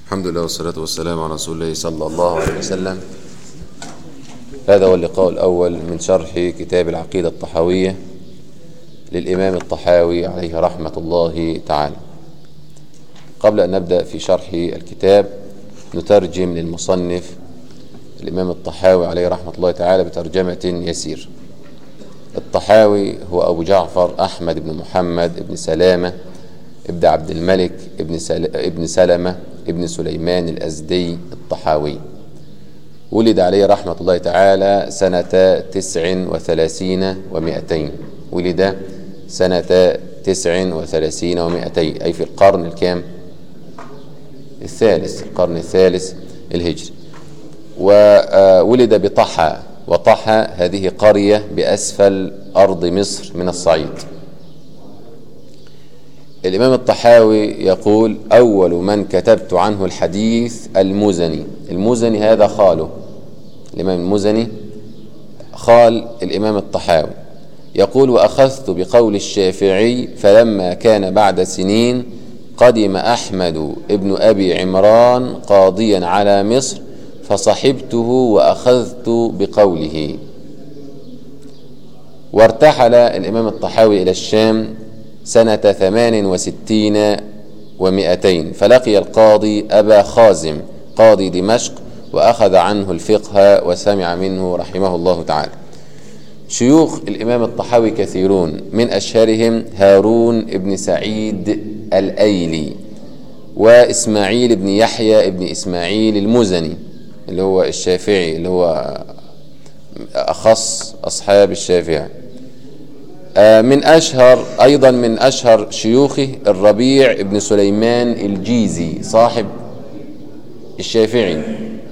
الحمد لله والصلاة والسلام على رسول الله صلى الله عليه وسلم. هذا هو اللقاء الأول من شرح كتاب العقيدة الطحاوية للإمام الطحاوي عليه رحمة الله تعالى. قبل أن نبدأ في شرح الكتاب نترجم للمصنف الإمام الطحاوي عليه رحمة الله تعالى بترجمة يسير. الطحاوي هو أبو جعفر أحمد بن محمد بن سلامة ابن عبد الملك ابن سلمة ابن سليمان الأزدي الطحاوي. ولد عليه رحمة الله تعالى سنة 39 و200. ولد سنة 39 و200 أي في القرن الكام؟ القرن الثالث الهجري. وولد بطحا، وطحا هذه قرية بأسفل أرض مصر من الصعيد. الإمام الطحاوي يقول: أول من كتبت عنه الحديث المزني. المزني هذا خاله، الإمام المزني خال الإمام الطحاوي. يقول: وأخذت بقول الشافعي فلما كان بعد سنين قدم أحمد ابن أبي عمران قاضيا على مصر فصحبته وأخذت بقوله. وارتحل الإمام الطحاوي إلى الشام سنة 68 و200 فلقي القاضي أبا خازم قاضي دمشق وأخذ عنه الفقه وسمع منه رحمه الله تعالى. شيوخ الإمام الطحاوي كثيرون، من أشهرهم هارون بن سعيد الأيلي وإسماعيل بن يحيى بن إسماعيل المزني اللي هو الشافعي، اللي هو أخص أصحاب الشافعي. من أشهر شيوخه الربيع بن سليمان الجيزي صاحب الشافعي.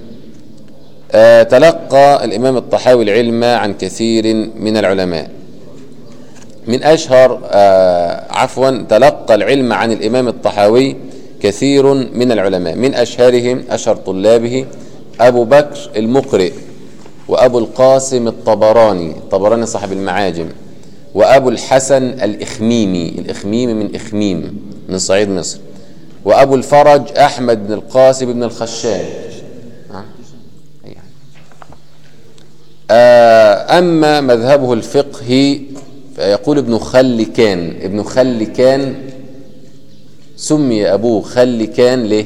تلقى الإمام الطحاوي العلم عن كثير من العلماء. تلقى العلم عن الإمام الطحاوي كثير من العلماء، من أشهرهم أشهر طلابه أبو بكر المقرئ، وأبو القاسم الطبراني صاحب المعاجم، وأبو الحسن الإخميمي من إخميم من صعيد مصر، وأبو الفرج أحمد بن القاسم بن الخشاب. أما مذهبه الفقهي فيقول ابن خلكان سمي أبوه خلكان ليه؟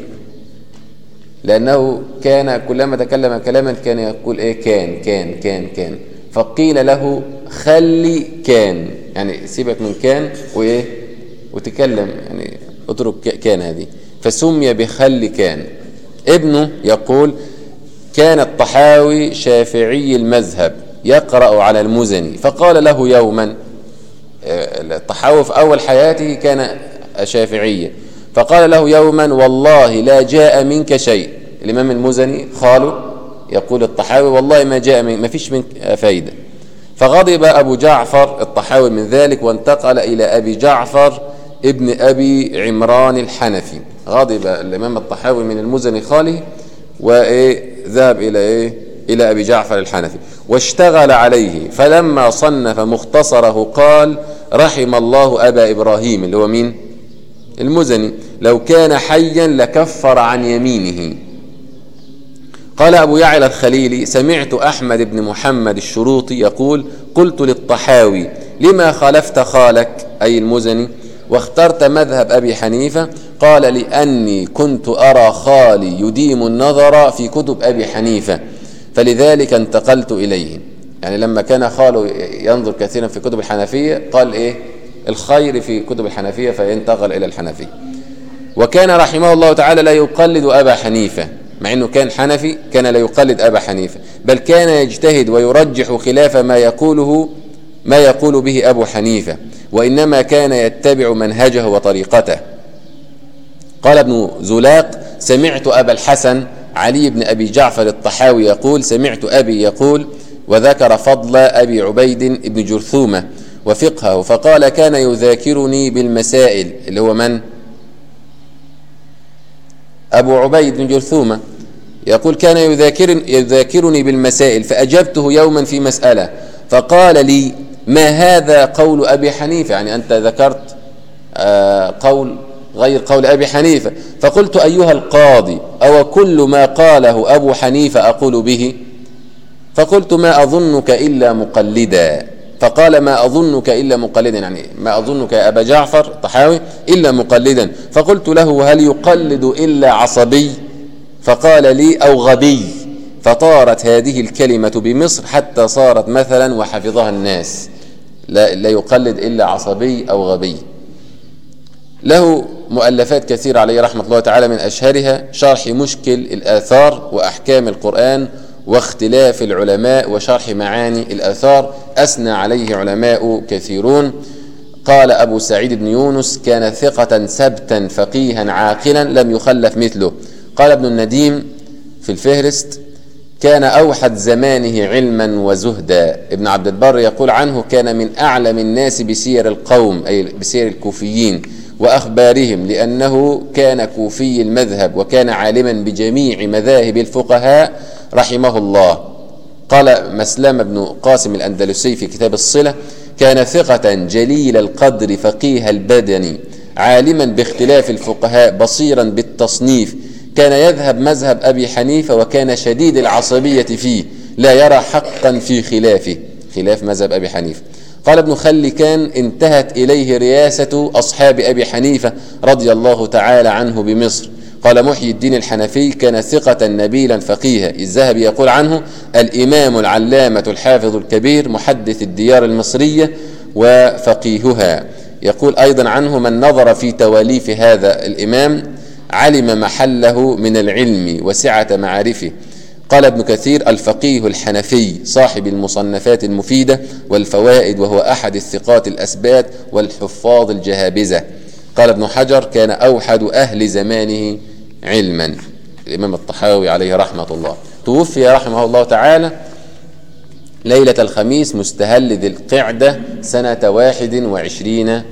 لأنه كان كلما تكلم كلاما كان يقول كان فقيل له خلي كان، يعني سيبك من كان وتكلم، يعني اترك كان هذه، فسمي بخلي كان. ابنه يقول: كان الطحاوي شافعي المذهب يقرأ على المزني، فقال له يوما، الطحاوي في أول حياته كان شافعيا، فقال له يوما: والله لا جاء منك شيء. الإمام المزني خاله يقول الطحاوي: والله ما جاء ما فيش منك فايدة. فغضب أبو جعفر الطحاوي من ذلك وانتقل إلى أبي جعفر ابن أبي عمران الحنفي. غضب الإمام الطحاوي من المزني خاله وذهب إلى أبي جعفر الحنفي واشتغل عليه. فلما صنف مختصره قال: رحم الله أبا إبراهيم، اللي هو مين؟ المزني، لو كان حيا لكفر عن يمينه. قال أبو يعلى الخليلي: سمعت أحمد بن محمد الشروطي يقول: قلت للطحاوي: لما خالفت خالك أي المزني واخترت مذهب أبي حنيفة؟ قال: لأني كنت أرى خالي يديم النظر في كتب أبي حنيفة فلذلك انتقلت إليه. يعني لما كان خاله ينظر كثيرا في كتب الحنفية قال الخير في كتب الحنفية فينتقل إلى الحنفية. وكان رحمه الله تعالى لا يقلد أبا حنيفة، مع أنه كان حنفي كان لا يقلد أبا حنيفة، بل كان يجتهد ويرجح خلاف ما يقول به أبو حنيفة، وإنما كان يتبع منهجه وطريقته. قال ابن زلاق: سمعت أبا الحسن علي بن أبي جعفر الطحاوي يقول: سمعت أبي يقول، وذكر فضل أبي عبيد بن جرثومة وفقهه، فقال: كان يذاكرني بالمسائل، اللي هو من؟ أبو عبيد بن جرثومة. يقول: كان يذاكرني بالمسائل، فأجبته يوما في مسألة فقال لي: ما هذا قول أبي حنيفة؟ يعني أنت ذكرت قول غير قول أبي حنيفة. فقلت: أيها القاضي، أو كل ما قاله أبو حنيفة أقول به؟ فقلت ما أظنك إلا مقلدا. فقال ما أظنك إلا مقلدا، يعني ما أظنك يا أبا جعفر الطحاوي إلا مقلدا. فقلت له هل يقلد إلا عصبي؟ فقال لي أو غبي. فطارت هذه الكلمة بمصر حتى صارت مثلا وحفظها الناس، لا يقلد إلا عصبي أو غبي. له مؤلفات كثيرة عليه رحمة الله تعالى، من أشهرها شرح مشكل الآثار وأحكام القرآن واختلاف العلماء وشرح معاني الآثار، أثنى عليه علماء كثيرون. قال أبو سعيد بن يونس كان ثقة ثبتا فقيها عاقلا لم يخلف مثله. قال ابن النديم في الفهرست كان أوحد زمانه علما وزهدا. ابن عبد البر يقول عنه كان من أعلم الناس بسير القوم، أي بسير الكوفيين وأخبارهم، لأنه كان كوفي المذهب وكان عالما بجميع مذاهب الفقهاء رحمه الله. قال مسلم بن قاسم الأندلسي في كتاب الصلة كان ثقة جليل القدر فقيه البدن عالما باختلاف الفقهاء بصيرا بالتصنيف، كان يذهب مذهب أبي حنيفة وكان شديد العصبية فيه، لا يرى حقا في خلاف مذهب أبي حنيفة. قال ابن خلكان انتهت إليه رياسة أصحاب أبي حنيفة رضي الله تعالى عنه بمصر. قال محيي الدين الحنفي كان ثقة نبيلا فقيها. الذهبي يقول عنه الإمام العلامة الحافظ الكبير محدث الديار المصرية وفقيهها. يقول أيضا عنه من نظر في تواليف هذا الإمام علم محله من العلم وسعة معارفه. قال ابن كثير الفقيه الحنفي صاحب المصنفات المفيدة والفوائد، وهو أحد الثقات الأثبات والحفاظ الجهابذة. قال ابن حجر كان أوحد أهل زمانه علما. الإمام الطحاوي عليه رحمة الله توفي رحمه الله تعالى ليلة الخميس مستهل ذي القعدة سنة 21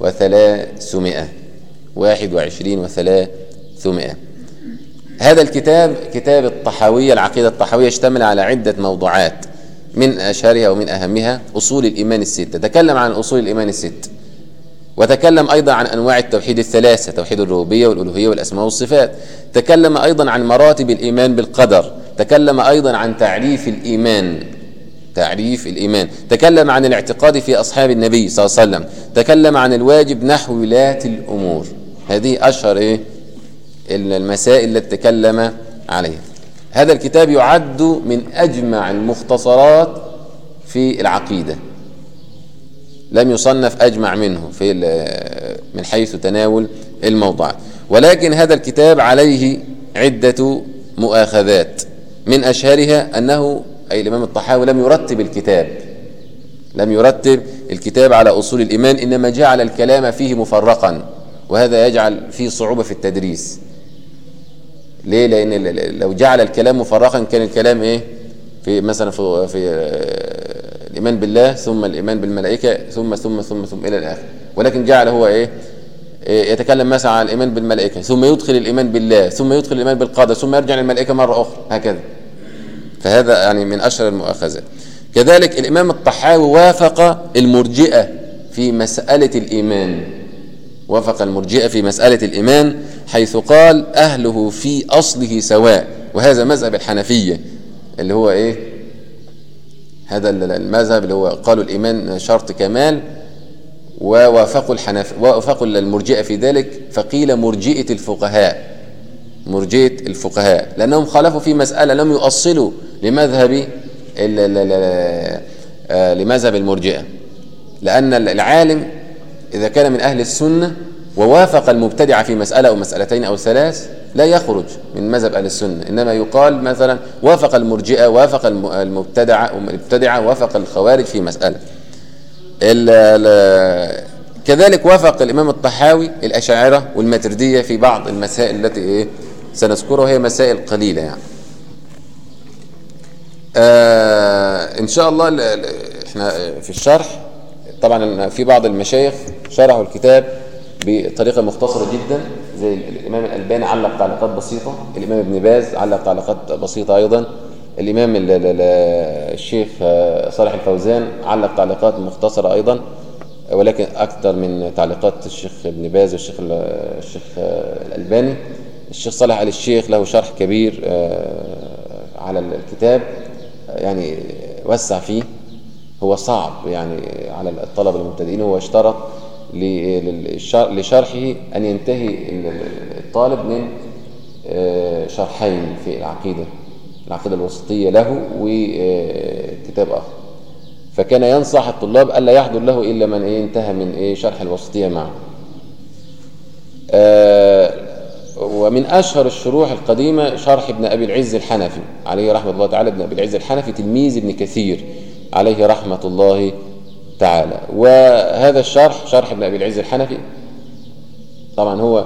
و300. هذا الكتاب كتاب الطحاوية، العقيدة الطحاوية، يشتمل على عدة موضوعات، من أشهرها ومن أهمها أصول الإيمان الستة. تكلم عن أصول الإيمان الست، وتكلم أيضا عن أنواع التوحيد الثلاثة، توحيد الربوبية والألوهية والأسماء والصفات. تكلم أيضا عن مراتب الإيمان بالقدر. تكلم أيضا عن تعريف الإيمان. تكلم عن الاعتقاد في أصحاب النبي صلى الله عليه وسلم. تكلم عن الواجب نحو ولاة الأمور. هذه أشهر المسائل التي تكلم عليها. هذا الكتاب يعد من أجمع المختصرات في العقيدة، لم يصنف أجمع منه من حيث تناول الموضوعات. ولكن هذا الكتاب عليه عدة مؤاخذات، من أشهرها أنه أي الإمام الطحاوي لم يرتب الكتاب على أصول الإيمان، إنما جعل الكلام فيه مفرقا، وهذا يجعل فيه صعوبة في التدريس. ليه؟ لأن لو جعل الكلام مفرقا كان الكلام في مثلا في الإيمان بالله، ثم الإيمان بالملائكة، ثم إلى الآخر. ولكن جعل هو يتكلم مثلا عن الإيمان بالملائكة، ثم يدخل الإيمان بالله، ثم يدخل الإيمان بالقدر، ثم يرجع للملائكة مرة أخرى، هكذا. فهذا يعني من أشهر المؤاخذات. كذلك الإمام الطحاوي وافق المرجئة في مسألة الإيمان، حيث قال أهله في أصله سواء. وهذا مذهب الحنفية اللي هو هذا المذهب اللي هو قالوا الإيمان شرط كمال، ووافقوا المرجئة في ذلك، فقيل مرجئة الفقهاء لأنهم خالفوا في مسألة، لم يؤصلوا لمذهب المرجئة. لأن العالم إذا كان من أهل السنة ووافق المبتدع في مسألة أو مسألتين أو ثلاث لا يخرج من مذهب أهل السنة، إنما يقال مثلا وافق المرجئة، وافق المبتدعة، وافق الخوارج في مسألة. كذلك وافق الإمام الطحاوي الأشاعرة والماتريدية في بعض المسائل التي سنذكرها، وهي مسائل قليلة يعني. إن شاء الله إحنا في الشرح طبعا في بعض المشايخ شرحوا الكتاب بطريقة مختصرة جدا، زي الإمام الألباني علق تعليقات بسيطة، الإمام ابن باز علق تعليقات بسيطة أيضا، الإمام الشيخ صالح الفوزان علق تعليقات مختصرة أيضا، ولكن أكثر من تعليقات الشيخ ابن باز والشيخ الألباني. الشيخ صالح آل الشيخ له شرح كبير على الكتاب، يعني وسع فيه. هو صعب يعني على الطلبة المبتدئين. هو اشترط لشرحه أن ينتهي الطالب من شرحين في العقيدة الوسطية له وكتاب آخر، فكان ينصح الطلاب ألا يحضر له إلا من انتهى من شرح الوسطية معه. ومن أشهر الشروح القديمة شرح ابن أبي العز الحنفي عليه رحمة الله تعالى. ابن أبي العز الحنفي تلميذ ابن كثير عليه رحمة الله تعالى. وهذا الشرح، شرح ابن أبي العز الحنفي، طبعا هو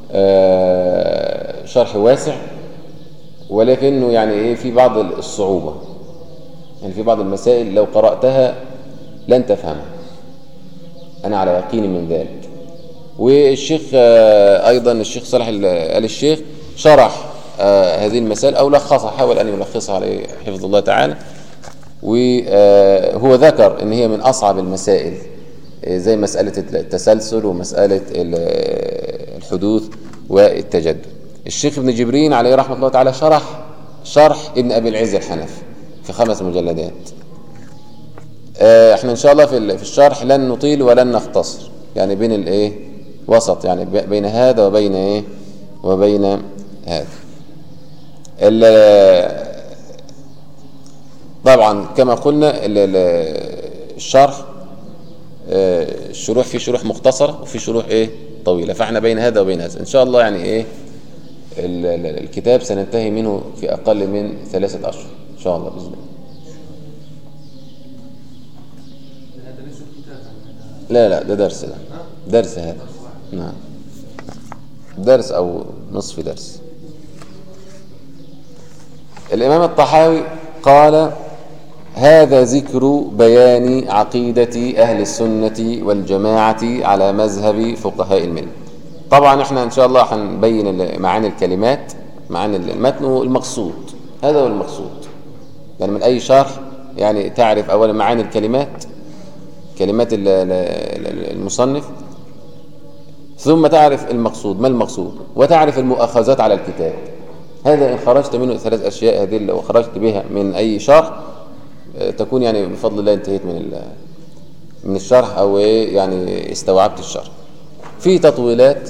شرح واسع، ولكنه يعني في بعض الصعوبة، يعني في بعض المسائل لو قرأتها لن تفهمها، أنا على يقين من ذلك. والشيخ أيضا الشيخ صالح آل الشيخ شرح هذه المسائل أو لخصها، حاول أن يلخصها عليه حفظ الله تعالى. وهو ذكر أن هي من أصعب المسائل، زي مسألة التسلسل ومسألة الحدوث والتجدد. الشيخ ابن جبرين عليه رحمة الله تعالى شرح ابن أبي العز الحنفي في 5 مجلدات. احنا إن شاء الله في الشرح لن نطيل ولن نختصر، يعني بين وسط، يعني بين هذا وبين هذا. طبعا كما قلنا الشرح الشروح في شروح مختصرة وفي شروح طويلة، فاحنا بين هذا وبين هذا إن شاء الله. يعني الكتاب سننتهي منه في أقل من 3 أشهر إن شاء الله بإذن الله. لا ده درس، درس هذا، نعم، درس أو نصف درس. الإمام الطحاوي قال: هذا ذكر بيان عقيدة أهل السنة والجماعة على مذهب فقهاء الملة. طبعا احنا إن شاء الله هنبين معاني الكلمات، معاني المتن والمقصود. هذا هو المقصود، يعني من أي شرح يعني تعرف أولا معاني الكلمات، كلمات المصنف، ثم تعرف المقصود، ما المقصود، وتعرف المؤاخذات على الكتاب. هذا إن خرجت منه 3 أشياء، هذه لو خرجت بها من أي شرح تكون يعني بفضل الله انتهيت من الشرح، أو يعني استوعبت الشرح. في تطويلات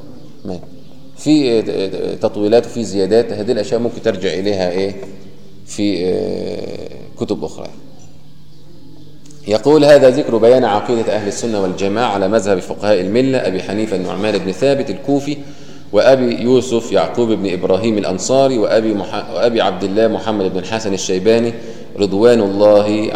وفي زيادات، هذه الأشياء ممكن ترجع إليها في كتب أخرى. يقول: هذا ذكر بيان عقيدة أهل السنة والجماعة على مذهب فقهاء الملة أبي حنيفة النعمان بن ثابت الكوفي، وأبي يوسف يعقوب بن إبراهيم الأنصاري، وأبي عبد الله محمد بن الحسن الشيباني رضوان الله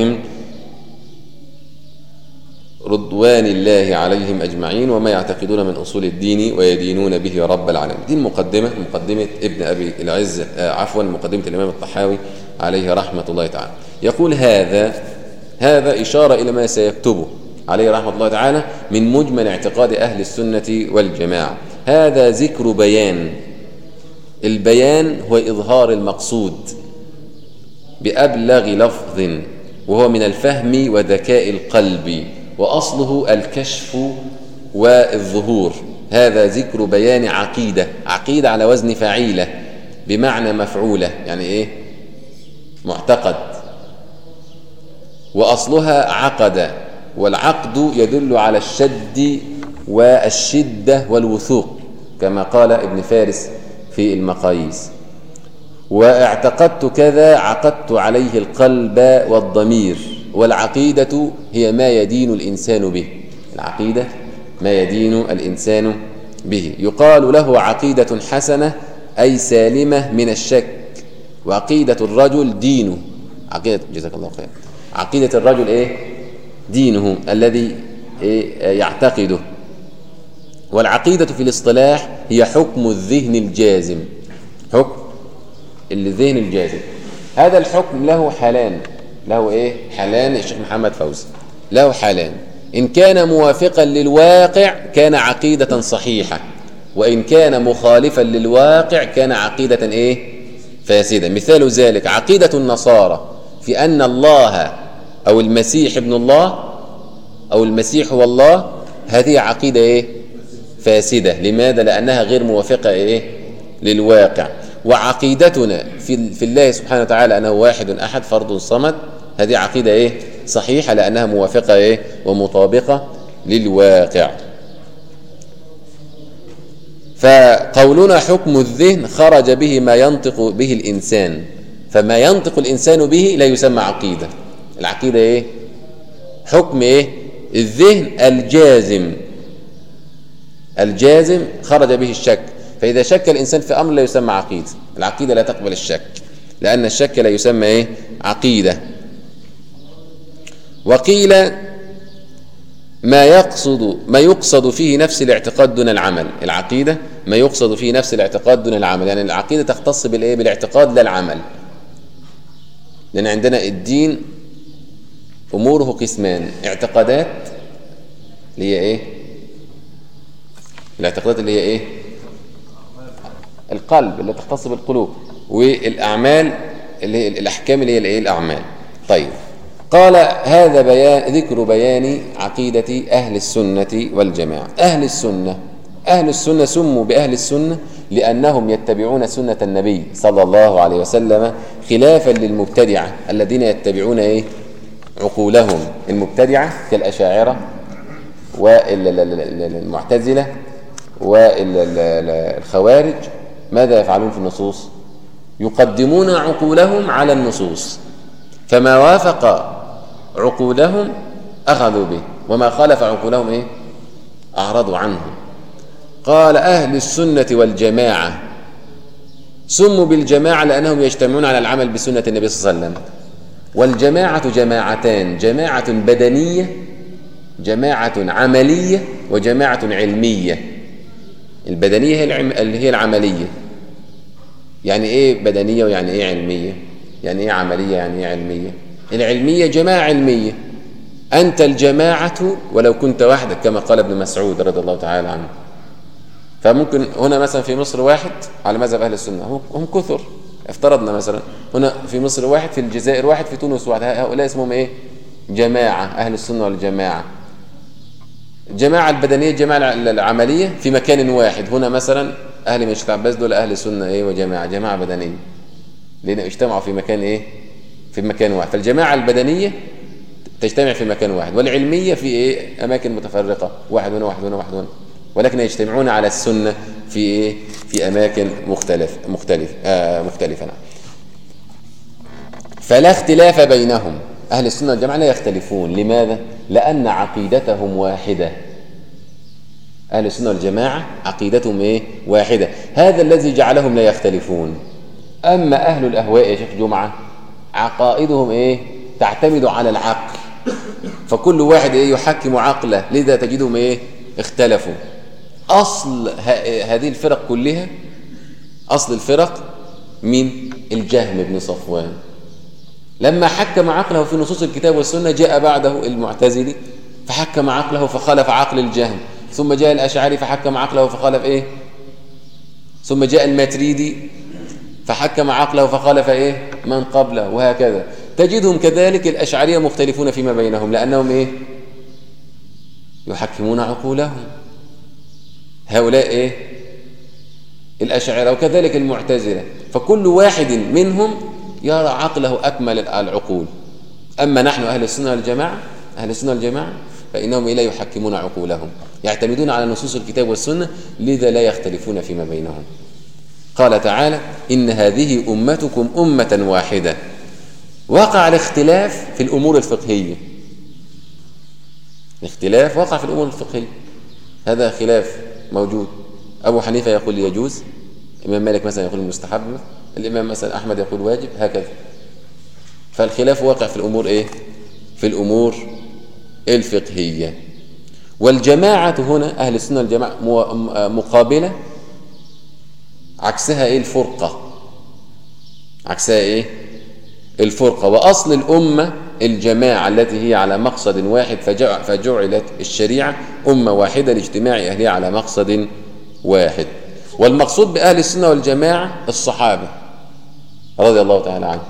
عليهم أجمعين، وما يعتقدون من أصول الدين ويدينون به رب العالمين. دي مقدمة ابن أبي العز، مقدمة الإمام الطحاوي عليه رحمة الله تعالى. يقول: هذا إشارة إلى ما سيكتبه عليه رحمة الله تعالى من مجمل اعتقاد أهل السنة والجماعة. هذا ذكر بيان. البيان هو إظهار المقصود بأبلغ لفظ، وهو من الفهم وذكاء القلب، وأصله الكشف والظهور. هذا ذكر بيان عقيدة على وزن فعيلة بمعنى مفعولة، يعني معتقد، وأصلها عقد، والعقد يدل على الشد والشدة والوثوق كما قال ابن فارس في المقاييس. واعتقدت كذا عقدت عليه القلب والضمير. والعقيدة هي ما يدين الإنسان به. العقيدة ما يدين الإنسان به. يقال له عقيدة حسنة أي سالمة من الشك. وعقيدة الرجل دينه. جزاك الله خير. عقيدة الرجل دينه الذي يعتقده. والعقيدة في الاصطلاح هي حكم الذهن الجازم. حكم الذهن الجازم. هذا الحكم له حالان. له حالان. الشيخ محمد فوزي له حالان: إن كان موافقا للواقع كان عقيدة صحيحة، وإن كان مخالفا للواقع كان عقيدة فاسدة. مثال ذلك عقيدة النصارى في أن الله أو المسيح ابن الله أو المسيح هو الله. هذه عقيدة فاسدة. لماذا؟ لأنها غير موافقة إيه؟ للواقع. وعقيدتنا في الله سبحانه وتعالى أنه واحد أحد فرد صمد، هذه عقيدة إيه؟ صحيحة، لأنها موافقة إيه؟ ومطابقة للواقع. فقولنا حكم الذهن خرج به ما ينطق به الإنسان، فما ينطق الإنسان به لا يسمى عقيدة. العقيدة إيه؟ حكم إيه؟ الذهن الجازم خرج به الشك، فإذا شك الإنسان في أمر لا يسمى عقيدة. العقيدة لا تقبل الشك، لأن الشك لا يسمى إيه؟ عقيدة. وقيل ما يقصد فيه نفس الاعتقاد دون العمل. العقيدة ما يقصد فيه نفس الاعتقاد دون العمل، يعني العقيدة تختص بالإيه؟ بالاعتقاد لا العمل. لأن عندنا الدين أموره قسمان: اعتقادات اللي هي إيه؟ الاعتقادات اللي هي إيه؟ القلب، اللي تختص بالقلوب، والأعمال اللي هي الأحكام اللي هي الإيه؟ الأعمال. طيب، قال هذا ذكر بيان عقيدة أهل السنة والجماعة. أهل السنة سموا بأهل السنة لأنهم يتبعون سنة النبي صلى الله عليه وسلم، خلافا للمبتدعة الذين يتبعون إيه؟ عقولهم. المبتدعة كالأشاعرة والمعتزلة والخوارج ماذا يفعلون في النصوص؟ يقدمون عقولهم على النصوص، فما وافق عقولهم أخذوا به، وما خالف عقولهم إيه؟ أعرضوا عنه. قال أهل السنة والجماعة سموا بالجماعة لأنهم يجتمعون على العمل بسنة النبي صلى الله عليه وسلم. والجماعة جماعتان: جماعة بدنية، جماعة عملية، وجماعة علمية. البدنية هي العملية. يعني إيه بدنية ويعني إيه علمية؟ يعني إيه عملية يعني إيه علمية؟ العلمية جماعة علمية، أنت الجماعة ولو كنت وحدك، كما قال ابن مسعود رضي الله تعالى عنه. فممكن هنا مثلا في مصر واحد على مذهب أهل السنة، هم كثر، افترضنا مثلا هنا في مصر واحد، في الجزائر واحد، في تونس واحد، هؤلاء اسمهم إيه؟ جماعة أهل السنة والجماعة. الجماعة البدنية الجماعة العملية في مكان واحد، هنا مثلا أهل مشيخ عباس دول أهل السنة إيه؟ جماعة بدنية، لأن اجتمعوا في مكان إيه؟ في مكان واحد. فالجماعة البدنية تجتمع في مكان واحد، والعلمية في إيه؟ أماكن متفرقة، واحد هنا واحد هنا واحد هنا، ولكن يجتمعون على السنة في إيه؟ في أماكن مختلفة. فلا اختلاف بينهم. أهل السنة والجماعة لا يختلفون. لماذا؟ لأن عقيدتهم واحدة. أهل السنة والجماعة عقيدتهم إيه؟ واحدة. هذا الذي جعلهم لا يختلفون. أما أهل الأهواء يا شيخ جمعة عقائدهم إيه؟ تعتمد على العقل، فكل واحد إيه؟ يحكم عقله، لذا تجدهم إيه؟ اختلفوا. أصل هذه الفرق كلها، أصل الفرق من الجهم بن صفوان، لما حكم عقله في نصوص الكتاب والسنة جاء بعده المعتزلي فحكم عقله فخالف عقل الجهم، ثم جاء الأشعري فحكم عقله فخالف إيه؟ ثم جاء الماتريدي فحكم عقله فخالف إيه؟ من قبله، وهكذا. تجدهم كذلك الأشعرية مختلفون فيما بينهم، لأنهم إيه؟ يحكمون عقولهم. هؤلاء إيه؟ الأشاعرة، وكذلك المعتزلة. فكل واحد منهم يرى عقله أكمل العقول. أما نحن أهل السنة والجماعة فإنهم لا يحكمون عقولهم، يعتمدون على نصوص الكتاب والسنة، لذا لا يختلفون فيما بينهم. قال تعالى: إن هذه أمتكم أمة واحدة. وقع الاختلاف في الأمور الفقهية. الاختلاف وقع في الأمور الفقهية، هذا خلاف موجود. أبو حنيفة يقول يجوز، الإمام مالك مثلا يقول مستحب، الإمام مثلا أحمد يقول واجب، هكذا. فالخلاف واقع في الأمور إيه؟ في الأمور الفقهية. والجماعة هنا أهل السنة والجماعة مقابلة، عكسها إيه؟ الفرقة. عكسها إيه؟ الفرقة. وأصل الأمة الجماعة التي هي على مقصد واحد، فجعلت الشريعة أمة واحدة لاجتماع أهلها على مقصد واحد. والمقصود بأهل السنة والجماعة الصحابة رضي الله تعالى عنهم،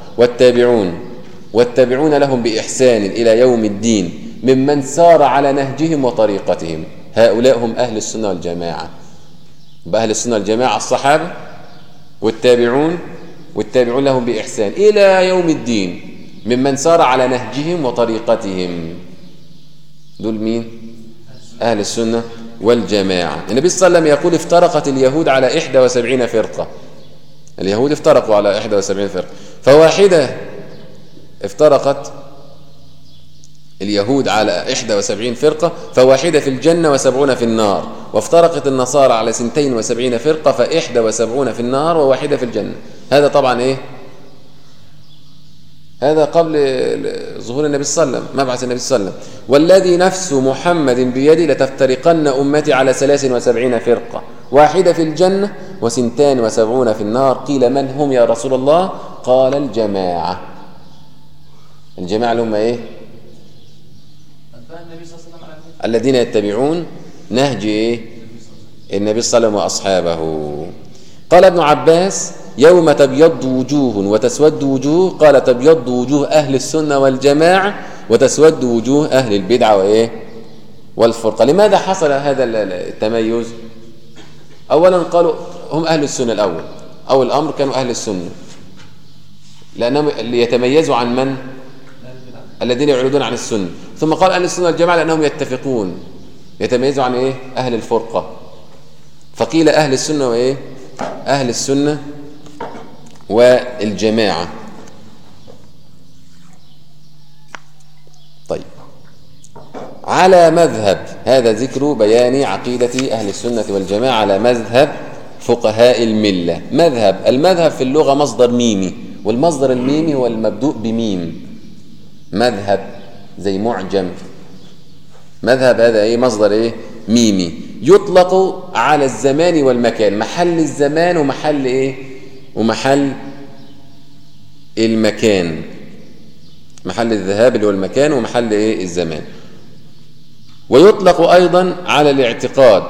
والتابعون لهم بإحسان إلى يوم الدين، ممن سار على نهجهم وطريقتهم. هؤلاء هم أهل السنة والجماعة. بأهل السنة والجماعة الصحابة والتابعون والتابعون لهم بإحسان إلى يوم الدين ممن سار على نهجهم وطريقتهم. دول مين؟ أهل السنة والجماعة. النبي صلى الله عليه وسلم يقول افترقت اليهود على 71 فرقة. اليهود افترقوا على 71 فرقة، فواحدة افترقت اليهود على 71 فرقة فواحدة في الجنة و70 في النار، وافترقت النصارى على 72 فرقة ف71 في النار وواحدة في الجنة. هذا طبعا ايه؟ هذا قبل ظهور النبي صلى الله عليه وسلم، مبعث النبي صلى الله عليه وسلم. والذي نفس محمد بيدي لتفترقن أمتي على 73 فرقة، واحدة في الجنة و72 في النار. قيل من هم يا رسول الله؟ قال الجماعة. الجماعة اللي هم ايه؟ الذين يتبعون نهج ايه؟ النبي صلى الله عليه وسلم وأصحابه. قال ابن عباس يوم تبيض وجوه وتسود وجوه، قال تبيض وجوه أهل السنة والجماعة وتسود وجوه أهل البدعة وإيه؟ والفرقة. لماذا حصل هذا التميز؟ أولا قالوا هم أهل السنة الأول، أول الأمر كانوا أهل السنة لأنهم يتميزوا عن من؟ الذين يعرضون عن السنة. ثم قال أهل السنة والجماعة لأنهم يتفقون، يتميزوا عن إيه؟ أهل الفرقة. فقيل أهل السنة وإيه؟ أهل السنة والجماعة. طيب، على مذهب، هذا ذكر بيان عقيدة أهل السنة والجماعة على مذهب فقهاء الملة. مذهب، المذهب في اللغة مصدر ميمي، والمصدر الميمي هو المبدوء بميم. مذهب زي معجم، مذهب هذا ايه؟ مصدر ايه؟ ميمي. يطلق على الزمان والمكان، محل الزمان ومحل ايه؟ ومحل المكان، محل الذهاب اللي هو المكان ومحل ايه؟ الزمان. ويطلق ايضا على الاعتقاد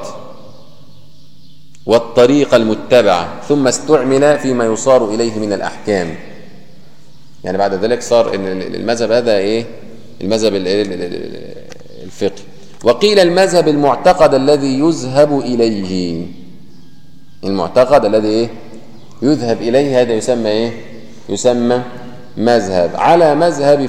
والطريقة المتبعة، ثم استعمل فيما يصار اليه من الاحكام. يعني بعد ذلك صار ان المذهب هذا ايه؟ المذهب الفقهي. وقيل المذهب المعتقد الذي يذهب اليه، المعتقد الذي ايه؟ يذهب اليه، هذا يسمى ايه؟ يسمى مذهب. على مذهب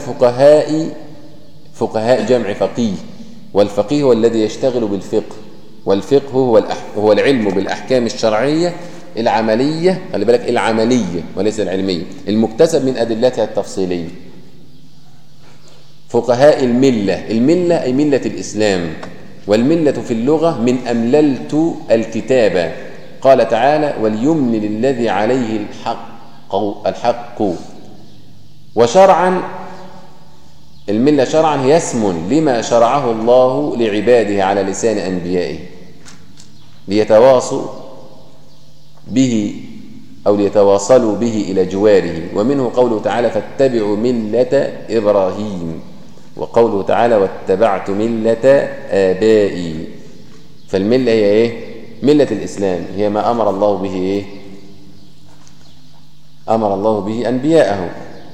فقهاء جمع فقيه، والفقيه هو الذي يشتغل بالفقه، والفقه هو العلم بالأحكام الشرعية العملية، خلي بالك العملية وليس العلمية، المكتسب من أدلتها التفصيلية. فقهاء الملة، الملة أي ملة الإسلام، والملة في اللغة من أمللت الكتابة. قال تعالى وليملل الذي عليه الحق. وشرعا الملة شرعا هي اسم لما شرعه الله لعباده على لسان أنبيائه ليتواصوا به أو ليتواصلوا به إلى جواره. ومنه قوله تعالى فاتبعوا ملة إبراهيم، وقوله تعالى واتبعت ملة آبائي. فالملة هي إيه؟ ملة الإسلام، هي ما أمر الله به إيه؟ أمر الله به أنبياءه.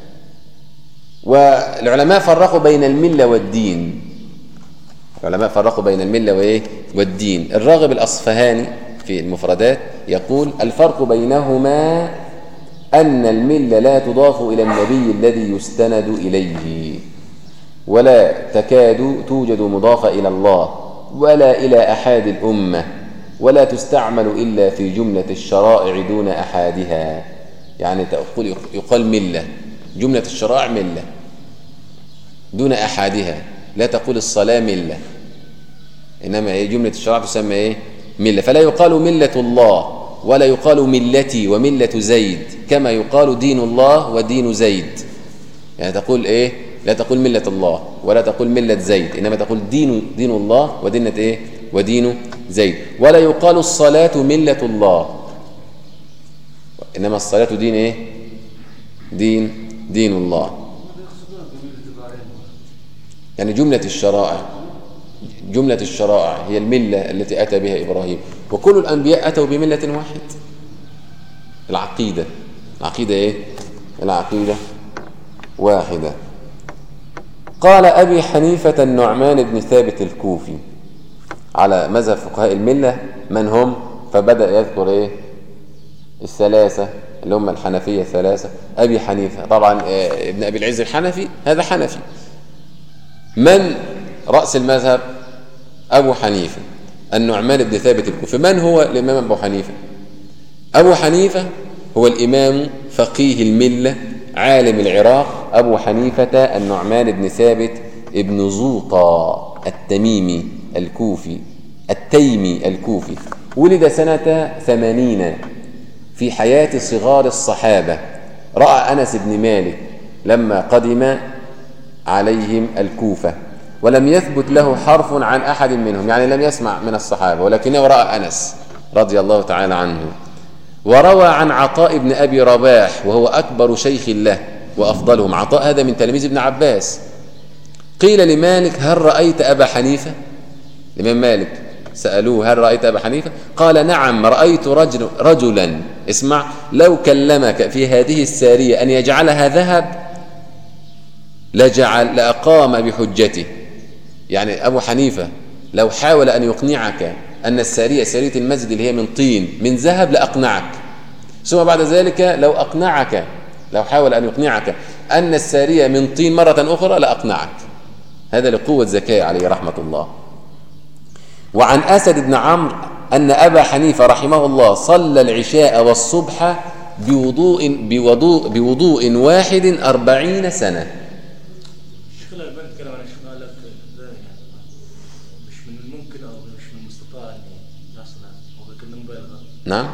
والعلماء فرقوا بين الملة والدين، العلماء فرقوا بين الملة وإيه؟ والدين. الراغب الأصفهاني في المفردات يقول الفرق بينهما أن الملة لا تضاف إلى النبي الذي يستند إليه، ولا تكاد توجد مضافة إلى الله ولا إلى أحد الأمة، ولا تستعمل إلا في جملة الشرائع دون أحادها. يعني يقال ملة، جملة الشرائع ملة دون أحادها. لا تقول الصلاة ملة، إنما جملة الشرائع تسمى إيه؟ ملة. فلا يقال ملة الله ولا يقال ملتي وملة زيد، كما يقال دين الله ودين زيد. يعني تقول إيه؟ لا تقول ملة الله ولا تقول ملة زيد، إنما تقول دين الله ودينة إيه؟ ودين زيد. ولا يقال الصلاة ملة الله، إنما الصلاة دين إيه؟ دين الله. يعني جملة الشرائع هي الملة التي أتى بها إبراهيم، وكل الأنبياء أتوا بملة واحد. العقيدة إيه؟ العقيدة واحدة. قال أبي حنيفة النعمان بن ثابت الكوفي على مذهب فقهاء الملة من هم؟ فبدأ يذكر إيه؟ الثلاثة اللي هم الحنفية الثلاثة. أبي حنيفة طبعا ابن أبي العز الحنفي، هذا حنفي. من رأس المذهب؟ أبو حنيفة النعمان بن ثابت الكوفي. من هو الإمام أبو حنيفة؟ أبو حنيفة هو الإمام فقيه الملة عالم العراق أبو حنيفة النعمان بن ثابت ابن زوطة التميمي الكوفي التيمي الكوفي. ولد سنة 80 في حياة صغار الصحابة. رأى أنس بن مالك لما قدم عليهم الكوفة، ولم يثبت له حرف عن أحد منهم، يعني لم يسمع من الصحابة، ولكنه رأى أنس رضي الله تعالى عنه. وروى عن عطاء بن أبي رباح وهو أكبر شيخ له وأفضلهم. عطاء هذا من تلاميذ ابن عباس. قيل لمالك هل رأيت أبا حنيفة؟ الإمام مالك سألوه هل رأيت أبا حنيفة؟ قال نعم رأيت رجلا اسمع لو كلمك في هذه السارية أن يجعلها ذهب لأقام بحجته. يعني أبو حنيفة لو حاول أن يقنعك أن السارية سارية المسجد اللي هي من طين من ذهب لأقنعك، ثم بعد ذلك لو حاول أن يقنعك أن السارية من طين مرة أخرى لأقنعك. هذا لقوة ذكاء عليه رحمة الله. وعن أسد بن عمرو أن أبا حنيفة رحمه الله صلى العشاء والصبح بوضوء واحد 40 سنة. نعم.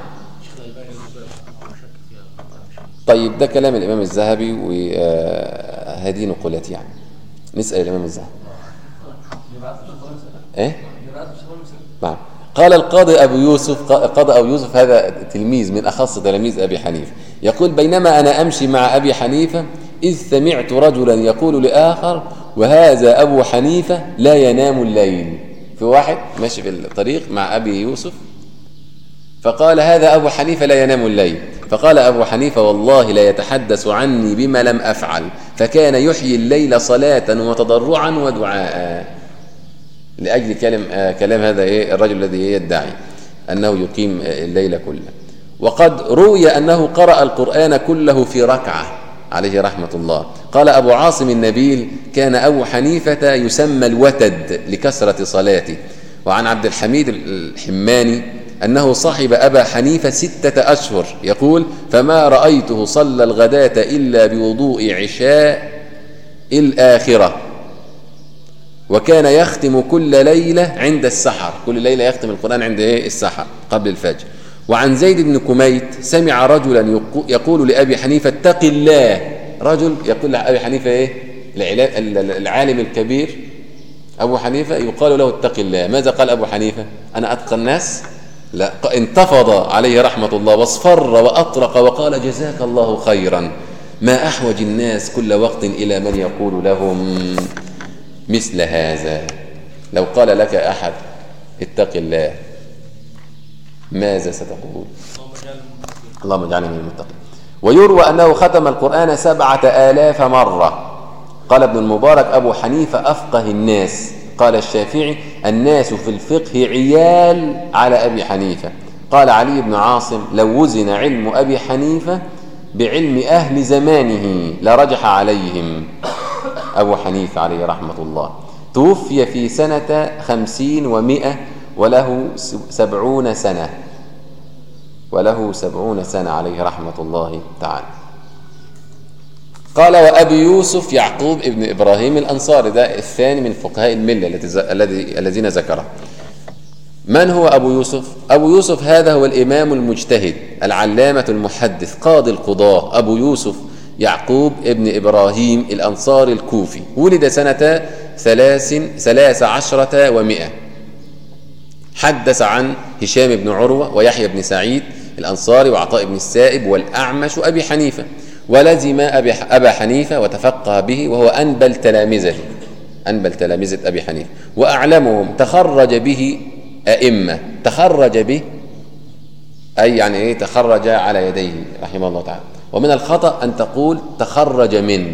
طيب ده كلام الإمام الذهبي وهذه نقولات يعني. نسأل الإمام الذهبي. إيه؟ نعم. قال القاضي أبو يوسف هذا تلميذ من أخص تلاميذ أبي حنيفة، يقول بينما أنا أمشي مع أبي حنيفة إذ سمعت رجلا يقول لآخر وهذا أبو حنيفة لا ينام الليل. في واحد ماشي في الطريق مع أبي يوسف فقال هذا أبو حنيفة لا ينام الليل، فقال أبو حنيفة والله لا يتحدث عني بما لم أفعل، فكان يحيي الليل صلاة وتضرعا ودعاء. لأجل كلام هذا الرجل الذي يدعي أنه يقيم الليل كله. وقد روي أنه قرأ القرآن كله في ركعة عليه رحمة الله. قال أبو عاصم النبيل كان أبو حنيفة يسمى الوتد لكثرة صلاته. وعن عبد الحميد الحماني أنه صاحب أبا حنيفة 6 أشهر، يقول فما رأيته صلى الغداة إلا بوضوء عشاء الآخرة، وكان يختم كل ليلة عند السحر، كل ليلة يختم القرآن عند السحر قبل الفجر. وعن زيد بن كميت سمع رجلا يقول لأبي حنيفة اتق الله. رجل يقول لأبي حنيفة العالم الكبير أبو حنيفة يقال له اتق الله. ماذا قال أبو حنيفة؟ أنا أتقى الناس؟ لا، انتفض عليه رحمة الله واصفر وأطرق وقال جزاك الله خيرا، ما أحوج الناس كل وقت إلى من يقول لهم مثل هذا. لو قال لك أحد اتق الله ماذا ستقول؟ اللهم اجعلنا من المتقين. ويروى أنه ختم القرآن 7000 مرة. قال ابن المبارك أبو حنيفة أفقه الناس. قال الشافعي الناس في الفقه عيال على أبي حنيفة. قال علي بن عاصم لو وزن علم أبي حنيفة بعلم أهل زمانه لرجح عليهم. أبو حنيفة عليه رحمة الله توفي في سنة 50 و100 وله 70 سنة عليه رحمة الله تعالى. قال وأبي يوسف يعقوب ابن إبراهيم الأنصاري، ده الثاني من فقهاء الملة الذين ذكره. من هو أبو يوسف؟ أبو يوسف هذا هو الإمام المجتهد العلامة المحدث قاضي القضاة أبو يوسف يعقوب ابن إبراهيم الأنصاري الكوفي. ولد سنة 13 و100. حدث عن هشام بن عروة ويحيى بن سعيد الأنصاري وعطاء بن السائب والأعمش وأبي حنيفة، ولزم أبا حنيفة وتفقه به، وهو أنبل تلامذة أبي حنيفة وأعلمهم. تخرج به أئمة. تخرج به أي يعني تخرج على يديه رحمه الله تعالى. ومن الخطأ أن تقول تخرج من.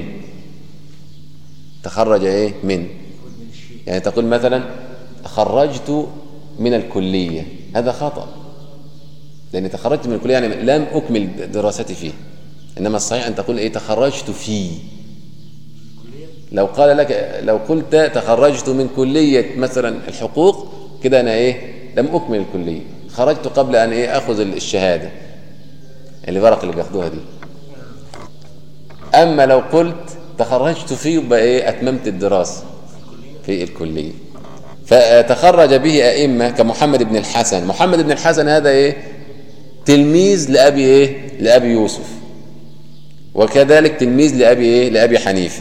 يعني تقول مثلا تخرجت من الكلية، هذا خطأ، لأني تخرجت من الكلية يعني لم أكمل دراستي فيه، إنما الصحيح أن تقول إيه تخرجت فيه. لو قال لك، لو قلت تخرجت من كلية مثلا الحقوق، كده أنا إيه لم أكمل الكلية، خرجت قبل أن إيه أخذ الشهادة الورق اللي بياخدوها دي. أما لو قلت تخرجت فيه يبقى إيه أتممت الدراسة في الكلية. فتخرج به أئمة كمحمد بن الحسن. محمد بن الحسن هذا إيه تلميذ لأبي إيه لأبي يوسف، وكذلك تلميذ لأبي إيه لأبي حنيفة.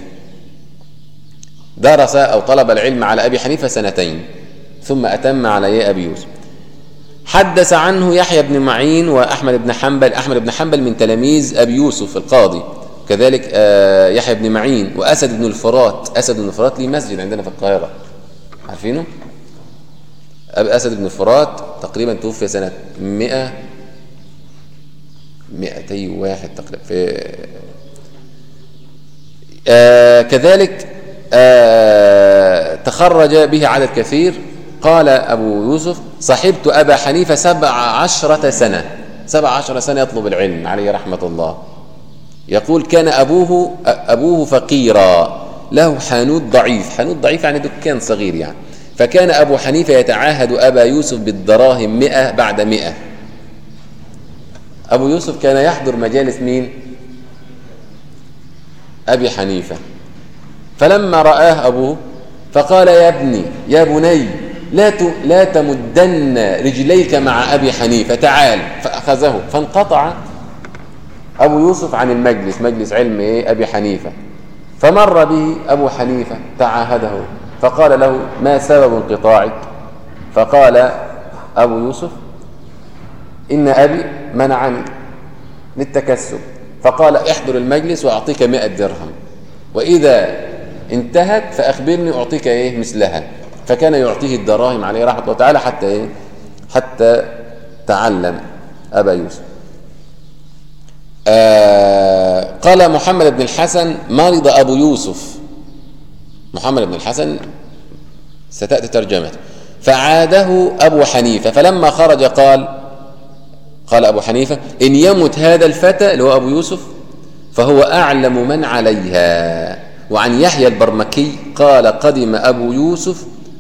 درس أو طلب العلم على أبي حنيفة 2 ثم أتم على إيه أبي يوسف. حدث عنه يحيى بن معين وأحمد بن حنبل. أحمد بن حنبل من تلاميذ أبي يوسف القاضي، كذلك يحيى بن معين وأسد بن الفرات. أسد بن الفرات ليه مسجد عندنا في القاهرة، عارفينه؟ أسد بن الفرات تقريبا توفي سنة 201 تقريبا في كذلك تخرج به عدد كثير. قال أبو يوسف صحبت أبا حنيفة 17 سنة، 17 سنة يطلب العلم عليه رحمة الله. يقول كان أبوه فقيرا له حانوت ضعيف. حانوت ضعيف يعني دكان صغير يعني. فكان أبو حنيفة يتعاهد أبا يوسف بالدراهم 100 بعد 100. أبو يوسف كان يحضر مجالس مين؟ أبي حنيفة. فلما رآه أبوه فقال يا بني لا تمدن رجليك مع أبي حنيفة، تعال. فأخذه، فانقطع أبو يوسف عن المجلس، مجلس علم أبي حنيفة. فمر به أبو حنيفة تعاهده فقال له ما سبب انقطاعك؟ فقال أبو يوسف إن أبي منعني للتكسب، فقال احضر المجلس وأعطيك 100 درهم، وإذا انتهت فأخبرني أعطيك مثلها. فكان يعطيه الدراهم عليه رحمة الله تعالى حتى تعلم أبا يوسف. قال محمد بن الحسن مرض أبو يوسف. محمد بن الحسن ستأتي ترجمته. فعاده أبو حنيفة، فلما خرج قال أبو حنيفة إن يمت هذا الفتى اللي هو أبو يوسف فهو أعلم من عليها. وعن يحيى البرمكي قال قدم أبو يوسف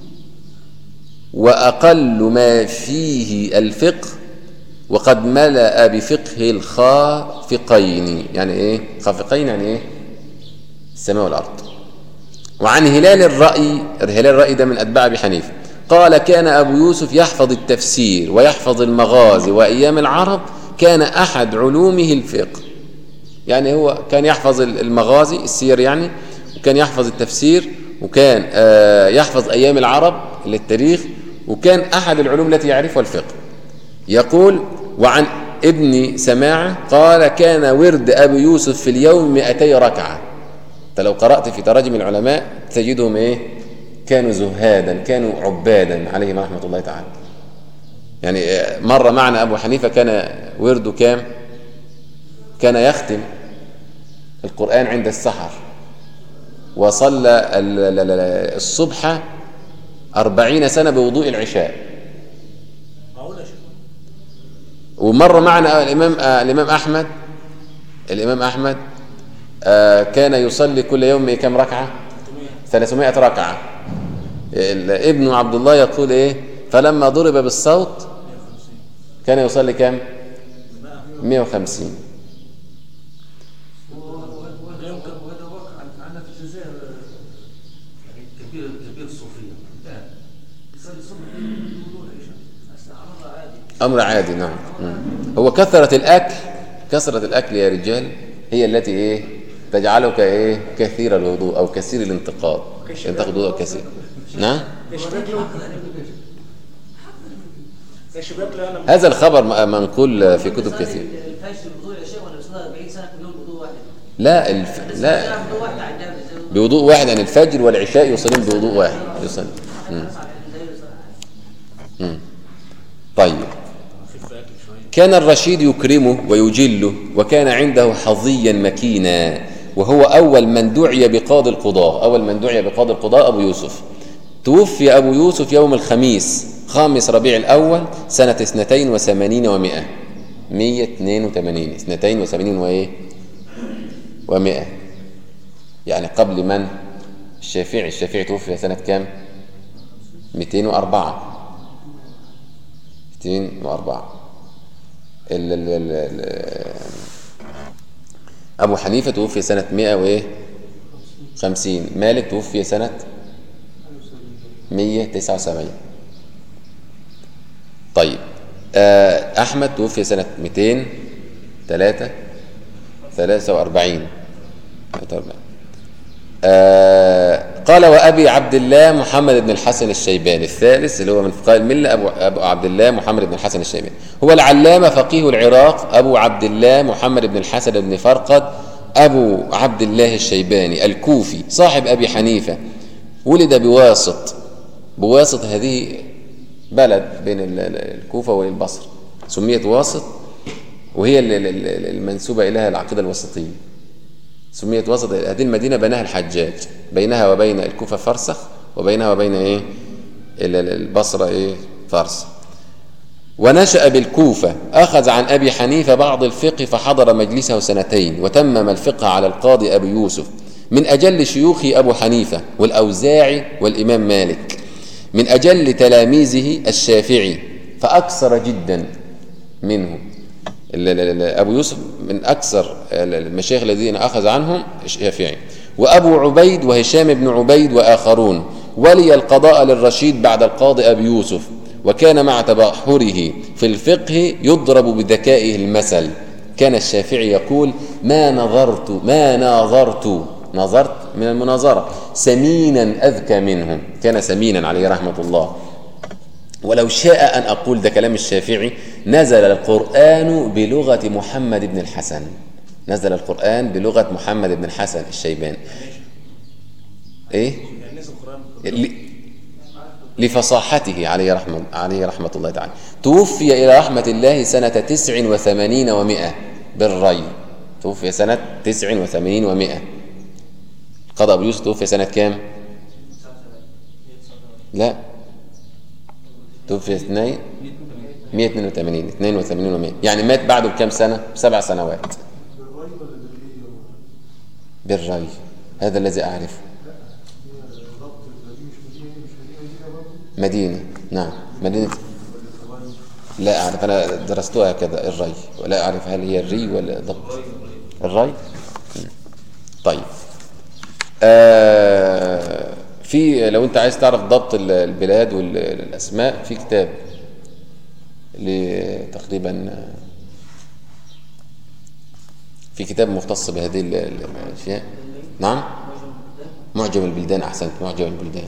وأقل ما فيه الفقه وقد ملأ بفقه الخافقين. يعني خافقين يعني السماء والأرض. وعن هلال الرأي ده من أتباع أبي حنيفة قال كان أبو يوسف يحفظ التفسير ويحفظ المغازي، وأيام العرب كان أحد علومه الفقه. يعني هو كان يحفظ المغازي السير يعني، وكان يحفظ التفسير، وكان يحفظ أيام العرب للتاريخ، وكان أحد العلوم التي يعرفها الفقه. يقول وعن ابن سماعة قال كان ورد أبو يوسف في اليوم 200 ركعة. فلو قرأت في تراجم العلماء تجدهم كانوا زهادا، كانوا عبادا عليهم رحمة الله تعالى. يعني مرة معنا أبو حنيفة كان ورده كام؟ كان يختم القرآن عند السحر، وصلى الصبح 40 سنة بوضوء العشاء. ومرة معنا الإمام أحمد كان يصلي كل يوم كم ركعة؟ 300 ركعة. ابن عبد الله يقول فلما ضرب بالصوت كان يصلي كم؟ 150. أمر عادي. نعم. هو كثرة الأكل يا رجال هي التي تجعلك كثير الوضوء أو كثير الانتقاد. ينتقد وضوء كثير. نعم. هذا الخبر منقول في كتب كثير. لا بوضوء واحد عن الفجر والعشاء يصلون بوضوء واحد يصلي. طيب. كان الرشيد يكرمه ويجله، وكان عنده حظيا مكينا، وهو أول من دعي بقاضي القضاء. أبو يوسف. توفي أبو يوسف يوم الخميس 5 ربيع الأول سنة 82 و100. 182 82 وإيه و100. يعني قبل من؟ الشافعي توفي سنة كام؟ 204. 204. أبو حنيفة توفي سنة 150. مالك توفي سنة 179. طيب أحمد توفي سنة 243. قال وأبي عبد الله محمد بن الحسن الشيباني الثالث اللي هو من فقهاء الملة أبو عبد الله محمد بن الحسن الشيباني هو العلامة فقيه العراق أبو عبد الله محمد بن الحسن بن فرقد أبو عبد الله الشيباني الكوفي صاحب أبي حنيفة. ولد بواسط هذه بلد بين الكوفة والبصر، سميت واسط، وهي المنسوبة إليها العقيدة الوسطية. سميت وسط. هذه المدينة بناها الحجاج، بينها وبين الكوفة فرسخ، وبينها وبين البصرة فرس. ونشأ بالكوفة، أخذ عن أبي حنيفة بعض الفقه فحضر مجلسه 2 وتمم الفقه على القاضي أبي يوسف. من أجل شيوخي أبو حنيفة والأوزاعي والإمام مالك، من أجل تلاميذه الشافعي فأكثر جدا منه. أبو يوسف من أكثر المشايخ الذين أخذ عنهم الشافعي، وأبو عبيد وهشام بن عبيد وآخرون. ولي القضاء للرشيد بعد القاضي أبي يوسف، وكان مع تبحره في الفقه يضرب بذكائه المثل. كان الشافعي يقول ما نظرت من المناظرة سمينا أذكى منه. كان سمينا عليه رحمة الله. ولو شاء أن أقول، ده كلام الشافعي، نزل القرآن بلغة محمد بن الحسن. نزل القرآن بلغة محمد بن الحسن الشيباني. لفصاحته عليه رحمة الله تعالى. توفي إلى رحمة الله سنة 89 و100 بالري. توفي سنة 89 و100. قضى أبو يوسف توفي سنة كام؟ لا، توفي 182 و100. يعني مات بعده بكم سنة؟ ب7 سنوات. بالري، هذا الذي أعرفه. مدينة، نعم مدينة. لا أعرف، أنا درستها كذا الري، ولا أعرف هل هي الري ولا ضبط الري. طيب في لو أنت عايز تعرف ضبط البلاد والأسماء، في كتاب تقريبا، في كتاب مختص بهذه الأشياء. نعم، معجم البلدان. أحسنت، معجم البلدان.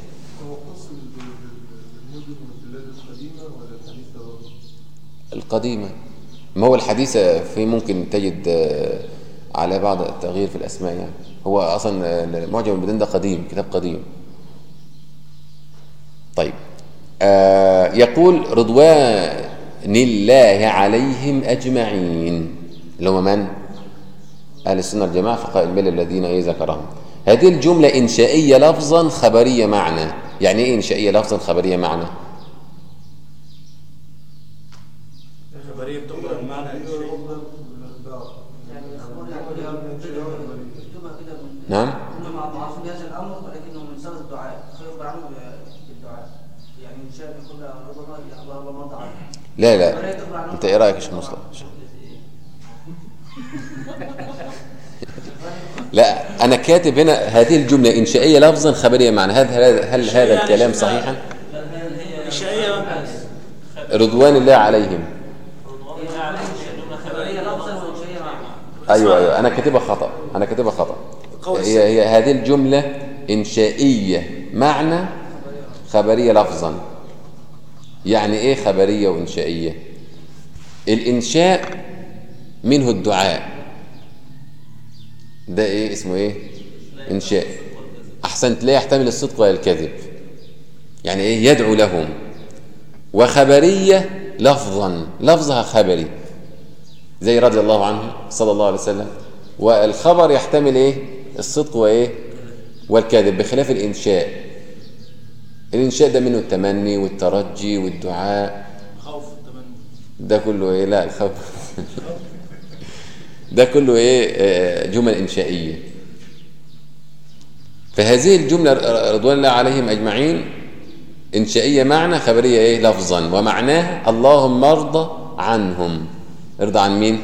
القديمة، ما هو الحديثة في ممكن تجد على بعض التغيير في الأسماء. يعني هو أصلا معجم البلدان ده قديم، كتاب قديم. طيب يقول رضوان الله عليهم أجمعين، اللي هم من؟ أهل السنة والجماعة فقهاء الملة الذين ذكرهم. هذه الجملة إنشائية لفظا خبرية معنى. يعني إيه إنشائية لفظا خبرية معنى؟ خبرية بتقرأ المعنى نعم. هم معروفون بهذا الأمر، ولكنه من سبب الدعاء فيخبر عنه بالدعاء. يعني إن شاء يقول ربما الله تعالى. لا أنت إيه رأيك يا شيخ مصطفى؟ لا، أنا كاتب هنا هذه الجملة إنشائية لفظا خبرية معنى. هل هذا الكلام صحيحا؟ إنشائية رضوان الله عليهم. أيوة أنا كاتبها خطأ. هي هذه الجملة إنشائية معنى، خبرية لفظا. يعني إيه خبرية وإنشائية؟ الإنشاء منه الدعاء، ده إيه اسمه إيه؟ إنشاء. أحسنت، لا يحتمل الصدق ولا الكذب. يعني إيه؟ يدعو لهم. وخبرية لفظها خبري، زي رضي الله عنه صلى الله عليه وسلم. والخبر يحتمل إيه؟ الصدق وإيه؟ والكذب، بخلاف الإنشاء. الإنشاء ده منه التمني والترجي والدعاء. خوف التمني ده كله إيه؟ لا الخوف ده كله إيه؟ جمل إنشائية. فهذه الجملة رضوان الله عليهم أجمعين إنشائية معنى، خبرية إيه؟ لفظا. ومعناها اللهم ارضى عنهم. ارضى عن مين؟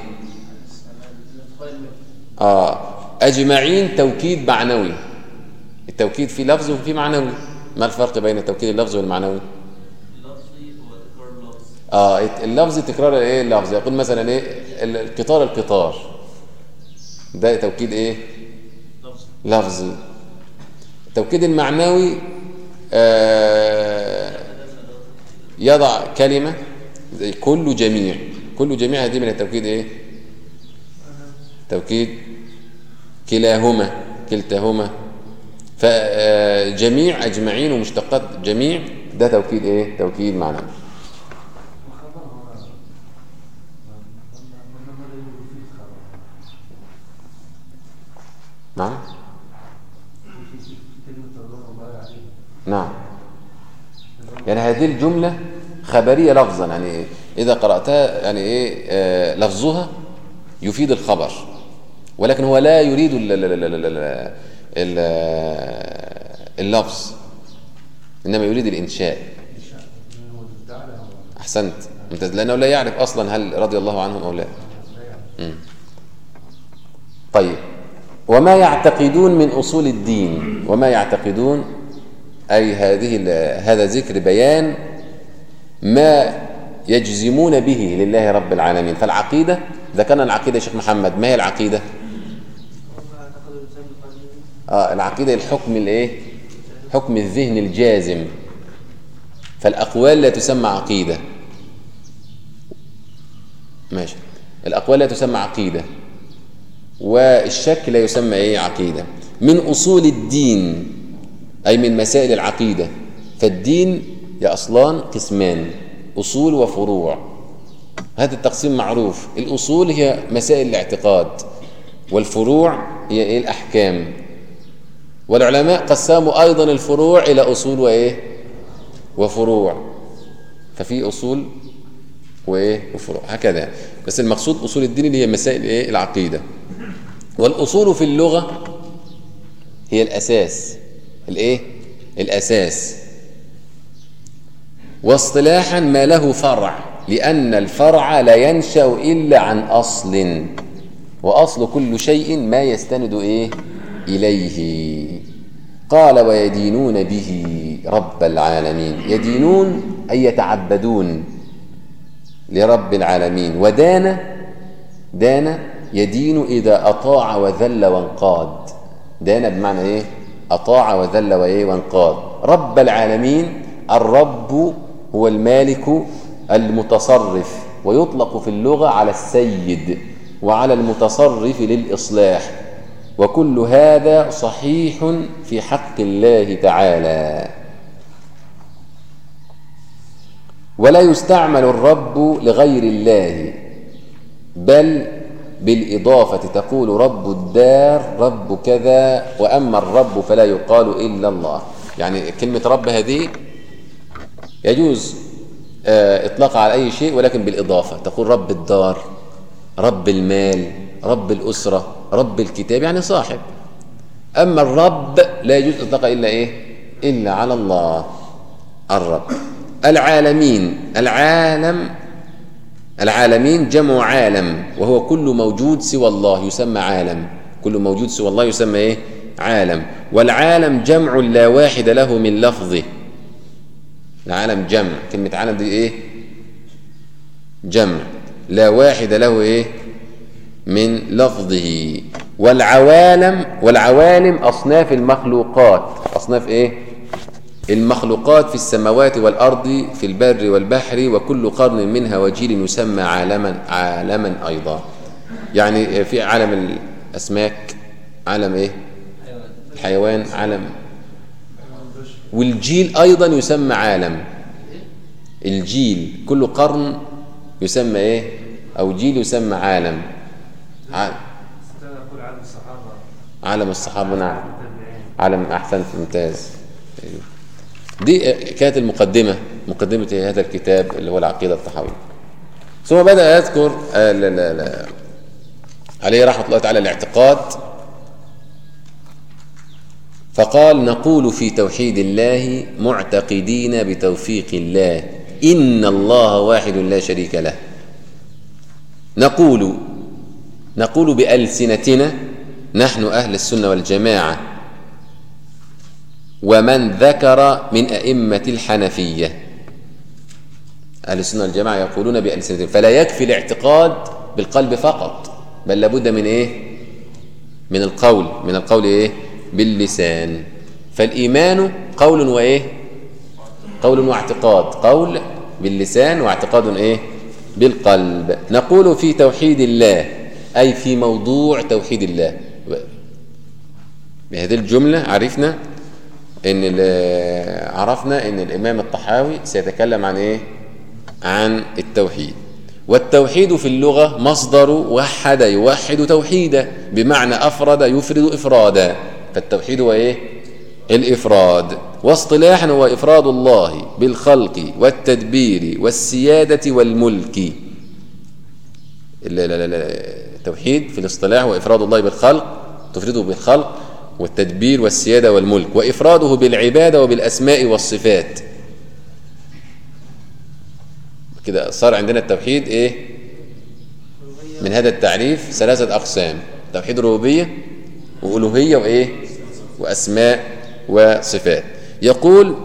أجمعين توكيد معنوي. التوكيد فيه لفظ وفيه معنوي. ما الفرق بين التوكيد اللفظي والمعنوي؟ اللفظي هو تكرار اللفظ. اللفظ تكرار ايه؟ اللفظ يقول مثلا ايه؟ القطار ده توكيد ايه؟ لفظي. التوكيد المعنوي يضع كلمة زي كل جميع. كل جميع هذه من التوكيد ايه؟ توكيد كلاهما كلتاهما. فجميع أجمعين ومشتقات جميع ده توكيد ايه؟ توكيد معنوي. نعم نعم. يعني هذه الجملة خبرية لفظا، يعني إذا قرأتها يعني إيه لفظها يفيد الخبر، ولكن هو لا يريد اللفظ، إنما يريد الإنشاء. أحسنت ممتاز، لأنه لا يعرف أصلا هل رضي الله عنهم أو لا. طيب، وما يعتقدون من أصول الدين. وما يعتقدون أي هذا ذكر بيان ما يجزمون به لله رب العالمين. فالعقيدة ذكرنا العقيدة يا شيخ محمد، ما هي العقيدة؟ العقيدة الحكم الايه؟ حكم الذهن الجازم. فالأقوال لا تسمى عقيدة. ماشي، الأقوال لا تسمى عقيدة، والشك لا يسمى ايه؟ عقيدة. من أصول الدين أي من مسائل العقيدة. فالدين يا أصلان قسمان، أصول وفروع. هذا التقسيم معروف. الأصول هي مسائل الاعتقاد، والفروع هي ايه؟ الأحكام. والعلماء قسموا أيضا الفروع إلى أصول وإيه؟ وفروع. ففي أصول وإيه؟ وفروع هكذا. بس المقصود أصول الدين اللي هي مسائل إيه؟ العقيدة. والأصول في اللغة هي الأساس. الإيه؟ الأساس. واصطلاحا ما له فرع، لأن الفرع لا ينشأ إلا عن أصل، وأصل كل شيء ما يستند إيه؟ إليه. قال ويدينون به رب العالمين. يدينون أي يتعبدون لرب العالمين. دان يدين إذا أطاع وذل وانقاد. دان بمعنى إيه؟ أطاع وذل وإيه؟ وانقاد. رب العالمين، الرب هو المالك المتصرف، ويطلق في اللغة على السيد وعلى المتصرف للإصلاح. وكل هذا صحيح في حق الله تعالى. ولا يستعمل الرب لغير الله، بل بالإضافة تقول رب الدار، رب كذا. وأما الرب فلا يقال إلا الله. يعني كلمة رب هذه يجوز إطلاقها على أي شيء، ولكن بالإضافة تقول رب الدار، رب المال، رب الأسرة، رب الكتاب، يعني صاحب. أما الرب لا يجوز إطلاقها إلا إيه؟ إلا على الله. الرب. العالمين. العالمين جمع عالم، وهو كل موجود سوى الله يسمى عالم. كل موجود سوى الله يسمى إيه؟ عالم. والعالم جمع لا واحد له من لفظه. العالم جمع. كلمة عالم دي إيه؟ جمع لا واحد له إيه؟ من لفظه. والعوالم أصناف المخلوقات. أصناف إيه؟ المخلوقات في السماوات والأرض، في البر والبحر، وكل قرن منها وجيل يسمى عالما أيضا. يعني في عالم الأسماك، عالم إيه؟ الحيوان، عالم. والجيل أيضا يسمى عالم. الجيل كل قرن يسمى إيه؟ أو جيل يسمى عالم. عالم الصحابة. نعم، عالم. أحسنت، ممتاز. دي كانت مقدمة هذا الكتاب اللي هو العقيدة الطحاوية. ثم بدأ يذكر عليه رحمة الله تعالى الاعتقاد، فقال: نقول في توحيد الله معتقدين بتوفيق الله إن الله واحد لا شريك له. نقول بألسنتنا نحن أهل السنة والجماعة ومن ذكر من أئمة الحنفية. أهل السنة والجماعة يقولون بألسنتهم، فلا يكفي الاعتقاد بالقلب فقط، بل لابد من إيه؟ من القول إيه؟ باللسان. فالإيمان قول وإيه؟ قول واعتقاد، قول باللسان واعتقاد إيه؟ بالقلب. نقول في توحيد الله أي في موضوع توحيد الله. بهذه الجملة عرفنا إن الإمام الطحاوي سيتكلم عن إيه؟ عن التوحيد. والتوحيد في اللغة مصدر وحد يوحد توحيدا، بمعنى أفرد يفرد إفرادا. فالتوحيد هو إيه؟ الإفراد. واصطلاحا هو إفراد الله بالخلق والتدبير والسيادة والملك. التوحيد في الاصطلاح هو إفراد الله بالخلق، تفرده بالخلق والتدبير والسيادة والملك، وإفراده بالعبادة وبالأسماء والصفات. كده صار عندنا التوحيد إيه؟ من هذا التعريف 3 أقسام: توحيد ربوبية وألوهية وإيه؟ وأسماء وصفات. يقول: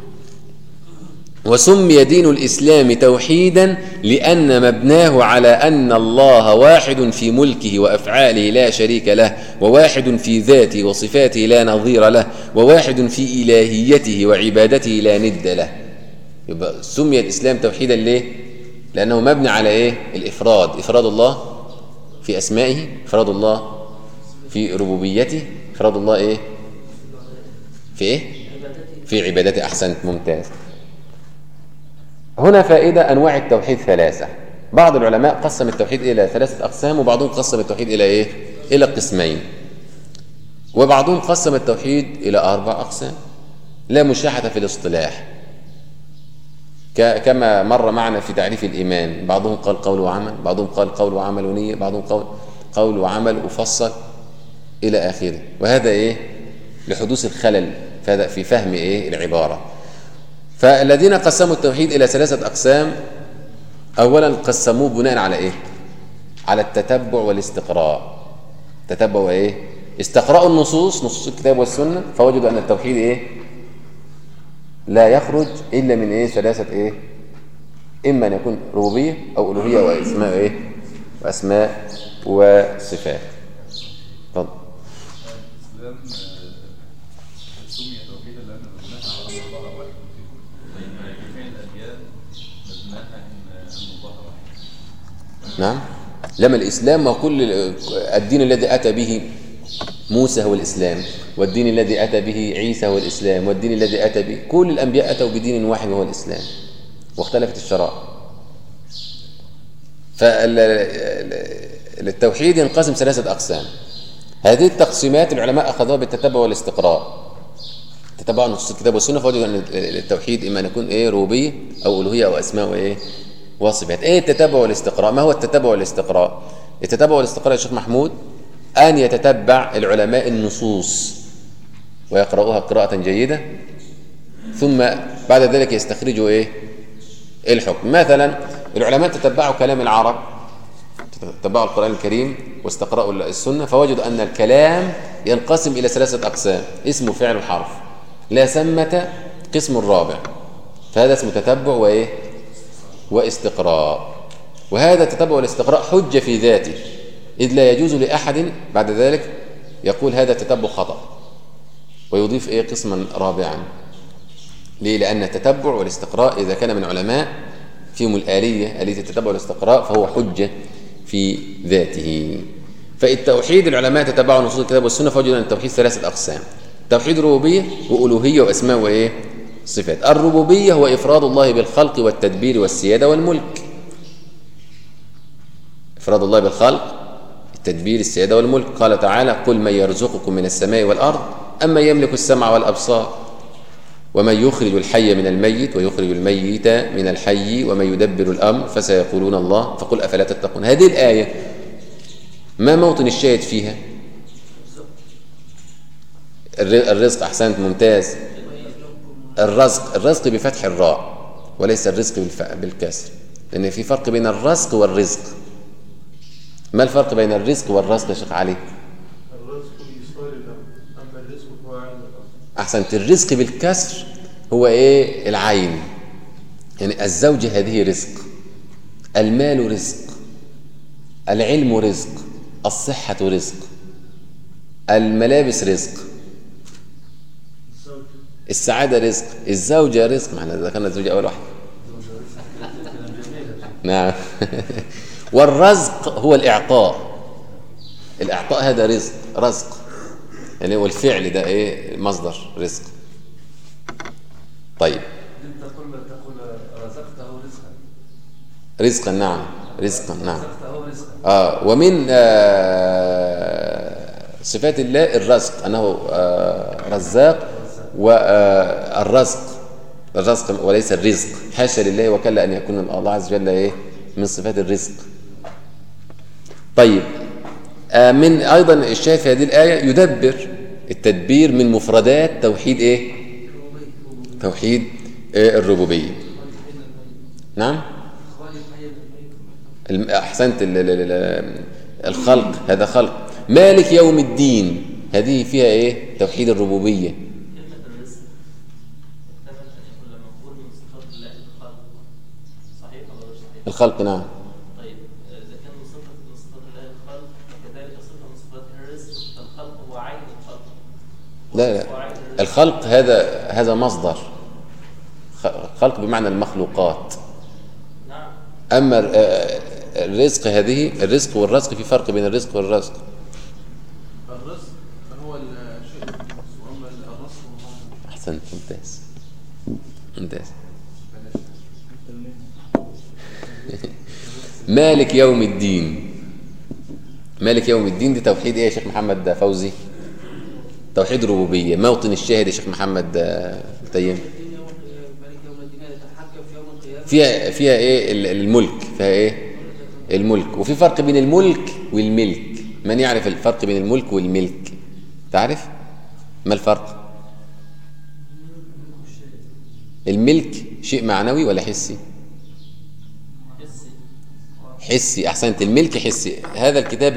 وسمي دين الإسلام توحيدا لأن مبناه على أن الله واحد في ملكه وأفعاله لا شريك له، وواحد في ذاته وصفاته لا نظير له، وواحد في إلهيته وعبادته لا ند له. يبقى سمي الإسلام توحيدا ليه؟ لأنه مبني على إيه؟ الإفراد، إفراد الله في أسمائه، إفراد الله في ربوبيته، إفراد الله إيه؟ في إيه؟ في عبادته. أحسنت، ممتاز. هنا فائدة: أنواع التوحيد 3. بعض العلماء قسم التوحيد إلى 3 أقسام، وبعضهم قسم التوحيد إلى إيه؟ إلى قسمين، وبعضهم قسم التوحيد إلى 4 أقسام لا مشاحة في الاصطلاح، كما مر معنا في تعريف الإيمان. بعضهم قال قول وعمل، بعضهم قال قول وعمل ونية، بعضهم قول وعمل وفصل إلى آخره. وهذا إيه؟ لحدوث الخلل في فهم إيه؟ العبارة. فالذين قسموا التوحيد إلى 3 أقسام، أولا قسموه بناء على إيه؟ على التتبع والاستقراء. تتبع وإيه؟ استقراء نصوص الكتاب والسنة، فوجدوا أن التوحيد إيه؟ لا يخرج إلا من إيه؟ 3 إيه؟ إما أن يكون ربوبية أو ألوهية وأسماء إيه؟ وأسماء وصفات. طب الإسلام سمي توحيدا لأن مبناها على أن الله واحد في جميع الأديان، مبناها أن الله واحد. نعم. لما الإسلام وكل الدين الذي أتى به موسى هو الإسلام، والدين الذي أتى به عيسى هو الإسلام، والدين الذي أتى به كل الأنبياء أتوا بدين واحد وهو الإسلام، واختلفت الشرائع. فالتوحيد ينقسم 3 أقسام. هذه التقسيمات العلماء أخذوها بالتتبع والاستقراء، تتبع نصوص الكتاب والسنة، فوجدوا أن التوحيد إما أن يكون إيه؟ ربوبية أو ألوهية أو أسماء وإيه؟ وصفات. إيه التتبع والاستقراء؟ ما هو التتبع والاستقراء؟ التتبع والاستقراء يا شيخ محمود أن يتتبع العلماء النصوص ويقرؤوها قراءة جيدة، ثم بعد ذلك يستخرجوا إيه؟ الحكم. مثلا العلماء تتبعوا كلام العرب، تتبعوا القرآن الكريم واستقرأوا السنة، فوجدوا أن الكلام ينقسم إلى 3 أقسام: اسم وفعل وحرف، لا ثمة قسم رابع. فهذا اسمه تتبع وإيه؟ واستقراء. وهذا التتبع والاستقراء حجة في ذاته، إذ لا يجوز لأحد بعد ذلك يقول هذا تتبع خطأ ويضيف إيه؟ قسما رابعا. ليه؟ لأن التتبع والاستقراء إذا كان من علماء فيهم الآلية التتبع والاستقراء فهو حجة في ذاته. فالتوحيد العلماء تتبعوا نصوص الكتاب والسنة، فوجدوا أن التوحيد 3 أقسام: توحيد ربوبية وألوهية وأسماء وإيه؟ صفات. الربوبية هو إفراد الله بالخلق والتدبير والسيادة والملك. إفراد الله بالخلق، التدبير، السيادة والملك. قال تعالى: قل من يرزقكم من السماء والأرض أما يملك السمع والأبصار. ومن يخرج الحي من الميت ويخرج الميت من الحي ومن يدبر الأمر فسيقولون الله فقل أفلا تتقون. هذه الآية ما موطن الشاهد فيها؟ الرزق. أحسنت، ممتاز. الرزق بفتح الراء وليس الرزق بالكسر، لأن في فرق بين الرزق والرزق. ما الفرق بين الرزق والرزق يا شيخ علي؟ الرزق بإيصال الأمر، أما الرزق هو عين الأمر. أحسنت. الرزق بالكسر هو إيه؟ العين. يعني الزوجة هذه رزق، المال رزق، العلم رزق، الصحة رزق، الملابس رزق، السعادة رزق، الزوجة رزق. ما احنا ذكرنا الزوجة أول واحدة. نعم. والرزق هو الإعطاء. الإعطاء هذا رزق يعني هو الفعل ده إيه؟ مصدر رزق. طيب تقول رزقته رزقا. نعم، رزقا. نعم. رزقته رزقا. ومن صفات الله الرزق، أنه رزاق. والرزق وليس الرزق، حاشا لله وكلا أن يكون الله عز وجل إيه؟ من صفات الرزق. طيب، من أيضا الشاهد في هذه الآية يدبر. التدبير من مفردات توحيد إيه؟ توحيد الربوبية. نعم، أحسنت. الخلق، هذا خلق. مالك يوم الدين، هذه فيها إيه؟ توحيد الربوبية. الخلق. نعم. طيب إذا كان من صفات الله الخلق فكذلك صفة من صفات الرزق، فالخلق هو عين الخلق. لا، الخلق هذا مصدر. خلق بمعنى المخلوقات. نعم. أما الرزق، هذه الرزق والرزق، في فرق بين الرزق والرزق. الرزق هو الشيء، وأما الرزق هو أحسنت، ممتاز. مالك يوم الدين. مالك يوم الدين دي توحيد ايه يا شيخ محمد فوزي؟ توحيد ربوبيه. موطن الشاهد يا شيخ محمد تيم؟ فيها ايه؟ الملك. فيها ايه؟ الملك. وفي فرق بين الملك والملك. من يعرف الفرق بين الملك والملك؟ تعرف ما الفرق؟ الملك شيء معنوي ولا حسي؟ حسي. أحسنت. الملك حسي. هذا الكتاب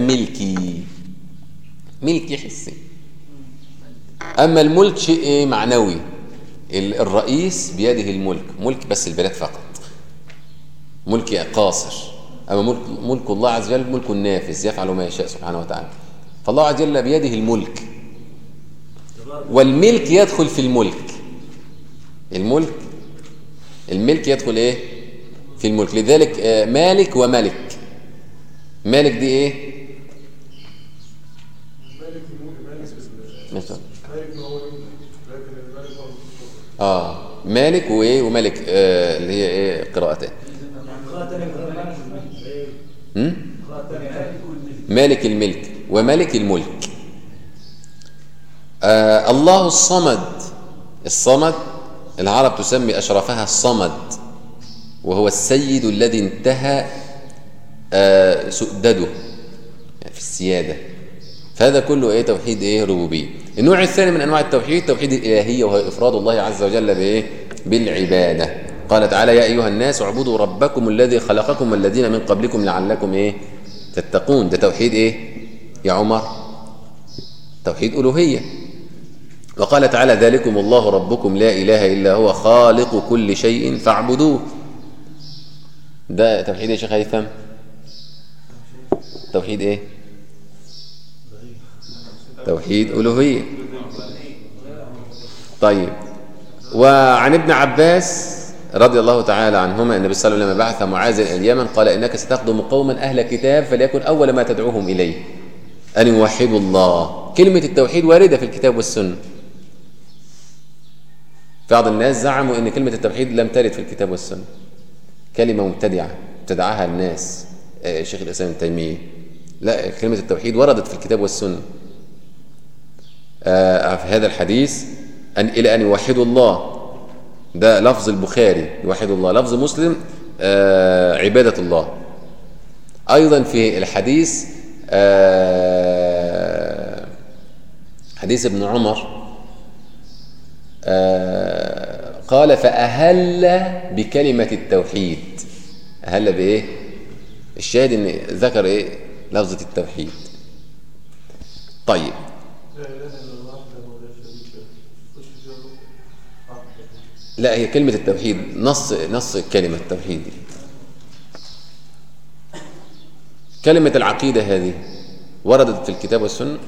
ملكي حسي. أما الملك شيء معنوي. الرئيس بيده الملك، ملك بس البلاد فقط، ملك قاصر. أما ملك الله عز وجل ملك نافذ، يفعل ما يشاء سبحانه وتعالى. فالله عز وجل بيده الملك، والملك يدخل في الملك. الملك يدخل ايه؟ في الملك. لذلك مالك وملك. مالك دي ايه؟ مالك وايه؟ وملك اللي هي ايه قراءتين؟ مالك الملك وملك الملك. الله الصمد العرب تسمي أشرفها الصمد، وهو السيد الذي انتهى سؤدده يعني في السيادة. فهذا كله ايه؟ توحيد ايه؟ ربوبية. النوع الثاني من انواع التوحيد توحيد الالهية، وهو افراد الله عز وجل بايه؟ بالعبادة. قال تعالى: يا ايها الناس اعبدوا ربكم الذي خلقكم والذين من قبلكم لعلكم ايه؟ تتقون. ده توحيد ايه يا عمر؟ توحيد الوهية. وقال تعالى: ذلكم الله ربكم لا اله الا هو خالق كل شيء فاعبدوه. ده توحيد يا شيخ هيثم؟ توحيد ايه؟ توحيد ألوهية. طيب، وعن ابن عباس رضي الله تعالى عنهما النبي صلى الله عليه وسلم بعث معاذ إلى اليمن قال: إنك ستقدم قوما أهل كتاب فليكن أول ما تدعوهم إليه أن يوحدوا الله. كلمة التوحيد واردة في الكتاب والسنة. بعض الناس زعموا أن كلمة التوحيد لم ترد في الكتاب والسنة، كلمة مبتدعة ابتدعها الناس، شيخ الإسلام ابن تيمية. لا، كلمة التوحيد وردت في الكتاب والسنة في هذا الحديث إلى أن يوحدوا الله. ده لفظ البخاري يوحد الله، لفظ مسلم عبادة الله. أيضا في الحديث حديث ابن عمر قال فأهل بكلمة التوحيد. أهل بإيه؟ الشاهد إن ذكر إيه؟ لفظة التوحيد. طيب لا إله إلا الله وحده لا شريك له خش جاره وحده. لا، هي كلمة التوحيد نص كلمة التوحيد دي. كلمة العقيدة هذه وردت في الكتاب والسنة؟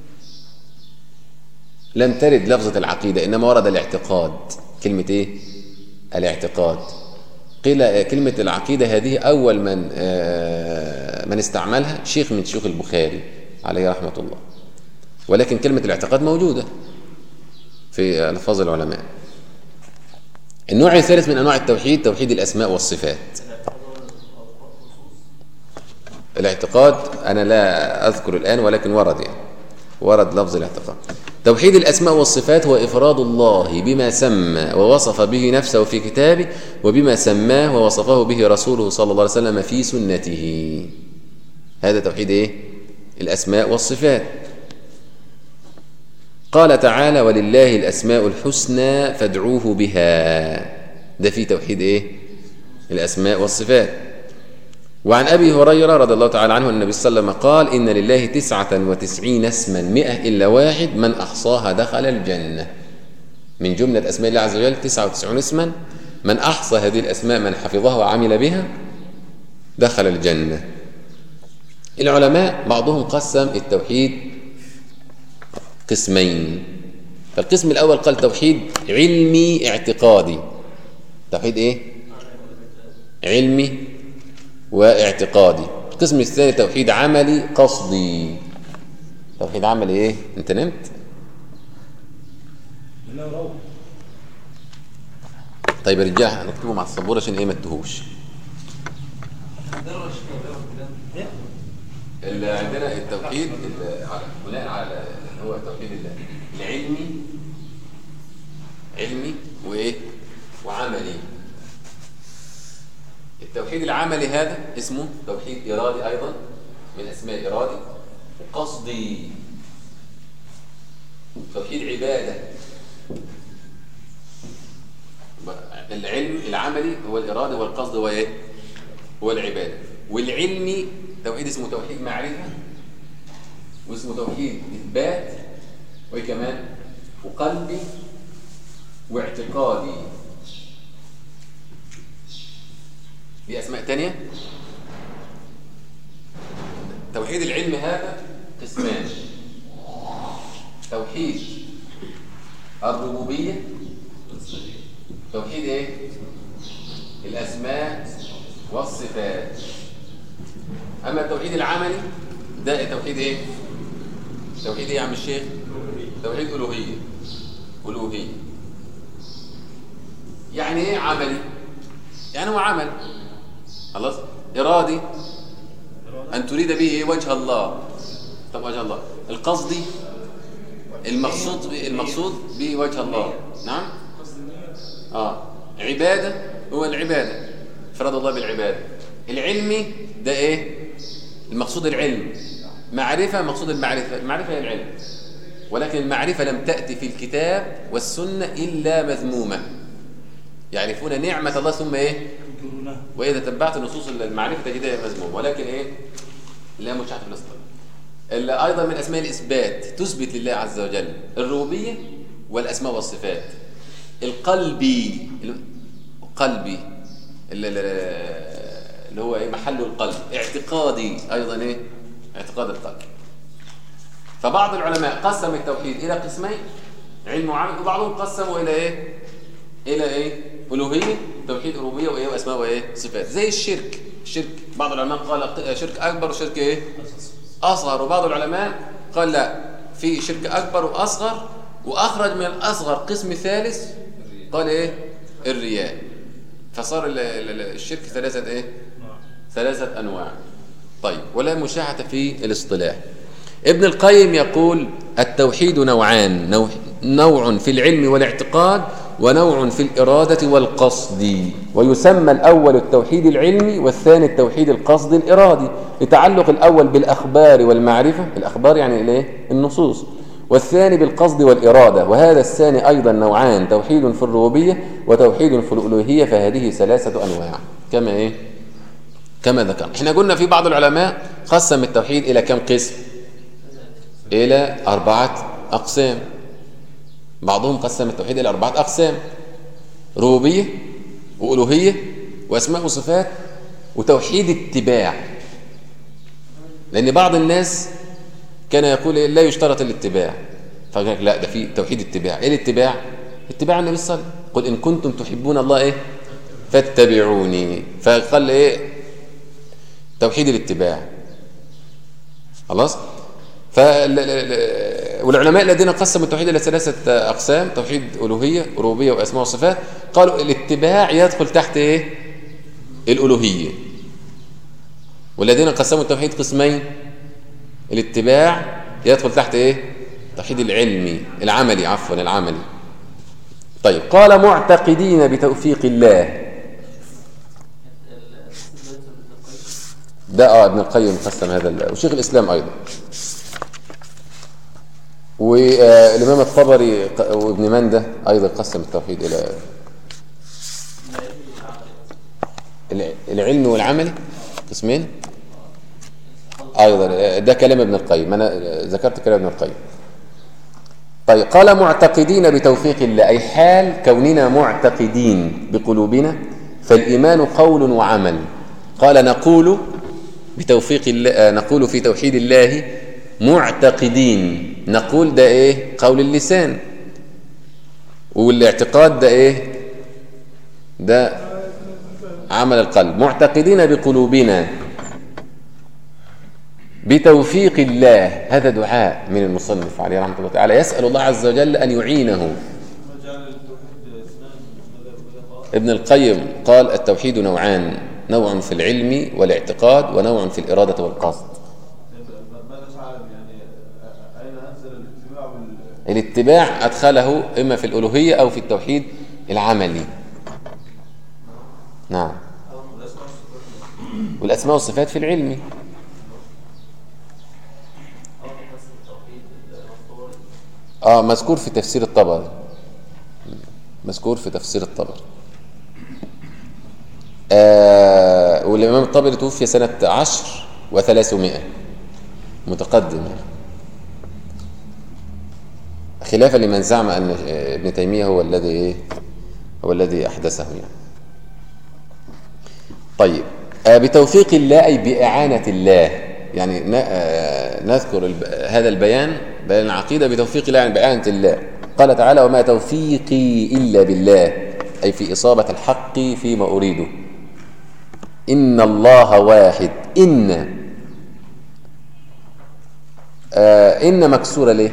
لم ترد لفظة العقيدة، إنما ورد الاعتقاد. كلمة إيه؟ الاعتقاد. قيل كلمة العقيدة هذه أول من استعملها شيخ من شيوخ البخاري عليه رحمة الله، ولكن كلمة الاعتقاد موجودة في ألفاظ العلماء. النوع الثالث من أنواع التوحيد توحيد الأسماء والصفات. الاعتقاد أنا لا أذكر الآن، ولكن ورد ورد لفظ الاعتقاد. توحيد الأسماء والصفات هو إفراد الله بما سمى ووصف به نفسه في كتابه، وبما سماه ووصفه به رسوله صلى الله عليه وسلم في سنته. هذا توحيد إيه؟ الأسماء والصفات. قال تعالى ولله الأسماء الحسنى فادعوه بها. ده في توحيد إيه؟ الأسماء والصفات. وعن أبي هريرة رضي الله تعالى عنه النبي صلى الله عليه وسلم قال إن لله 99 اسما 100 إلا واحد من أحصاها دخل الجنة. من جملة أسماء الله عز وجل 99 اسما، من أحصى هذه الأسماء من حفظها وعمل بها دخل الجنة. العلماء بعضهم قسم التوحيد قسمين. فالقسم الأول قال توحيد علمي اعتقادي. توحيد إيه؟ علمي واعتقادي. القسم الثاني توحيد عملي قصدي. توحيد عملي ايه؟ انت نمت؟ طيب رجاء هنكتبه مع السبوره عشان ايه ما تتوهوش. اللي عندنا التوحيد بناء على هو توحيد العلمي، علمي وايه؟ وعملي. التوحيد العملي هذا اسمه توحيد إرادي، أيضا من أسماء إرادي. وقصدي توحيد عبادة. العلم العملي هو الإرادة، والقصد هو إيه؟ هو العبادة. والعلمي توحيد اسمه توحيد معرفة، واسمه توحيد إثبات، وكمان وقلبي واعتقادي. دي أسماء تانية. توحيد العلم هذا قسمان: توحيد الربوبية، توحيد ايه؟ الأسماء والصفات. أما التوحيد العملي ده توحيد ايه؟ توحيد ايه يا عم الشيخ؟ توحيد ألوهية. ألوهية يعني ايه عملي؟ يعني هو عمل خلاص. إرادي أن تريد به إيه؟ وجه الله. طب وجه الله. القصدي المقصود به وجه الله. نعم. عبادة هو العبادة، إفراد الله بالعبادة. العلمي ده إيه؟ المقصود العلم. معرفة مقصود المعرفة. المعرفة هي العلم، ولكن المعرفة لم تأتي في الكتاب والسنة إلا مذمومة. يعرفون نعمة الله ثم إيه؟ وإذا تبعت نصوص المعرفة تجدها مذمومة، ولكن إيه؟ لا مشاحة في الاصطلاح. أيضا من أسماء الإثبات تثبت لله عز وجل الربوبية والأسماء والصفات. القلبي اللي هو إيه؟ محل القلب. اعتقادي أيضا إيه؟ اعتقاد القلب. فبعض العلماء قسم التوحيد إلى قسمين: علم وعمل، وبعضهم قسموا إلى إيه؟ إلى إيه؟ ألوهية، توحيد ألوهية وإيه؟ وأسماء وإيه؟ صفات. زي الشرك. بعض العلماء قال شرك أكبر وشرك إيه؟ أصغر. وبعض العلماء قال لا، في شرك أكبر وأصغر، وأخرج من الأصغر قسم ثالث قال إيه؟ الرياء. فصار الشرك ثلاثة أنواع. طيب، ولا مشاحة في الاصطلاح. ابن القيم يقول التوحيد نوعان: نوع في العلم والاعتقاد، ونوع في الإرادة والقصد. ويسمى الأول التوحيد العلمي والثاني التوحيد القصد الإرادي، لتعلق الأول بالأخبار والمعرفة، الأخبار يعني الايه؟ النصوص، والثاني بالقصد والإرادة. وهذا الثاني أيضا نوعان، توحيد في الربوبية وتوحيد في الألوهية، فهذه 3 أنواع كما ايه؟ كما ذكر. احنا قلنا في بعض العلماء قسم التوحيد إلى كم قسم؟ إلى 4 أقسام. بعضهم قسم التوحيد إلى 4 أقسام: ربوبية وألوهية وأسماء وصفات وتوحيد اتباع. لأن بعض الناس كان يقول لا يشترط الاتباع، فقال لك لا، ده في توحيد اتباع. ايه الاتباع؟ اتباع النبي صلى الله عليه وسلم. قل إن كنتم تحبون الله ايه؟ فاتبعوني. فقال ايه؟ توحيد الاتباع. خلاص. والعلماء الذين قسموا التوحيد الى 3 اقسام: توحيد الوهيه وربوبيه واسماء وصفات، قالوا الاتباع يدخل تحت ايه؟ الالوهيه. والذين قسموا التوحيد قسمين: الاتباع يدخل تحت ايه؟ التوحيد العلمي العملي. طيب، قال معتقدين بتوفيق الله. ده ابن القيم قسم هذا، وشيخ الاسلام ايضا، والامام الطبري وابن منده ايضا قسم التوحيد الى العلم والعمل قسمين ايضا. ده كلام ابن القيم، انا ذكرت كلام ابن القيم. طيب، قال معتقدين بتوفيق الله، اي حال كوننا معتقدين بقلوبنا، فالايمان قول وعمل. قال نقول بتوفيق الله، نقول في توحيد الله معتقدين. نقول ده ايه؟ قول اللسان. والاعتقاد ده ايه؟ ده عمل القلب. معتقدين بقلوبنا بتوفيق الله، هذا دعاء من المصنف عليه رحمه الله تعالى، يسأل الله عز وجل أن يعينه. ابن القيم قال التوحيد نوعان: نوع في العلم والاعتقاد، ونوع في الإرادة والقصد. الاتباع أدخله إما في الألوهية أو في التوحيد العملي. نعم. والأسماء والصفات في العلم. مذكور في تفسير الطبري. والإمام الطبري توفي سنة 10 و300، متقدم، خلافا لمن زعم أن ابن تيمية هو الذي أحدثه يعني. طيب، بتوفيق الله أي بإعانة الله، يعني نذكر هذا البيان، بيان العقيدة بتوفيق الله يعني بإعانة الله. قال تعالى: وما توفيقي إلا بالله، أي في إصابة الحق فيما أريده. إن الله واحد. إن مكسورة ليه؟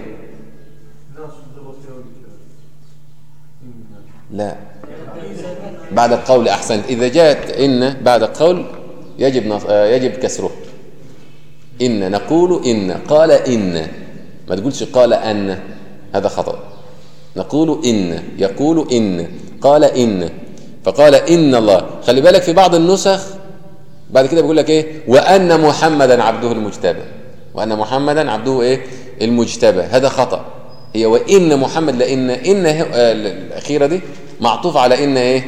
لا، بعد القول. أحسنت. إذا جاءت إن بعد القول يجب كسره. إن نقول إن، قال إن، ما تقولش قال أن، هذا خطأ. نقول إن، يقول إن، قال إن، فقال إن الله. خلي بالك في بعض النسخ بعد كده بيقول لك إيه؟ وأن محمدا عبده المجتبى. وأن محمدا عبده إيه؟ المجتبى. هذا خطأ. هي وإن محمد، لأن الأخيرة دي معطوف على إن إيه؟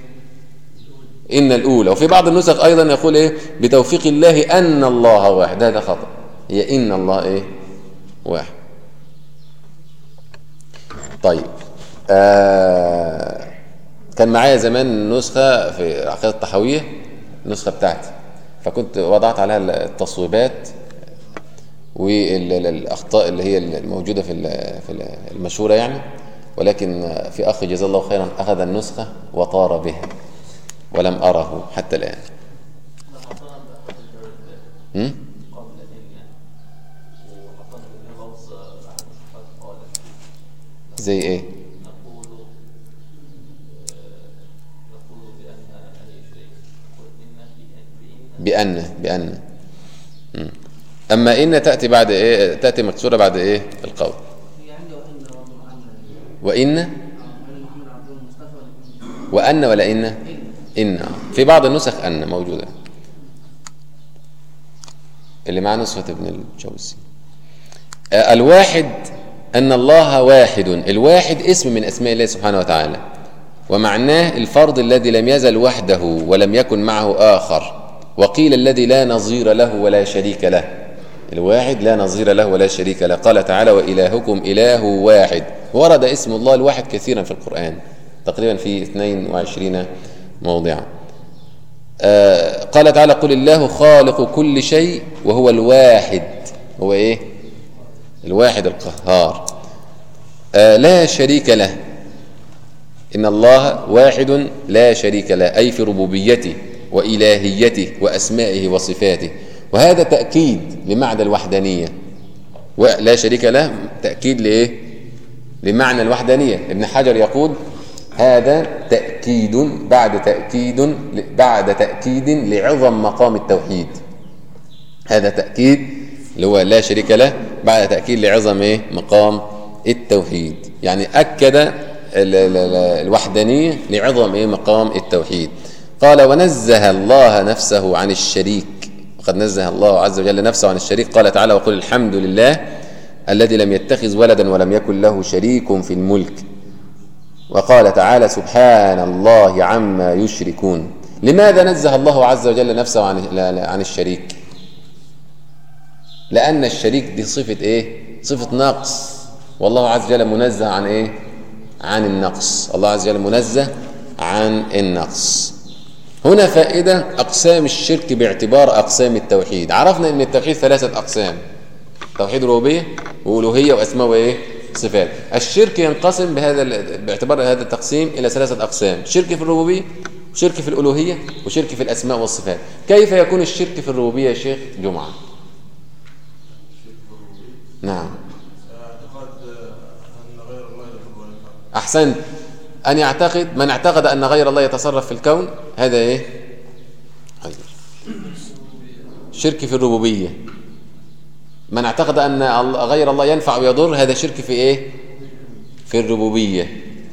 إن الأولى. وفي بعض النسخ أيضا يقول إيه؟ بتوفيق الله أن الله واحد. هذا خطأ. هي إن الله إيه؟ واحد. طيب، كان معايا زمان نسخة في العقيدة الطحاوية، النسخة بتاعتي، فكنت وضعت عليها التصويبات والأخطاء اللي هي الموجودة في المشهورة يعني. ولكن في أخ جزاه الله خيرا أخذ النسخة وطار بها ولم أره حتى الآن. زي إيه؟ بأن. أما إن تأتي بعد إيه؟ تأتي مكسورة بعد إيه؟ القول. وإن وأن ولا إن؟ إن. في بعض النسخ أن موجودة، اللي معاه نسخة ابن الجوزي. الواحد أن الله واحد. الواحد اسم من أسماء الله سبحانه وتعالى، ومعناه الفرد الذي لم يزل وحده ولم يكن معه آخر. وقيل الذي لا نظير له ولا شريك له. الواحد لا نظير له ولا شريك له. قال تعالى وإلهكم إله واحد. ورد اسم الله الواحد كثيرا في القرآن، تقريبا في 22 موضعا. قال تعالى قل الله خالق كل شيء وهو الواحد. هو إيه؟ الواحد القهار لا شريك له. إن الله واحد لا شريك له، أي في ربوبيته وإلهيته وأسمائه وصفاته. وهذا تأكيد لمعنى الوحدانية. ولا شريك له تأكيد لإيه؟ لمعنى الوحدانية. ابن حجر يقول هذا تأكيد بعد تأكيد لعظم مقام التوحيد. هذا تأكيد اللي هو لا شريك له بعد تأكيد لعظم إيه؟ مقام التوحيد. يعني أكد الوحدانية لعظم إيه؟ مقام التوحيد. قال ونزه الله نفسه عن الشريك. وقد نزه الله عز وجل نفسه عن الشريك. قال تعالى وقل الحمد لله الذي لم يتخذ ولدا ولم يكن له شريك في الملك. وقال تعالى سبحان الله عما يشركون. لماذا نزه الله عز وجل نفسه عن الشريك؟ لأن الشريك دي صفة إيه؟ صفة نقص، والله عز وجل منزه عن إيه؟ عن النقص. الله عز وجل منزه عن النقص. هنا فائدة أقسام الشرك باعتبار أقسام التوحيد. عرفنا أن التوحيد 3 أقسام: توحيد ربوبية وألوهية وأسماء وإيه؟ صفات. الشرك ينقسم باعتبار هذا التقسيم إلى 3 أقسام: شرك في الربوبية، وشرك في الألوهية، وشرك في الأسماء والصفات. كيف يكون الشرك في الربوبية يا شيخ جمعة؟ نعم. أحسنت. أن يعتقد من اعتقد أن غير الله يتصرف في الكون، هذا إيه؟ شرك في الربوبية. من اعتقد أن غير الله ينفع ويضر، هذا شرك في إيه؟ في الربوبية.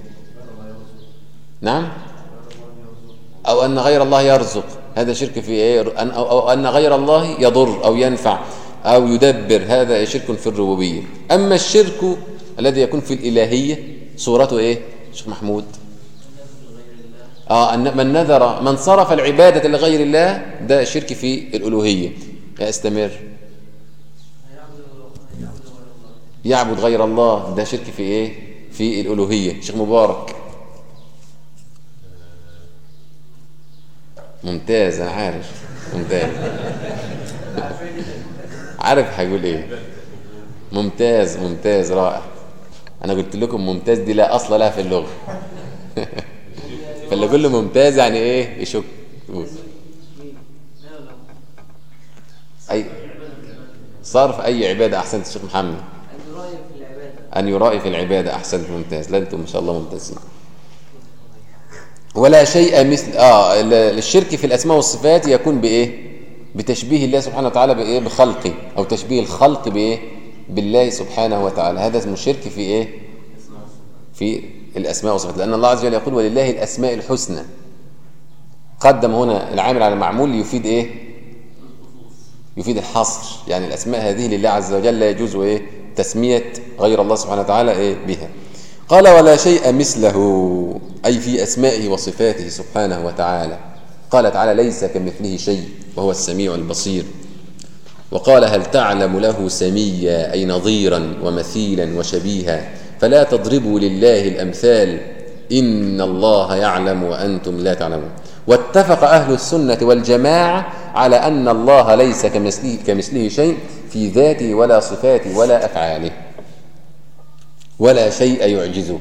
نعم. أو أن غير الله يرزق، هذا شرك في إيه؟ أو أن غير الله يضر أو ينفع أو يدبر، هذا شرك في الربوبية. أما الشرك الذي يكون في الإلهية صورته إيه شيخ محمود؟ من صرف العبادة لغير الله، ده شرك في الألوهية. استمر. يعبد غير الله، ده شرك في إيه؟ في الألوهية. شيخ مبارك. ممتاز، أنا عارف. ممتاز. عارف هيقول إيه. ممتاز ممتاز رائع. أنا قلت لكم ممتاز دي لا أصل لها في اللغة. فاللي يقول له ممتاز يعني إيه؟ يشك. أي صرف أي عبادة. أحسنت الشيخ محمد. أن يرائي في العبادة. أحسنت. ممتاز. لا أنتم ما شاء الله ممتازين. ولا شيء مثل الشرك في الأسماء والصفات يكون بإيه؟ بتشبيه الله سبحانه وتعالى بإيه؟ بخلقه، أو تشبيه الخلق بإيه؟ بالله سبحانه وتعالى. هذا اسمه الشرك في إيه؟ في الأسماء والصفات. لأن الله عز وجل يقول ولله الأسماء الحسنى. قدم هنا العامل على المعمول ليفيد إيه؟ يفيد الحصر. يعني الأسماء هذه لله عز وجل لا يجوز إيه؟ تسمية غير الله سبحانه وتعالى إيه؟ بها. قال ولا شيء مثله، أي في أسمائه وصفاته سبحانه وتعالى. قال تعالى ليس كمثله شيء وهو السميع البصير. وقال هل تعلم له سميا، أي نظيرا ومثيلا وشبيها. فلا تضربوا لله الأمثال إن الله يعلم وأنتم لا تعلمون. واتفق أهل السنة والجماعة على أن الله ليس كمثله شيء في ذاته ولا صفاته ولا أفعاله، ولا شيء يعجزه.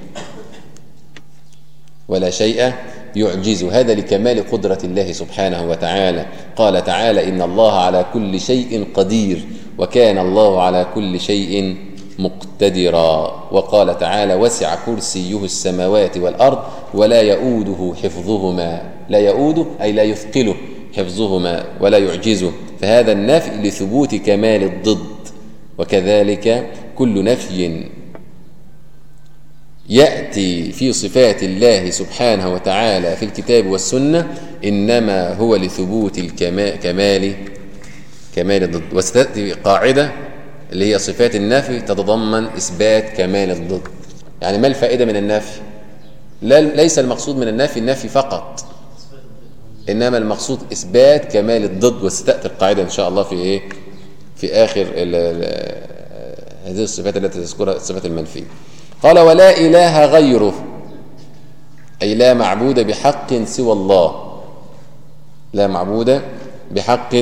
ولا شيء يعجزه. هذا لكمال قدرة الله سبحانه وتعالى. قال تعالى إن الله على كل شيء قدير وكان الله على كل شيء مقتدرا. وقال تعالى وسع كرسيه السماوات والأرض ولا يؤوده حفظهما. لا يؤوده أي لا يثقله حفظهما ولا يعجزه. فهذا النفي لثبوت كمال الضد. وكذلك كل نفي يأتي في صفات الله سبحانه وتعالى في الكتاب والسنة إنما هو لثبوت كمال الضد. وستأتي قاعدة اللي هي صفات النفي تتضمن إثبات كمال الضد. يعني ما الفائدة من النفي؟ ليس المقصود من النفي فقط، إنما المقصود إثبات كمال الضد. وستأتي القاعدة إن شاء الله في آخر هذه الصفات التي تذكرها الصفات المنفية. قال ولا إله غيره، أي لا معبود بحق سوى الله، لا معبود بحق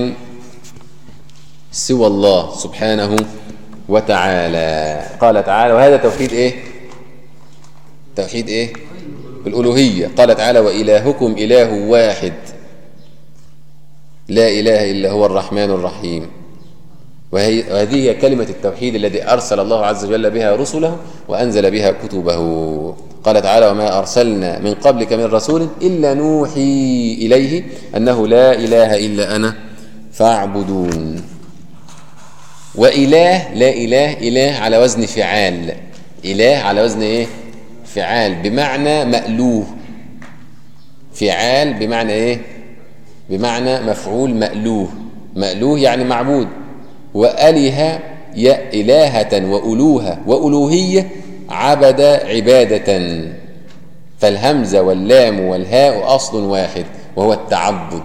سوى الله سبحانه وتعالى. قال تعالى وهذا توحيد إيه؟ توحيد إيه؟ الألوهية. قال تعالى وإلهكم إله واحد لا إله إلا هو الرحمن الرحيم. وهذه هي كلمة التوحيد الذي أرسل الله عز وجل بها رسله وأنزل بها كتبه. قال تعالى وما أرسلنا من قبلك من رسول إلا نوحي إليه أنه لا إله إلا أنا فاعبدون. وإله لا إله على وزن فعال، إله على وزن إيه؟ فعال، بمعنى مألوه. فعال بمعنى إيه؟ بمعنى مفعول مألوه. مألوه يعني معبود. وأله إلهة وألوهة وألوهية عبد عبادة، فالهمزة واللام والهاء أصل واحد وهو التعبد.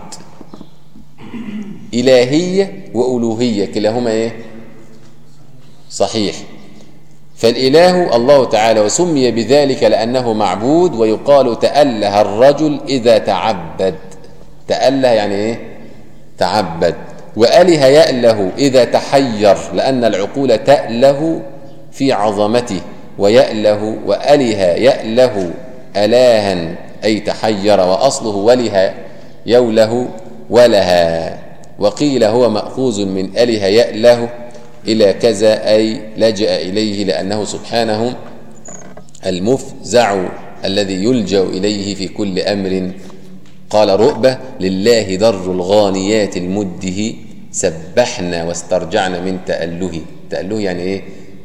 إلهية وألوهية كلاهما إيه؟ صحيح. فالإله الله تعالى وسمي بذلك لأنه معبود. ويقال تأله الرجل إذا تعبد. تأله يعني إيه؟ تعبد. وأله يأله إذا تحير، لأن العقول تأله في عظمته. ويأله وأله يأله ألاها أي تحير، وأصله وله يوله ولها. وقيل هو مأخوذ من أله يأله إلى كذا أي لجأ إليه، لأنه سبحانه المفزع الذي يلجأ إليه في كل أمر. قال رؤبة لله در الغانيات المده سبحنا واسترجعنا من تأله. تأله يعني إيه؟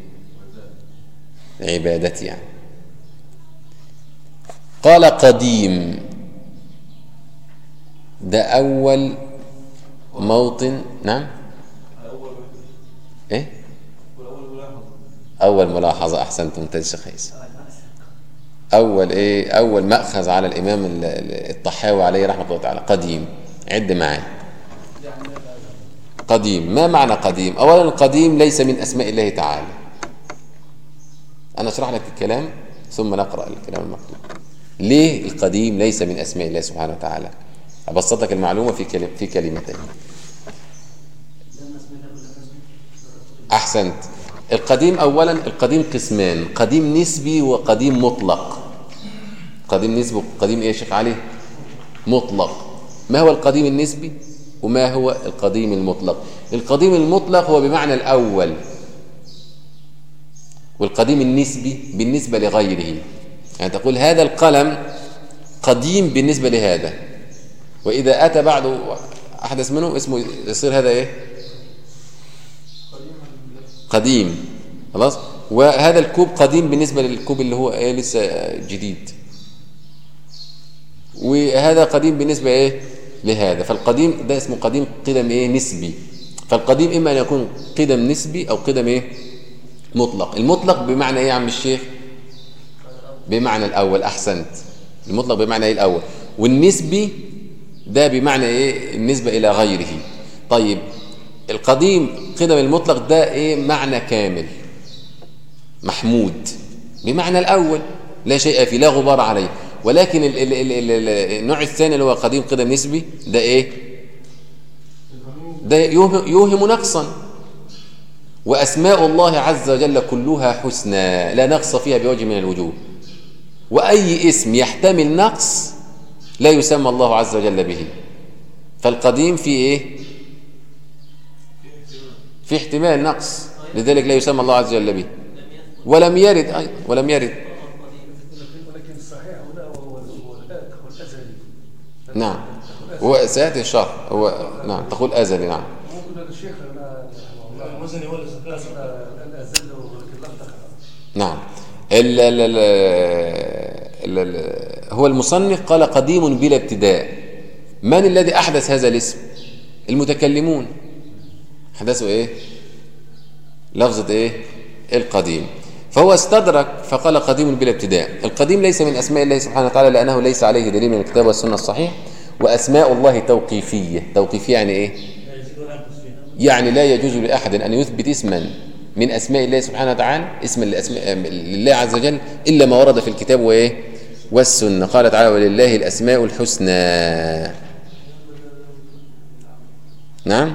عبادتي يعني. قال قديم، ده أول موطن. نعم إيه؟ أول ملاحظة. أحسنت، ممتاز شيخ هيثم. أول مأخذ على الإمام الطحاوي عليه رحمة الله تعالى قديم. عد معايا. قديم، ما معنى قديم؟ أولا القديم ليس من أسماء الله تعالى. أنا أشرح لك الكلام ثم نقرأ الكلام المكتوب. ليه القديم ليس من أسماء الله سبحانه وتعالى؟ أبسط لك المعلومة في كلمتين. أحسنت. القديم أولا، القديم قسمان: قديم نسبي وقديم مطلق. قديم نسبي وقديم إيه يا شيخ علي؟ مطلق. ما هو القديم النسبي وما هو القديم المطلق؟ القديم المطلق هو بمعنى الأول، والقديم النسبي بالنسبة لغيره. يعني تقول هذا القلم قديم بالنسبة لهذا، وإذا أتى بعده أحدث منه اسمه يصير هذا إيه؟ قديم. خلاص. وهذا الكوب قديم بالنسبة للكوب اللي هو إيه لسه جديد، وهذا قديم بالنسبة إيه لهذا. فالقديم ده اسمه قديم قدم إيه نسبي. فالقديم إما أن يكون قدم نسبي أو قدم إيه مطلق. المطلق بمعنى إيه يا عم الشيخ؟ بمعنى الأول. أحسنت. المطلق بمعنى إيه الأول، والنسبي ده بمعنى إيه النسبة إلى غيره. طيب القديم قدم المطلق ده إيه معنى كامل محمود بمعنى الأول، لا شيء فيه، لا غبار عليه. ولكن النوع الثاني اللي هو قديم قدم نسبي ده إيه؟ ده يوهم نقصا. وأسماء الله عز وجل كلها حسنى لا نقص فيها بوجه من الوجوه، وأي اسم يحتمل نقص لا يسمى الله عز وجل به. فالقديم فيه إيه؟ في احتمال نقص، لذلك لا يسمى الله عز وجل به. ولم يرد أيضا، ولم يرد. ولكن الصحيح هنا هو الأزلي. نعم، هو سيأتي الشرح. هو نعم تقول أزلي. نعم. ممكن الشيخ المزني هو الأزل ولكن لم تخلق. نعم. ال ال ال ال ال هو المصنف قال قديم بلا ابتداء. من الذي أحدث هذا الاسم؟ المتكلمون أحدثوا إيه؟ لفظة إيه؟ القديم. فهو استدرك فقال قديم بلا ابتداء. القديم ليس من أسماء الله سبحانه وتعالى لأنه ليس عليه دليل من الكتاب والسنة الصحيح. وأسماء الله توقيفية. توقيفية يعني إيه؟ يعني لا يجوز لأحد أن يثبت اسما من أسماء الله سبحانه وتعالى، اسما لله عز وجل، إلا ما ورد في الكتاب وإيه؟ والسنة. قال تعالى ولله الأسماء الحسنى. نعم،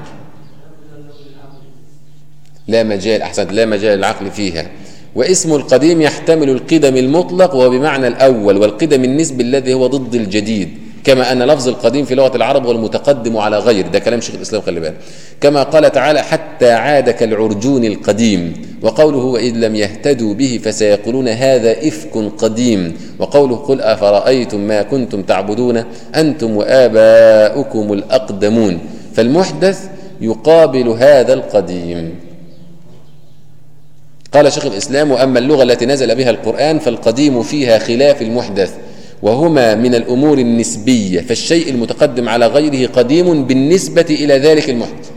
لا مجال، أحسنت، لا مجال العقل فيها. واسم القديم يحتمل القدم المطلق وهو بمعنى الأول، والقدم النسبي الذي هو ضد الجديد، كما أن لفظ القديم في لغة العرب هو المتقدم على غير. ده كلام شيخ الإسلام، خلي بالك. كما قال تعالى حتى عاد كالعرجون القديم. وقوله وإذ لم يهتدوا به فسيقولون هذا إفك قديم. وقوله قل أفرأيتم ما كنتم تعبدون أنتم وآباؤكم الأقدمون. فالمحدث يقابل هذا القديم. قال شيخ الإسلام وأما اللغة التي نزل بها القرآن فالقديم فيها خلاف المحدث، وهما من الأمور النسبية، فالشيء المتقدم على غيره قديم بالنسبة إلى ذلك المحدث.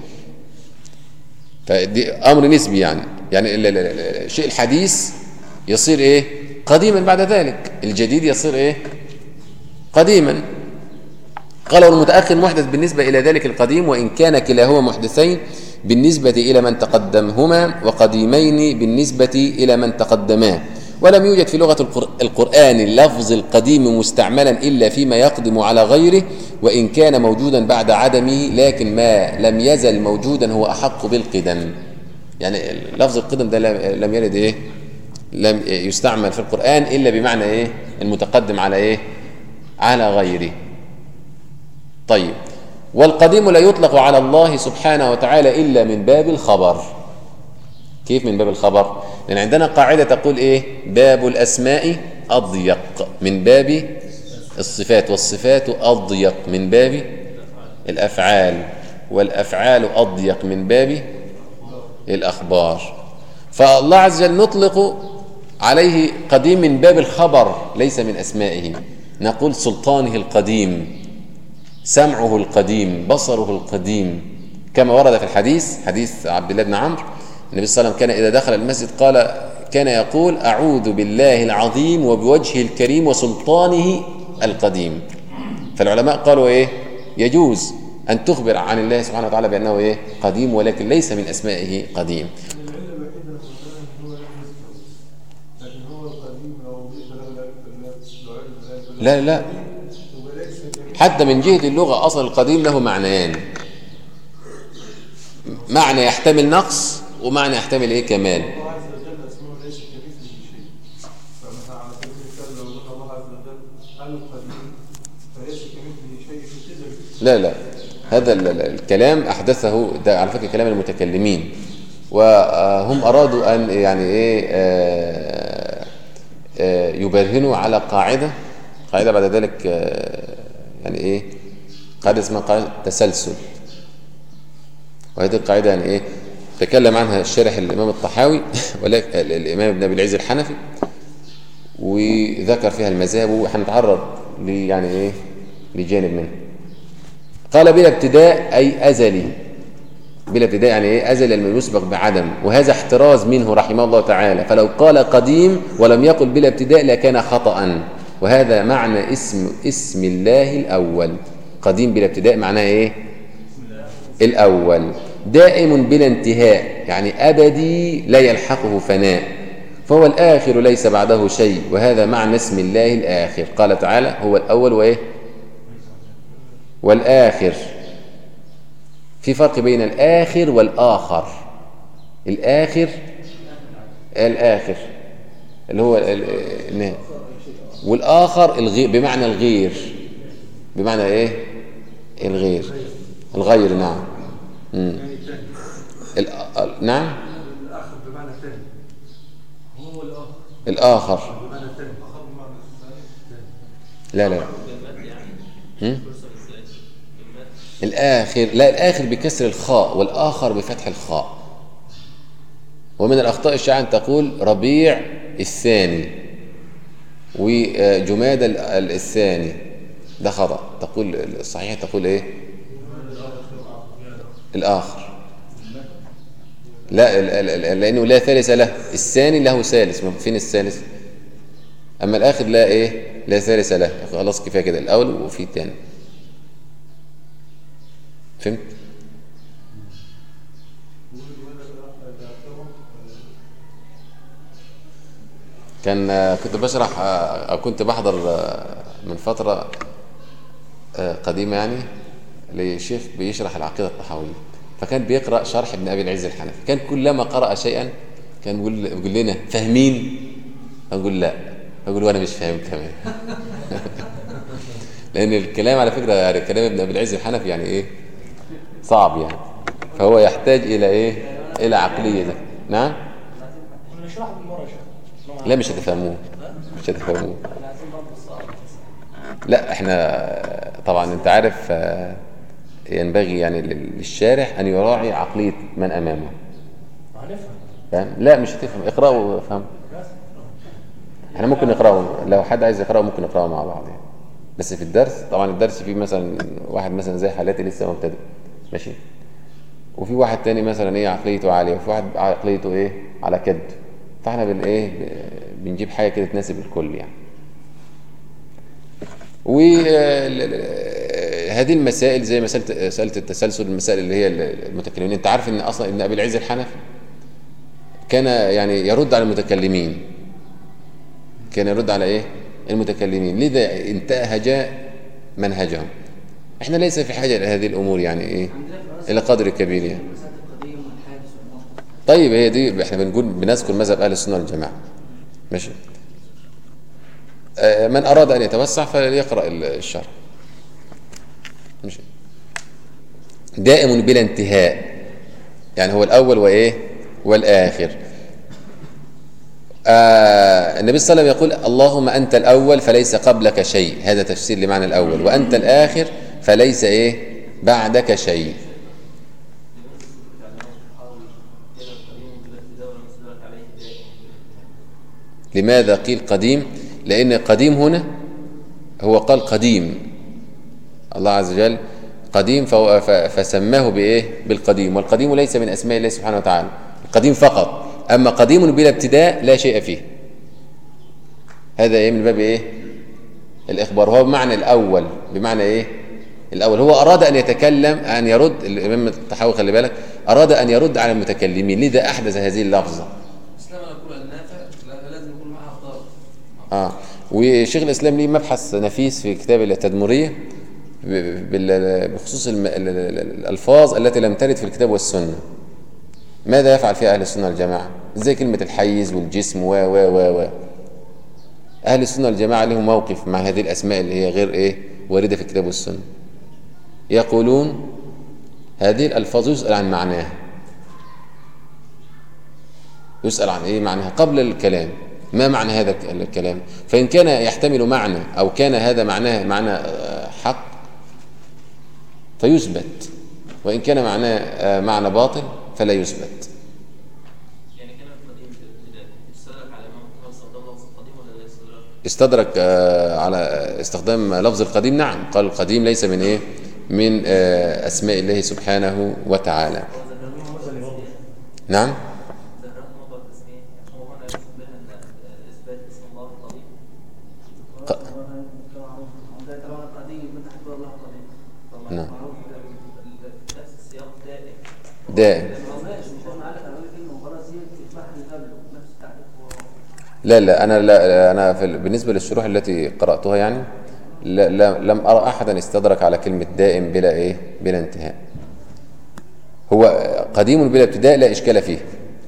فدي أمر نسبي، يعني الشيء الحديث يصير إيه؟ قديما بعد ذلك، الجديد يصير إيه؟ قديما. قال والمتأخر محدث بالنسبة إلى ذلك القديم، وإن كان كلاهما محدثين بالنسبة إلى من تقدمهما، وقديمين بالنسبة إلى من تقدما. ولم يوجد في لغة القرآن لفظ القديم مستعملا إلا فيما يقدم على غيره، وإن كان موجودا بعد عدمه، لكن ما لم يزل موجودا هو أحق بالقدم. يعني لفظ القدم ده لم يرد إيه؟ لم يستعمل في القرآن إلا بمعنى إيه؟ المتقدم على إيه؟ على غيره. طيب، والقديم لا يطلق على الله سبحانه وتعالى إلا من باب الخبر. كيف من باب الخبر؟ لأن عندنا قاعدة تقول إيه؟ باب الأسماء أضيق من باب الصفات، والصفات أضيق من باب الأفعال، والأفعال أضيق من باب الأخبار. فالله عز وجل نطلق عليه قديم من باب الخبر ليس من أسمائه. نقول سلطانه القديم، سمعه القديم، بصره القديم، كما ورد في الحديث، حديث عبد الله بن عمرو، النبي صلى الله عليه وسلم كان إذا دخل المسجد كان يقول أعوذ بالله العظيم وبوجهه الكريم وسلطانه القديم. فالعلماء قالوا إيه؟ يجوز أن تخبر عن الله سبحانه وتعالى بأنه إيه؟ قديم، ولكن ليس من أسمائه قديم. لا لا، حتى من جهة اللغة أصل القديم له معنيان، معنى يحتمل نقص ومعنى يحتمل إيه؟ كمال. لا لا، هذا الكلام أحدثه ده على فكرة كلام المتكلمين، وهم أرادوا أن يعني إيه يبرهنوا على قاعدة بعد ذلك يعني إيه؟ قاعدة اسمها قاعدة تسلسل. وهذه القاعدة يعني إيه؟ تكلم عنها الشارح الإمام الطحاوي والإمام ابن أبي العز الحنفي، وذكر فيها المذاهب، وحنتعرض يعني إيه؟ لجانب منه. قال بلا ابتداء أي أزلي. بلا ابتداء يعني إيه؟ أزل لم يسبق بعدم، وهذا احتراز منه رحمه الله تعالى. فلو قال قديم ولم يقل بلا ابتداء لكان خطأ، وهذا معنى اسم الله الأول. قديم بلا ابتداء معناه إيه؟ الأول. دائم بلا انتهاء يعني أبدي لا يلحقه فناء، فهو الآخر ليس بعده شيء، وهذا معنى اسم الله الآخر. قال تعالى هو الأول وإيه؟ والآخر. في فرق بين الآخر والآخر. الآخر اللي هو والآخر بمعنى الغير. بمعنى إيه؟ الغير. نعم. نعم. الآخر بمعنى ثاني. هو الآخر بمعنى ثاني. لا الآخر، لا، الآخر بكسر الخاء والآخر بفتح الخاء. ومن الأخطاء الشائعة أن تقول ربيع الثاني وجماد الثاني، ده خطأ. تقول الصحيح تقول ايه؟ الآخر. لا، لأنه لا ثالث له. الثاني له ثالث، فين الثالث؟ أما الآخر لا ايه؟ لا ثالث له. خلاص كفاية كده، الأول وفي الثاني. فهمت؟ كنت بشرح أو كنت بحضر من فترة قديمة يعني لشيخ بيشرح العقيدة الطحاوية، فكان بيقرأ شرح ابن أبي العز الحنفي. كان كلما قرأ شيئا كان يقول لنا فاهمين؟ أقول لا، أقول وأنا مش فاهم كمان. لأن الكلام على فكرة يعني كلام ابن أبي العز الحنفي يعني إيه؟ صعب يعني، فهو يحتاج إلى إيه؟ إلى عقلية ده. نعم؟ نشرحه بالمرة. لا مش هتفهموه، مش هتفهموه. لا احنا طبعا انت عارف ينبغي يعني للشارح ان يراعي عقلية من امامه. فاهم؟ لا مش هتفهم، اقرأه وافهم. احنا ممكن نقرأه، لو حد عايز يقرأه ممكن نقرأه مع بعض يعني. بس في الدرس طبعا الدرس فيه مثلا واحد مثلا زي حالاتي لسه مبتدئ ماشي، وفي واحد تاني مثلا ايه عقليته عالية، وفي واحد عقليته ايه على كد، فاحنا بنجيب حاجة كده تناسب الكل يعني. وهذه المسائل زي مسألة التسلسل، المسائل اللي هي المتكلمين. انت عارف ان اصلا ابن ابي العز الحنفي كان يعني يرد على المتكلمين، كان يرد على ايه المتكلمين، لذا انتهج منهجهم. احنا ليس في حاجة الى هذه الامور يعني ايه الى قدر كبير يعني. طيب هي دي احنا بنذكر مذهب اهل السنة والجماعة ماشي. من أراد أن يتوسع فليقرأ الشرح ماشي. دائم بلا انتهاء، يعني هو الأول وإيه والآخر. النبي صلى الله عليه وسلم يقول اللهم أنت الأول فليس قبلك شيء، هذا تفسير لمعنى الأول، وأنت الآخر فليس إيه بعدك شيء. لماذا قيل قديم؟ لأن قديم هنا هو قال قديم، الله عز وجل قديم فسماه بإيه؟ بالقديم، والقديم ليس من أسماء الله سبحانه وتعالى، القديم فقط. أما قديم بلا ابتداء لا شيء فيه، هذا إيه من باب إيه؟ الإخبار. هو بمعنى الأول، بمعنى إيه؟ الأول. هو أراد أن يتكلم أن يرد، الإمام الطحاوي خلي بالك أراد أن يرد على المتكلمين، لذا أحدث هذه اللفظة. وشيخ الإسلام ليه مبحث نفيس في كتاب التدمرية بخصوص الألفاظ التي لم ترد في الكتاب والسنة، ماذا يفعل فيها أهل السنة والجماعة، زي كلمة الحيز والجسم و أهل السنة والجماعة لهم موقف مع هذه الأسماء اللي هي غير إيه واردة في الكتاب والسنة. يقولون هذه الألفاظ يسأل عن معناها، يسأل عن إيه معناها قبل الكلام، ما معنى هذا الكلام، فإن كان يحتمل معنى أو كان هذا معناه معنى حق فيثبت، وإن كان معناه معنى باطل فلا يثبت. يعني كلمة قديم استدرك على الإمام استخدام لفظ القديم ولا لا يستدرك؟ استدرك على استخدام لفظ القديم، نعم. قال القديم ليس من إيه من أسماء الله سبحانه وتعالى. نعم. نعم. دائم. لا أنا بالنسبة للشروح التي قرأتها يعني لم أرى أحدا استدرك على كلمة دائم بلا إيه بلا انتهاء. هو قديم بلا ابتداء لا إشكال فيه.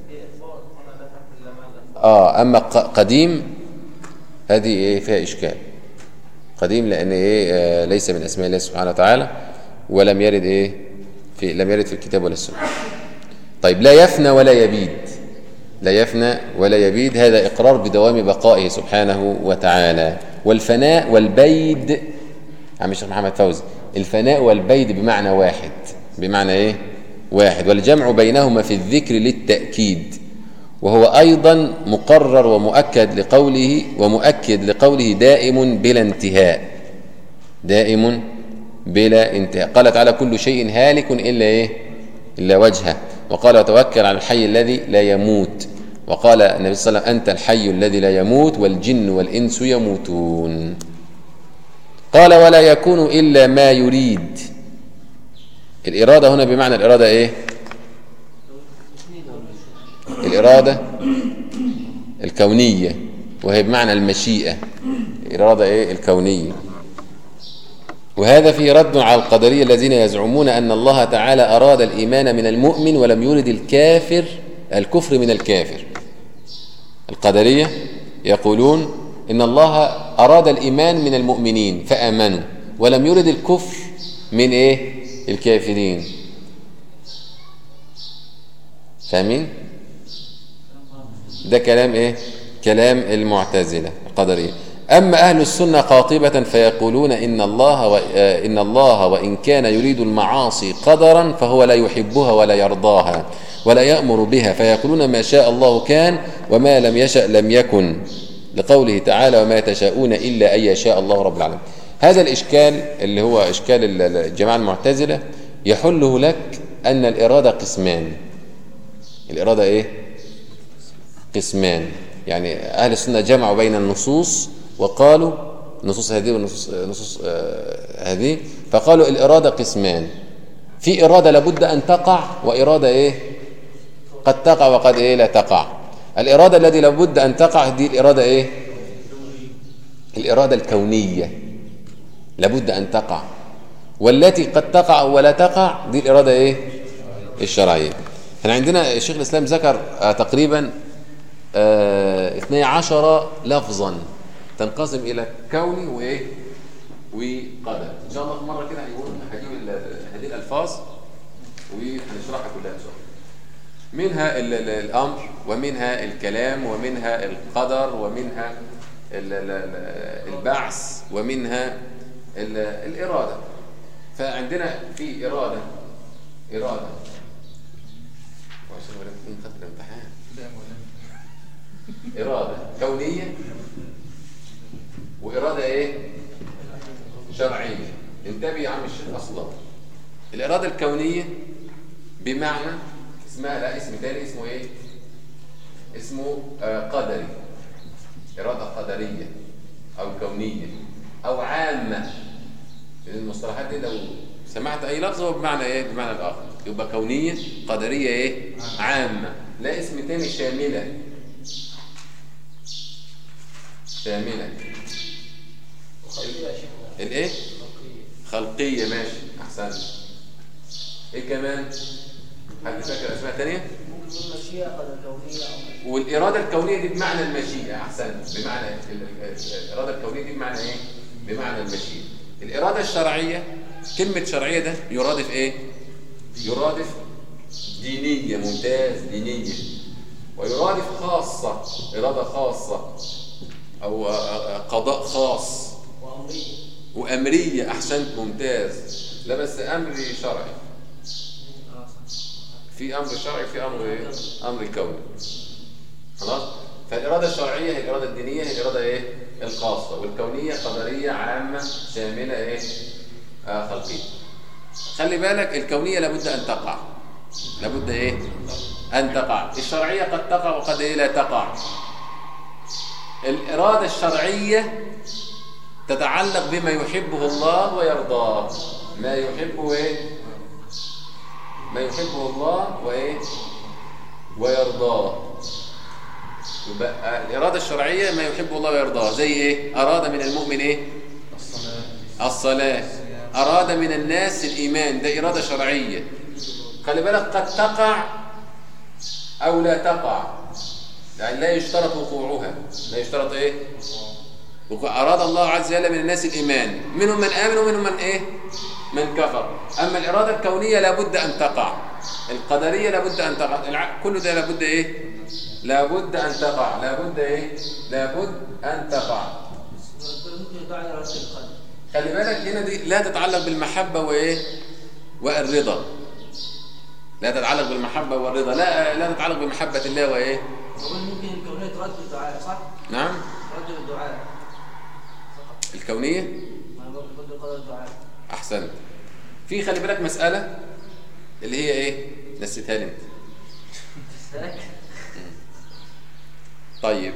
أما قديم هذه إيه فيها إشكال. قديم لأن إيه ليس من أسماء الله سبحانه وتعالى، ولم يرد إيه لم يرد في الكتاب ولا السنة. طيب لا يفنى ولا يبيد، لا يفنى ولا يبيد، هذا إقرار بدوام بقائه سبحانه وتعالى. والفناء والبيد عم الشيخ محمد فوزي، الفناء والبيد بمعنى واحد، بمعنى إيه واحد، والجمع بينهما في الذكر للتأكيد. وهو أيضا مقرر ومؤكد لقوله دائم بلا انتهاء. دائم بلا انتهاء. قال تعالى كل شيء هالك إلا إيه؟ إلا وجهه. وقال وتوكل على الحي الذي لا يموت. وقال النبي صلى الله عليه وسلم أنت الحي الذي لا يموت والجن والإنس يموتون. قال ولا يكون إلا ما يريد. الإرادة هنا بمعنى الإرادة إيه؟ الإرادة الكونية، وهي بمعنى المشيئة. الإرادة إيه؟ الكونية. وهذا فيه رد على القدرية الذين يزعمون أن الله تعالى أراد الإيمان من المؤمن ولم يرد الكفر من الكافر. القدرية يقولون إن الله أراد الإيمان من المؤمنين فآمنوا ولم يرد الكفر من إيه؟ الكافرين. فاهمين؟ ده كلام إيه؟ كلام المعتزلة القدرية. أما أهل السنة قاطبة فيقولون إن الله وإن كان يريد المعاصي قدرا فهو لا يحبها ولا يرضاها ولا يأمر بها، فيقولون ما شاء الله كان وما لم يشأ لم يكن، لقوله تعالى وما تشاءون إلا أن يشاء الله رب العالمين. هذا الإشكال اللي هو إشكال الجماعة المعتزلة يحله لك أن الإرادة قسمان. الإرادة إيه؟ قسمان. يعني أهل السنة جمعوا بين النصوص وقالوا النصوص هذه والنصوص هذه، فقالوا الإرادة قسمان. في إرادة لابد أن تقع، وإرادة إيه؟ قد تقع وقد إيه؟ لا تقع. الإرادة التي لابد أن تقع دي الإرادة إيه؟ الإرادة الكونية لابد أن تقع. والتي قد تقع ولا تقع دي الإرادة إيه؟ الشرعية. احنا عندنا الشيخ الإسلام ذكر تقريبا 12 لفظا تنقسم إلى كوني وإيه؟ وقدر. إن شاء الله في مرة كده هجيب هذه الألفاظ وهنشرحها كلها إن شاء الله. منها الأمر، ومنها الكلام، ومنها القدر، ومنها البعث، ومنها الإرادة. فعندنا في إرادة إرادة كونية وإرادة إيه؟ شرعية. انتبه يا عم الشيخ. أصلا الإرادة الكونية بمعنى اسمها لا اسم تاني اسمه إيه؟ اسمه قدري. إرادة قدرية أو كونية أو عامة. المصطلحات دي لو سمعت أي لفظ هو بمعنى إيه؟ بمعنى الآخر. يبقى كونية، قدرية إيه؟ عامة. لا اسم تاني شاملة. الايه؟ خلقية. ماشي احسنت. ايه كمان؟ حد فاكر اسماء تانية؟ ممكن تكون مشيئة قدر كونية أو والإرادة الكونية دي بمعنى المشيئة. احسنت. بمعنى الإرادة الكونية دي بمعنى ايه؟ بمعنى المشيئة. الإرادة الشرعية، كلمة شرعية ده يرادف ايه؟ يرادف دينية. ممتاز. دينية. ويرادف خاصة، إرادة خاصة أو قضاء خاص. وأمرية. أحسنت. ممتاز. لا بس أمر شرعي. في أمر شرعي، في أمر إيه؟ أمر كوني. خلاص. فالإرادة الشرعية هي الإرادة الدينية، هي الإرادة إيه؟ الخاصة. والكونية قدرية عامة شاملة إيه؟ خلقية. خلي بالك الكونية لابد أن تقع. لابد إيه؟ أن تقع. الشرعية قد تقع وقد إيه؟ لا تقع. الإرادة الشرعية تتعلق بما يحبه الله ويرضاه. ما يحبه إيه؟ ما يحبه الله وإيه؟ ويرضاه. يبقى الإرادة الشرعية ما يحبه الله ويرضاه. زي إيه؟ أراد من المؤمن إيه؟ الصلاة. أراد من الناس الإيمان. ده إرادة شرعية. خلي بالك قد تقع أو لا تقع. يعني لا يشترط وقوعها. لا يشترط إيه؟ أراد الله عز وجل من الناس الإيمان، منهم من آمن ومنهم من إيه؟ من كفر. أما الإرادة الكونية لابد أن تقع. القدرية لابد أن تقع. كل ده لابد إيه؟ لابد أن تقع. لابد إيه؟ لابد أن تقع. ممكن يقع على رأس القدر. خلي بالك هنا دي لا تتعلق بالمحبة وإيه؟ والرضا. لا تتعلق بالمحبة والرضا. لا تتعلق بمحبة الله وإيه؟ بقول ممكن الكونية ترد بالدعاء صح؟ نعم. ترد بالدعاء الكونية ما انا بقول ترد قدر الدعاء. احسنت. في خلي بالك مسألة اللي هي ايه؟ نسيتها لي انت. تستاك. طيب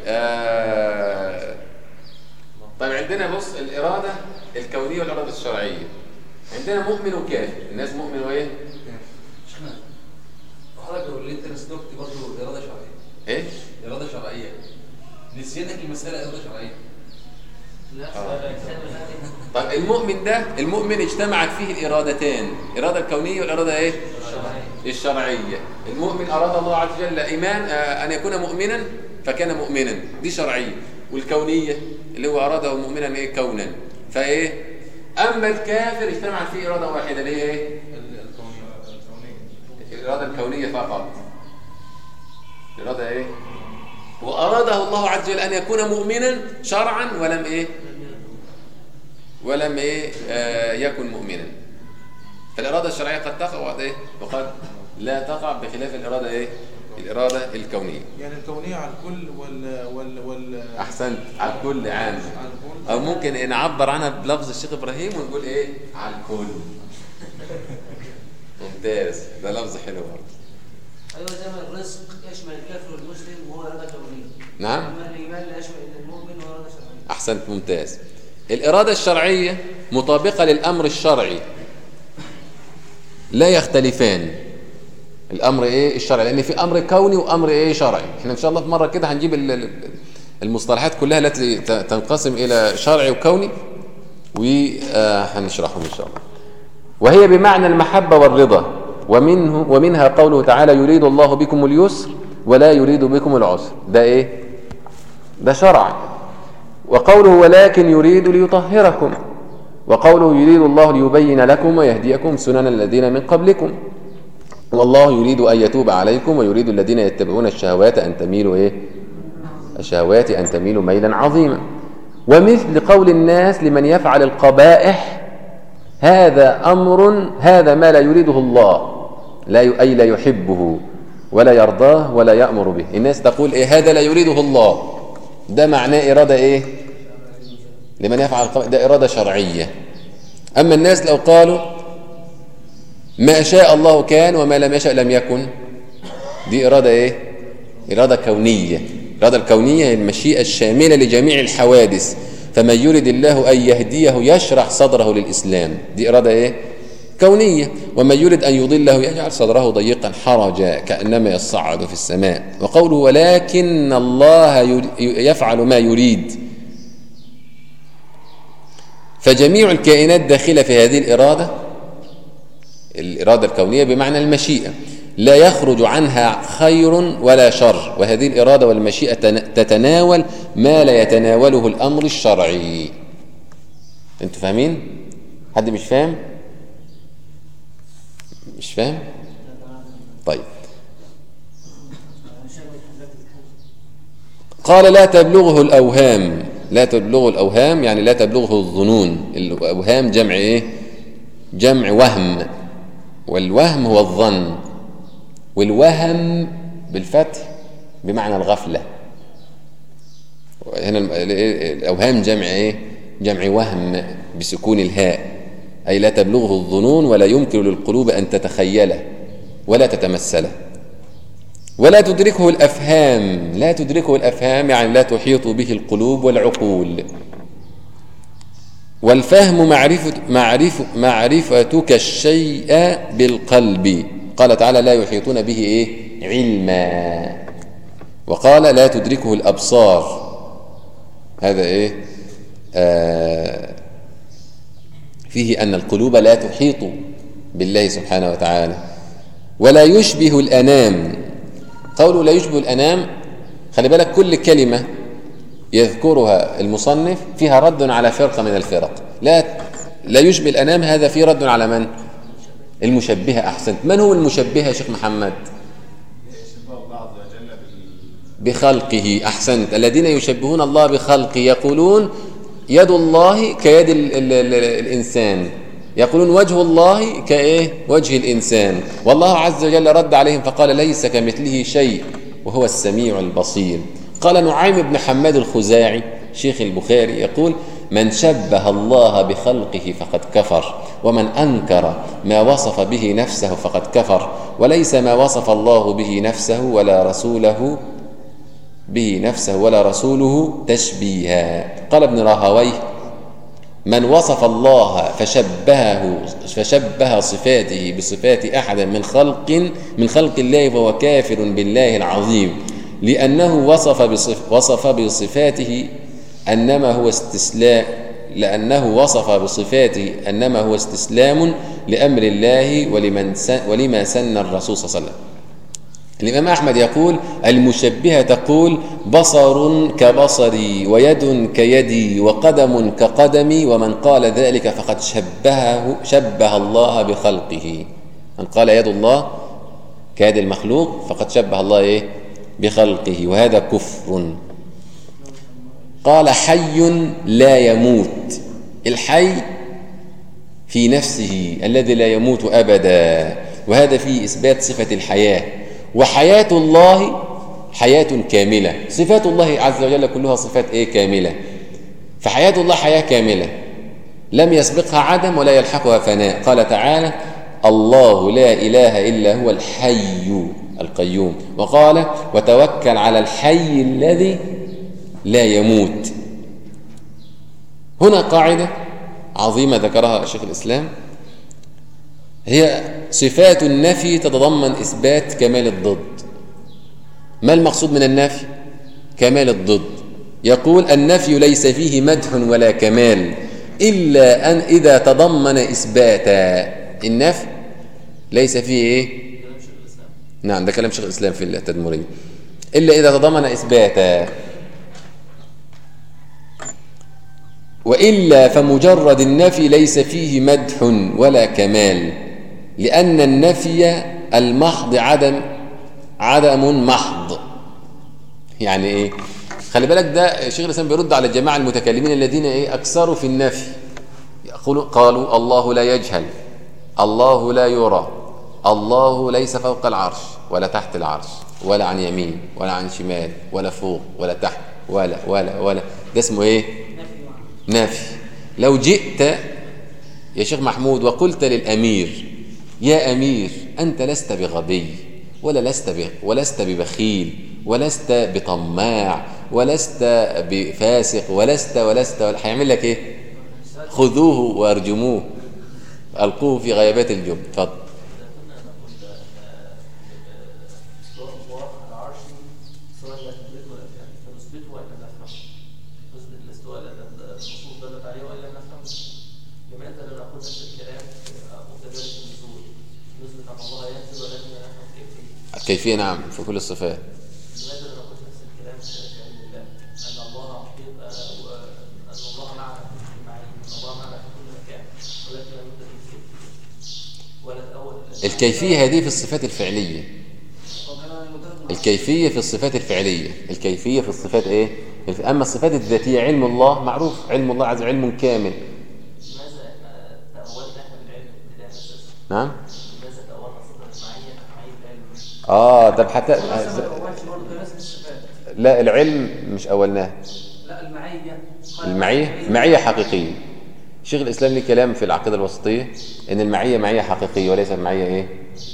طيب عندنا بص الإرادة الكونية والإرادة الشرعية. عندنا مؤمن وكافر. الناس مؤمن وايه؟ شيخنا حضرتك لو انت نسلكت برضه اراده شرعيه. ايه؟ اراده شرعيه. نسيانك المساله اراده شرعيه. لا طيب المؤمن اجتمعت فيه الإرادتان، الإرادة الكونية والإرادة ايه؟ الشرعية. المؤمن أراد الله عز وجل إيمان أن يكون مؤمنا فكان مؤمنا، دي شرعية. والكونية اللي هو أراده مؤمنا ايه؟ كونا. فايه؟ أما الكافر اجتمعت فيه إرادة واحدة اللي هي ايه؟ الإرادة الكونية فقط. الإرادة ايه؟ وأراده الله عز وجل أن يكون مؤمنا شرعا ولم يكن مؤمنا. فالإرادة الشرعية قد تقع وقد لا تقع بخلاف الإرادة ايه؟ الإرادة الكونية. يعني الكونية على الكل ولا أحسنت، على الكل عام. أو ممكن نعبر عنها بلفظ الشيخ إبراهيم ونقول ايه؟ على الكل. ممتاز، ده لفظ حلو برضه. ايوه زي ما الرزق يشمل الكافر والمسلم وهو اراده كونيه. نعم. اما الايمان لا يشمل المؤمن وهو اراده شرعيه. أحسنت، ممتاز. الإرادة الشرعية مطابقة للأمر الشرعي، لا يختلفان. الأمر إيه؟ الشرعي، لأن في أمر كوني وأمر إيه؟ شرعي. إحنا إن شاء الله في مرة كده هنجيب المصطلحات كلها التي تنقسم إلى شرعي وكوني وهنشرحهم إن شاء الله. وهي بمعنى المحبة والرضا، ومنها قوله تعالى يريد الله بكم اليسر ولا يريد بكم العسر. ده إيه؟ ده شرع. وقوله ولكن يريد ليطهركم، وقوله يريد الله ليبين لكم ويهديكم سنن الذين من قبلكم، والله يريد أن يتوب عليكم ويريد الذين يتبعون الشهوات أن تميلوا إيه؟ الشهوات أن تميلوا ميلا عظيما. ومثل قول الناس لمن يفعل القبائح هذا ما لا يريده الله، أي لا يحبه ولا يرضاه ولا يأمر به. الناس تقول إيه؟ هذا لا يريده الله، ده معناه إرادة إيه؟ لمن يفعل القبائح، ده إرادة شرعية. أما الناس لو قالوا ما شاء الله كان وما لم يشاء لم يكن، دي إرادة إيه؟ إرادة كونية. الإرادة الكونية هي المشيئة الشاملة لجميع الحوادث، فمن يريد الله أن يهديه يشرح صدره للإسلام، دي إرادة إيه؟ كونية. ومن يريد أن يضله يجعل صدره ضيقا حرجا كأنما يصعد في السماء. وقوله ولكن الله يفعل ما يريد، فجميع الكائنات داخلة في هذه الإرادة الكونية بمعنى المشيئة، لا يخرج عنها خير ولا شر. وهذه الإرادة والمشيئة تتناول ما لا يتناوله الأمر الشرعي. أنتوا فاهمين؟ حد مش فاهم؟ مش فاهم؟ طيب. قال لا تبلغه الأوهام. لا تبلغه الأوهام يعني لا تبلغه الظنون. الأوهام جمع إيه؟ جمع وهم، والوهم هو الظن، والوهم بالفتح بمعنى الغفلة. هنا الأوهام جمع إيه؟ جمع وهم بسكون الهاء، أي لا تبلغه الظنون ولا يمكن للقلوب أن تتخيله ولا تتمثله. ولا تدركه الأفهام. لا تدركه الأفهام يعني لا تحيط به القلوب والعقول. والفهم معرفتك الشيء بالقلب. قال تعالى لا يحيطون به إيه؟ علما. وقال لا تدركه الأبصار. هذا إيه؟ فيه أن القلوب لا تحيط بالله سبحانه وتعالى. ولا يشبه الأنام. قوله لا يشبه الأنام، خلي بالك كل كلمة يذكرها المصنف فيها رد على فرقة من الفرق. لا يشبه الأنام، هذا فيه رد على من؟ المشبهة. أحسنت. من هو المشبهة يا شيخ محمد؟ بخلقه. أحسنت. الذين يشبهون الله بخلقه يقولون يد الله كيد الإنسان، يقولون وجه الله كإيه؟ وجه الإنسان. والله عز وجل رد عليهم فقال ليس كمثله شيء وهو السميع البصير. قال نعيم بن حماد الخزاعي شيخ البخاري يقول: من شبه الله بخلقه فقد كفر، ومن أنكر ما وصف به نفسه فقد كفر، وليس ما وصف الله به نفسه ولا رسوله تشبيها. قال ابن راهويه: من وصف الله فشبه صفاته بصفات أحد من خلق الله فهو كافر بالله العظيم، لأنه وصف بصفاته أنما هو استسلام لأمر الله ولما سن الرسول صلى الله عليه وسلم. الإمام أحمد يقول: المشبهة تقول: بصر كبصري ويد كيدي وقدم كقدمي، ومن قال ذلك فقد شبه الله بخلقه. من قال يد الله كيد المخلوق فقد شبه الله بخلقه، وهذا كفر. قال: حي لا يموت. الحي في نفسه الذي لا يموت أبدا، وهذا فيه إثبات صفة الحياة. وحياة الله حياة كاملة، صفات الله عز وجل كلها صفات كاملة، فحياة الله حياة كاملة لم يسبقها عدم ولا يلحقها فناء. قال تعالى: الله لا إله إلا هو الحي القيوم. وقال: وتوكل على الحي الذي لا يموت. هنا قاعدة عظيمة ذكرها شيخ الإسلام، هي صفات النفي تتضمن إثبات كمال الضد. ما المقصود من النفي؟ كمال الضد. يقول: النفي ليس فيه مدح ولا كمال إلا أن إذا تضمن إثباتا. النفي ليس فيه نعم، ده كلام شيخ الإسلام في التدمرية. إلا إذا تضمن إثباتا، وإلا فمجرد النفي ليس فيه مدح ولا كمال، لأن النفي المحض عدم محض. يعني إيه؟ خلي بالك، ده شيخ الإسلام بيرد على الجماعة المتكلمين الذين أكثروا في النفي. قالوا: الله لا يجهل، الله لا يرى، الله ليس فوق العرش ولا تحت العرش ولا عن يمين ولا عن شمال ولا فوق ولا تحت ولا. ده اسمه نفي. لو جئت يا شيخ محمود وقلت للأمير: يا أمير، أنت لست بغبي ولست ببخيل ولست بطماع ولست بفاسق ولست هيعمل لك خذوه وارجموه ألقوه في غيابات الجب. اتفضل. كيفية نعم في كل الصفات. لماذا لا نقول نفس الكلام في علم الله؟ أن الله محيط، أن الله معنا في المعين، أن الله معنا في كل مكان، ولكن لا بد من كيفية. ولا الأول الكيفية هذه في الصفات الفعلية. الكيفية في الصفات الفعلية، الكيفية في الصفات أما الصفات الذاتية علم الله معروف، علم الله عز وجل علم كامل. لماذا تأولنا احنا بالعلم الابتدائي أساسا؟ نعم. لماذا تأولنا صفة المعية طب حتى لا، العلم مش أولناه. لا، المعية حقيقية. شيخ الإسلام ليه كلام في العقيدة الوسطية إن المعية معية حقيقية وليس معية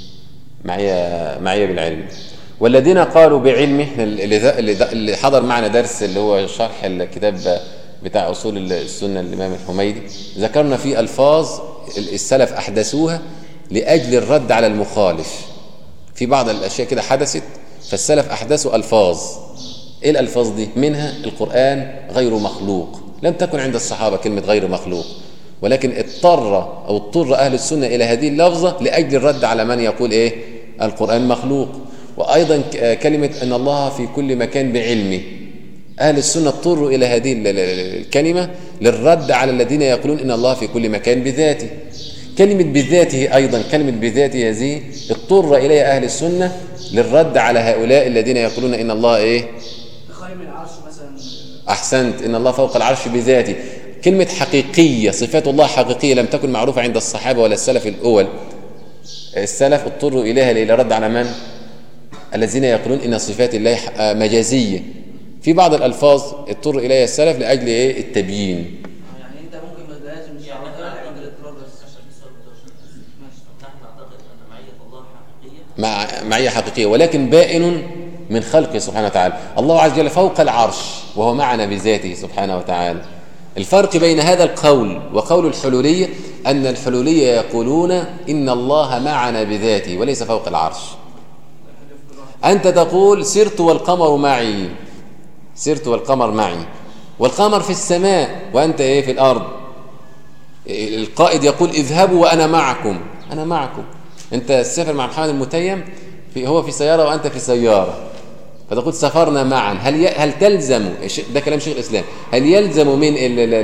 معية بالعلم. والذين قالوا بعلمه، اللي حضر معنا درس اللي هو شرح الكتاب بتاع أصول السنة الإمام الحميدي، ذكرنا فيه ألفاظ السلف أحدثوها لأجل الرد على المخالف. في بعض الأشياء كده حدثت فالسلف أحدثوا ألفاظ. إيه الألفاظ دي؟ منها القرآن غير مخلوق. لم تكن عند الصحابة كلمة غير مخلوق، ولكن اضطر أهل السنة إلى هذه اللفظة لأجل الرد على من يقول القرآن مخلوق. وأيضا كلمة أن الله في كل مكان بعلمه، أهل السنة اضطروا إلى هذه الكلمة للرد على الذين يقولون إن الله في كل مكان بذاته. كلمة بذاته أيضا، كلمة بذاته هذه اضطر إليها أهل السنة للرد على هؤلاء الذين يقولون إن الله قائم العرش مثلا. أحسنت، إن الله فوق العرش بذاته. كلمة حقيقية، صفات الله حقيقية لم تكن معروفة عند الصحابة ولا السلف الأول. السلف اضطروا إليها للرد على من؟ الذين يقولون إن صفات الله مجازية. في بعض الألفاظ اضطر إليها السلف لأجل إيه؟ التبيين. يعني انت ممكن ما لازم مش يعني عارف احنا عند الاضطرار بس. عشان السؤال ده نحن نعتقد ان معية الله حقيقية، معية حقيقية، ولكن بائن من خلقه سبحانه وتعالى. الله عز وجل فوق العرش وهو معنا بذاته سبحانه وتعالى. الفرق بين هذا القول وقول الحلولية أن الحلولية يقولون إن الله معنا بذاته وليس فوق العرش. أنت تقول سرت والقمر معي، سرت والقمر معي، والقمر في السماء وأنت إيه في الأرض. القائد يقول اذهبوا وأنا معكم، أنا معكم. أنت تسافر مع محمد المتيم هو في سيارة وأنت في سيارة، فتقول سافرنا معا. هل تلزم، ده كلام شيخ الإسلام، هل يلزم من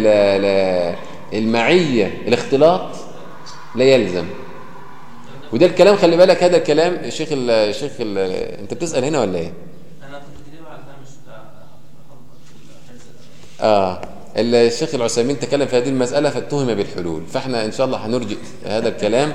المعية الاختلاط؟ لا يلزم. وده الكلام خلي بالك، هذا الكلام انت بتسأل هنا ولا ايه؟ انا كنت كده على مش الشيخ العثيمين تكلم في هذه المسألة فاتهم بالحلول، فاحنا ان شاء الله هنرجئ هذا الكلام.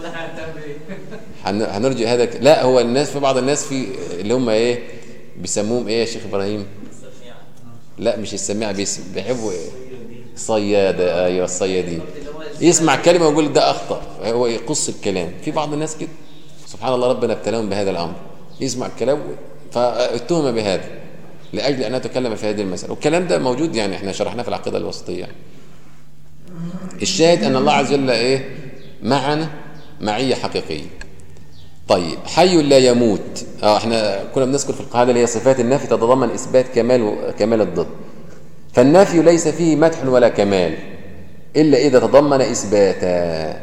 هنرجئ هذا لا، هو الناس في بعض الناس في اللي هم ايه بيسموهم ايه يا شيخ ابراهيم؟ لا مش السميع، بيحبوا ايه؟ صيادة. ايوه الصيادين. يسمع كلمة ويقول ده اخطأ، هو يقص الكلام. في بعض الناس كده سبحان الله، ربنا ابتلاهم بهذا الامر، يسمع الكلام فاتهم بهذا لاجل ان اتكلم في هذه المسألة. والكلام ده موجود، يعني احنا شرحناه في العقيدة الوسطية. الشاهد ان الله عز وجل ايه؟ معنا معية حقيقية. طيب حي لا يموت، احنا كنا بنذكر في القاعدة اللي هي صفات النفي تتضمن اثبات كمال الضد. فالنفي ليس فيه مدح ولا كمال إلا إذا تضمن إثباتا.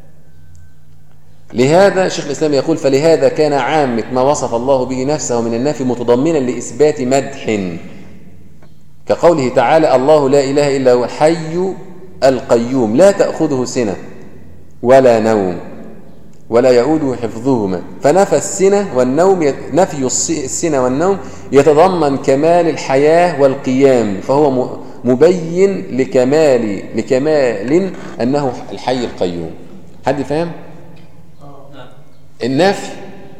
لهذا شيخ الإسلام يقول فلهذا كان عامة ما وصف الله به نفسه من النفي متضمنا لإثبات مدح، كقوله تعالى الله لا إله إلا هو الحي القيوم لا تأخذه سنة ولا نوم ولا يؤوده حفظهما. فنفى السنة والنوم، نفي السنة والنوم يتضمن كمال الحياة والقيام، فهو مبين لكمال أنه الحي القيوم. حد فهم؟ النفي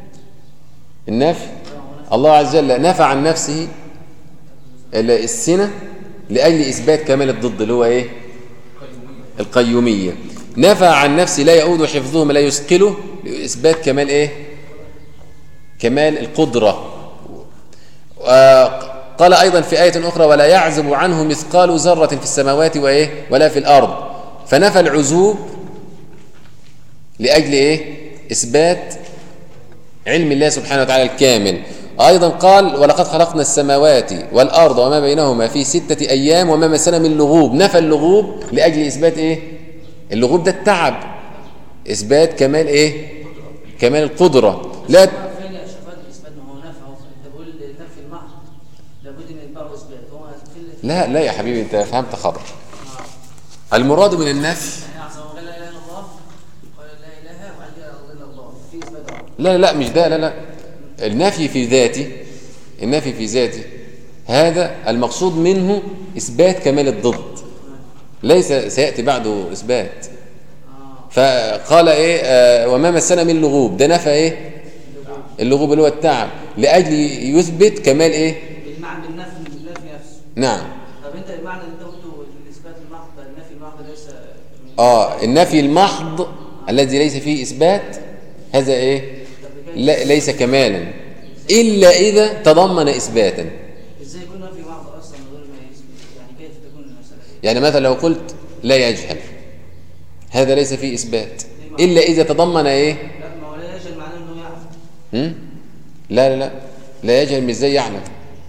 الله عز وجل نفى عن نفسه السنة لأجل إثبات كمال الضد اللي هو إيه؟ القيومية. نفى عن نفسه لا يؤود حفظهما لا يثقله لإثبات كمال إيه؟ كمال القدرة. قال أيضا في آية أخرى ولا يعزب عنه مثقال ذرة في السماوات وإيه؟ ولا في الأرض. فنفى العزوب لأجل إيه؟ إثبات علم الله سبحانه وتعالى الكامل. أيضا قال ولقد خلقنا السماوات والأرض وما بينهما في 6 أيام وما مسنا من لغوب. نفى اللغوب لأجل إثبات إيه؟ اللغوب ده التعب، إثبات كمال إيه؟ كمال القدرة. لا فين يا شباب اثبات؟ ما هو نفى، انت بتقول نفي المحض لابد من البر اثبات. هو لا يا حبيبي انت فهمت خطأ. المراد من النفي يعني لا اله الا الله قال لا اله الا الله في اثبات. لا مش ده، لا النفي في ذاته هذا المقصود منه إثبات كمال الضد، ليس سيأتي بعده إثبات. فقال إيه وما مسنا من لغوب، ده نفى إيه؟ اللغوب اللي هو التعب لأجل يثبت كمال إيه؟ بالمعنى بالنفي نفسه. نعم. طب أنت المعنى اللي أنت قلته الإثبات المحض، النفي المحض ليس النفي المحض الذي ليس فيه إثبات هذا إيه؟ ليس كمالا إلا إذا تضمن إثباتا. إزاي يكون نفي محض أصلا من غير ما يثبت؟ يعني كيف تكون المسألة؟ يعني مثلا لو قلت لا يجهل، هذا ليس فيه إثبات إلا إذا تضمن إيه؟ لا، ما هو لا يجهل معناه إنه يعلم. لا يجهل مش زي يعلم.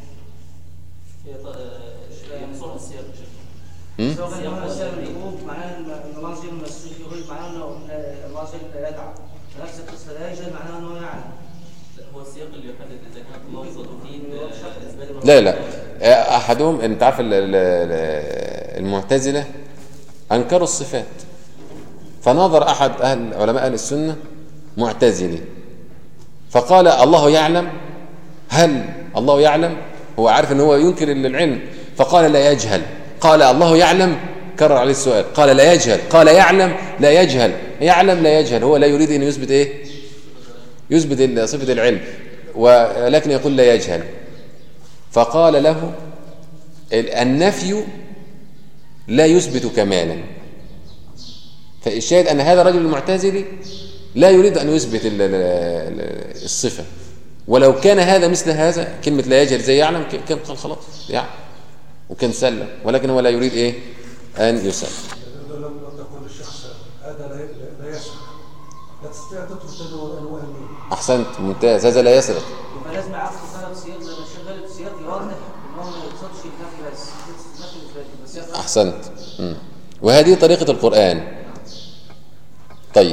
يقصر السياق سواء كان هذا السياق الحقوق معناه إن الله عز وجل مسؤول، يقول معناه إنه الله عز وجل لا يدعم. نفس القصة لا يجهل معناه إنه يعلم. هو السياق اللي يحدد إذا كانت اللفظة تفيد إثبات. لا أحدهم أنت عارف المعتزلة أنكروا الصفات، فنظر أحد علماء أهل السنة معتزلي فقال الله يعلم. هل الله يعلم؟ هو عارف أنه هو ينكر العلم، فقال لا يجهل. قال الله يعلم، كرر عليه السؤال، قال لا يجهل. قال يعلم لا يجهل. يعلم لا يجهل، هو لا يريد أن يثبت إيه؟ يثبت صفة العلم. ولكن يقول لا يجهل. فقال له النفي لا يثبت كمالا. فالشاهد أن هذا الرجل المعتزلي لا يريد أن يثبت الصفة، ولو كان هذا مثل هذا كلمة لا يجهل زي يعلم كان قال خلاص يعلم وكان سلم، ولكن هو لا يريد إيه أن يسلم. لو تقول الشخص هذا لا يسرق لا تستطيع تدخل أنواع المين. أحسنت، ممتاز، هذا لا يسرق. يبقى لازم عقد سبب سياق زي ما الشيخ قال السياق يوضح ان هو ما يقصدش النفي بس، النفي بس. أحسنت. وهذه طريقة القرآن. طيب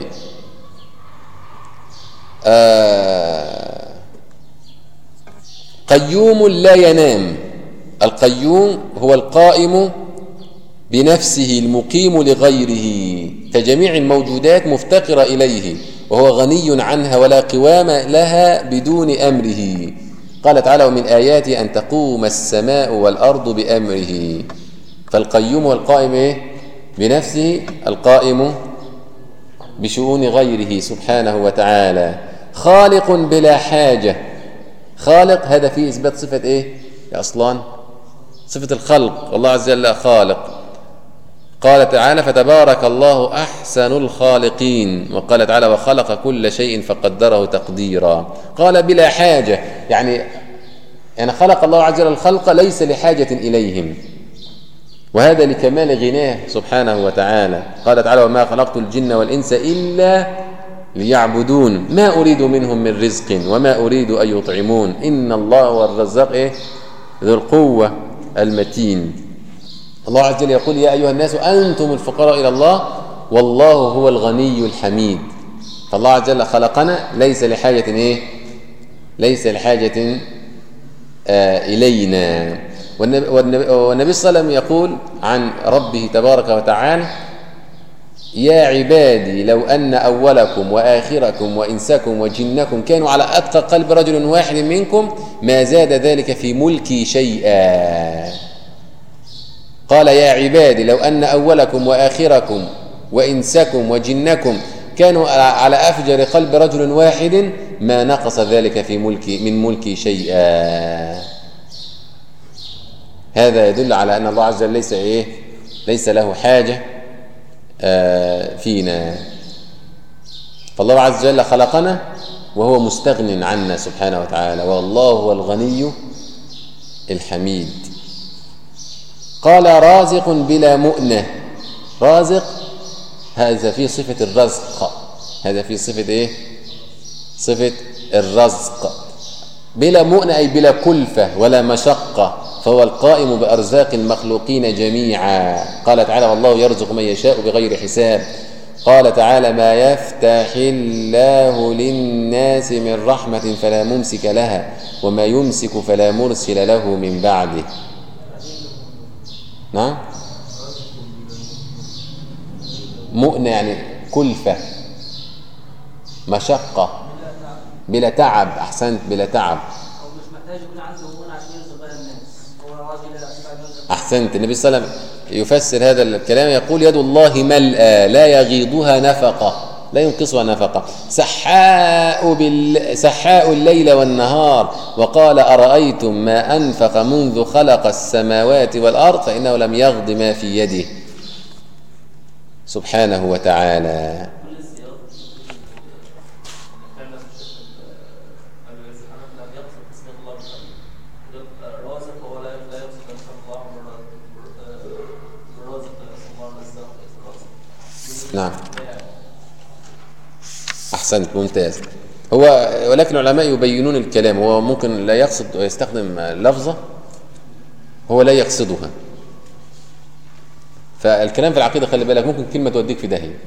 قيوم لا ينام. القيوم هو القائم بنفسه المقيم لغيره، كجميع الموجودات مفتقرة إليه وهو غني عنها ولا قوام لها بدون أمره. قال تعالى ومن آياته أن تقوم السماء والأرض بأمره. فالقيوم والقائم إيه؟ بنفسه، القائم بشؤون غيره سبحانه وتعالى. خالق بلا حاجة. خالق هذا فيه إثبات صفة إيه يا أصلان؟ صفة الخلق. الله عز وجل خالق. قال تعالى فتبارك الله أحسن الخالقين. وقال تعالى وخلق كل شيء فقدره تقديرا. قال بلا حاجة، يعني خلق الله عز وجل الخلق ليس لحاجة إليهم، وهذا لكمال غناه سبحانه وتعالى. قال تعالى وما خلقت الجن والإنس إلا ليعبدون ما أريد منهم من رزق وما أريد أن يطعمون إن الله هو الرزاق إيه؟ ذو القوة المتين. الله عز وجل يقول يا أيها الناس أنتم الفقراء إلى الله والله هو الغني الحميد. فالله عز وجل خلقنا ليس لحاجة إيه؟ ليس لحاجة إلينا. والنبي صلى الله عليه وسلم يقول عن ربه تبارك وتعالى يا عبادي لو أن أولكم وآخركم وإنسكم وجنكم كانوا على أتقى قلب رجل واحد منكم ما زاد ذلك في ملكي شيئا. قال يا عبادي لو أن أولكم وآخركم وإنسكم وجنكم كانوا على أفجر قلب رجل واحد ما نقص ذلك في ملكي من ملكي شيئا. هذا يدل على أن الله عز وجل ليس له حاجة فينا. فالله عز وجل خلقنا وهو مستغن عنا سبحانه وتعالى والله هو الغني الحميد. قال رازق بلا مؤنة. رازق هذا فيه صفة الرزق. هذا فيه صفة إيه؟ صفة الرزق. بلا مؤنة أي بلا كلفة ولا مشقة، فهو القائم بأرزاق المخلوقين جميعا. قال تعالى والله يرزق من يشاء بغير حساب. قال تعالى ما يفتح الله للناس من رحمة فلا ممسك لها وما يمسك فلا مرسل له من بعده. نعم، مؤنة يعني كلفة مشقة بلا تعب. أحسنت، بلا تعب. هو مش محتاج يكون عنده مؤنة عشان يرزق بها الناس، هو راجل أحسنت. النبي صلى الله عليه وسلم يفسر هذا الكلام يقول يد الله ملأى لا يغيضها نفقة، لا ينقصها نفقة، سحاء الليل والنهار. وقال أرأيتم ما أنفق منذ خلق السماوات والأرض فإنه لم يغض ما في يده سبحانه وتعالى. نعم أحسنت، ممتاز. هو ولكن العلماء يبينون الكلام، هو ممكن لا يقصد ويستخدم لفظة هو لا يقصدها. فالكلام في العقيدة خلي بالك ممكن كلمة توديك في داهية.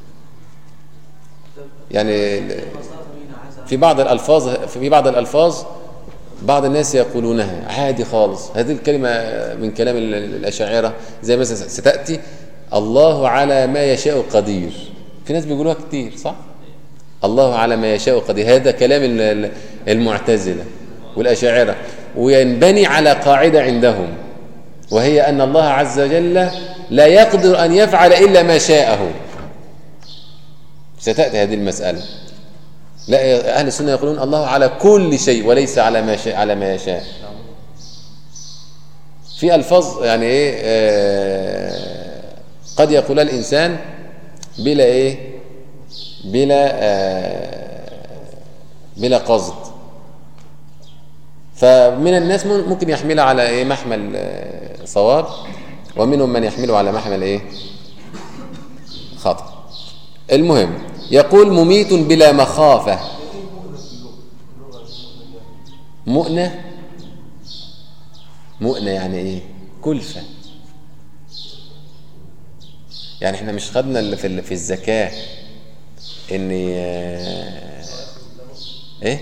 يعني في بعض الألفاظ بعض الناس يقولونها عادي خالص. هذه الكلمة من كلام الأشاعرة زي مثلا ستأتي الله على ما يشاء قدير. في ناس بيقولوها كتير صح؟ الله على ما يشاء قدير. هذا كلام المعتزلة والأشاعرة، وينبني على قاعدة عندهم وهي أن الله عز وجل لا يقدر أن يفعل إلا ما شاءه. ستأتي هذه المسألة. لا، أهل السنة يقولون الله على كل شيء وليس على ما شاء، على ما يشاء. في ألفاظ يعني إيه قد يقولها الإنسان بلا إيه بلا قصد، فمن الناس ممكن يحملها على إيه محمل صواب، ومنهم من يحمله على محمل إيه خطأ. المهم يقول مميت بلا مخافة. مؤنة، مؤنة يعني ايه؟ كلفة. يعني احنا مش خدنا اللي في الزكاة ان ايه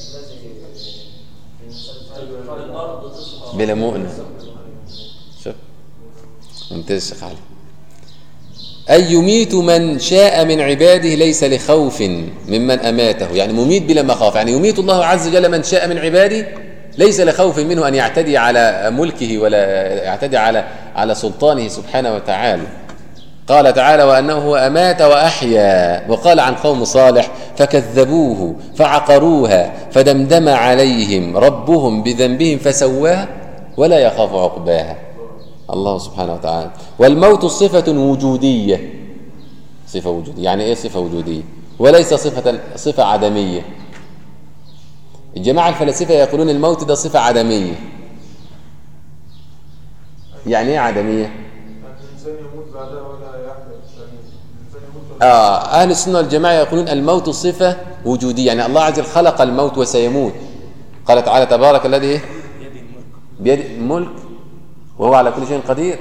بلا مؤنة. شوف ممتاز شيخ علي. أي يميت من شاء من عباده ليس لخوف ممن أماته، يعني مميت بلا مخاف، يعني يميت الله عز وجل من شاء من عباده ليس لخوف منه أن يعتدي على ملكه ولا يعتدي على سلطانه سبحانه وتعالى. قال تعالى وأنه هو أمات وأحيا. وقال عن قوم صالح فكذبوه فعقروها فدمدم عليهم ربهم بذنبهم فسواها ولا يخاف عقباها. الله سبحانه وتعالى. والموت صفة وجودية، صفة وجودية. يعني ايه صفة وجودية؟ وليس صفة عدمية. الجماعة الفلاسفة يقولون الموت ده صفة عدمية. يعني ايه عدمية؟ الإنسان يموت بعدها ولا يحيا، أهل السنة والجماعة يقولون الموت صفة وجودية، يعني الله عز وجل خلق الموت وسيموت. قال تعالى تبارك الذي ايه بيد الملك وهو على كل شيء قدير.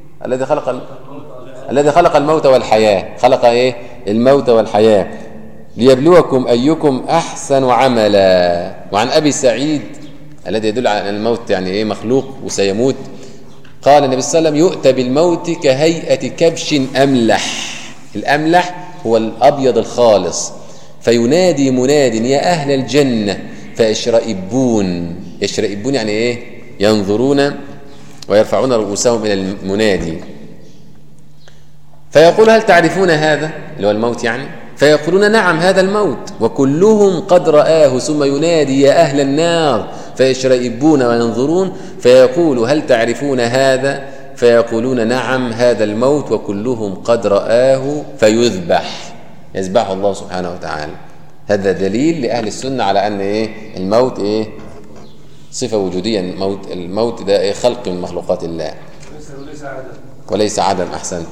الذي خلق الموت والحياة. خلق ايه الموت والحياة ليبلوكم أيكم أحسن عملا. وعن أبي سعيد الذي يدل على أن الموت يعني ايه مخلوق وسيموت، قال النبي صلى الله عليه وسلم يؤتى بالموت كهيئة كبش أملح. الأملح هو الأبيض الخالص، فينادي مناد يا أهل الجنة فيشرئبون. يشرئبون يعني ايه ينظرون ويرفعون رؤوسهم إلى المنادي، فيقول هل تعرفون هذا اللي هو الموت يعني؟ فيقولون نعم هذا الموت، وكلهم قد رآه. ثم ينادي يا أهل النار فيشرئبون وينظرون، فيقول هل تعرفون هذا؟ فيقولون نعم هذا الموت، وكلهم قد رآه، فيذبح. يذبحه الله سبحانه وتعالى. هذا دليل لأهل السنة على أن إيه الموت إيه صفة وجودية. الموت ده إيه خلق من مخلوقات الله وليس عدم. أحسنت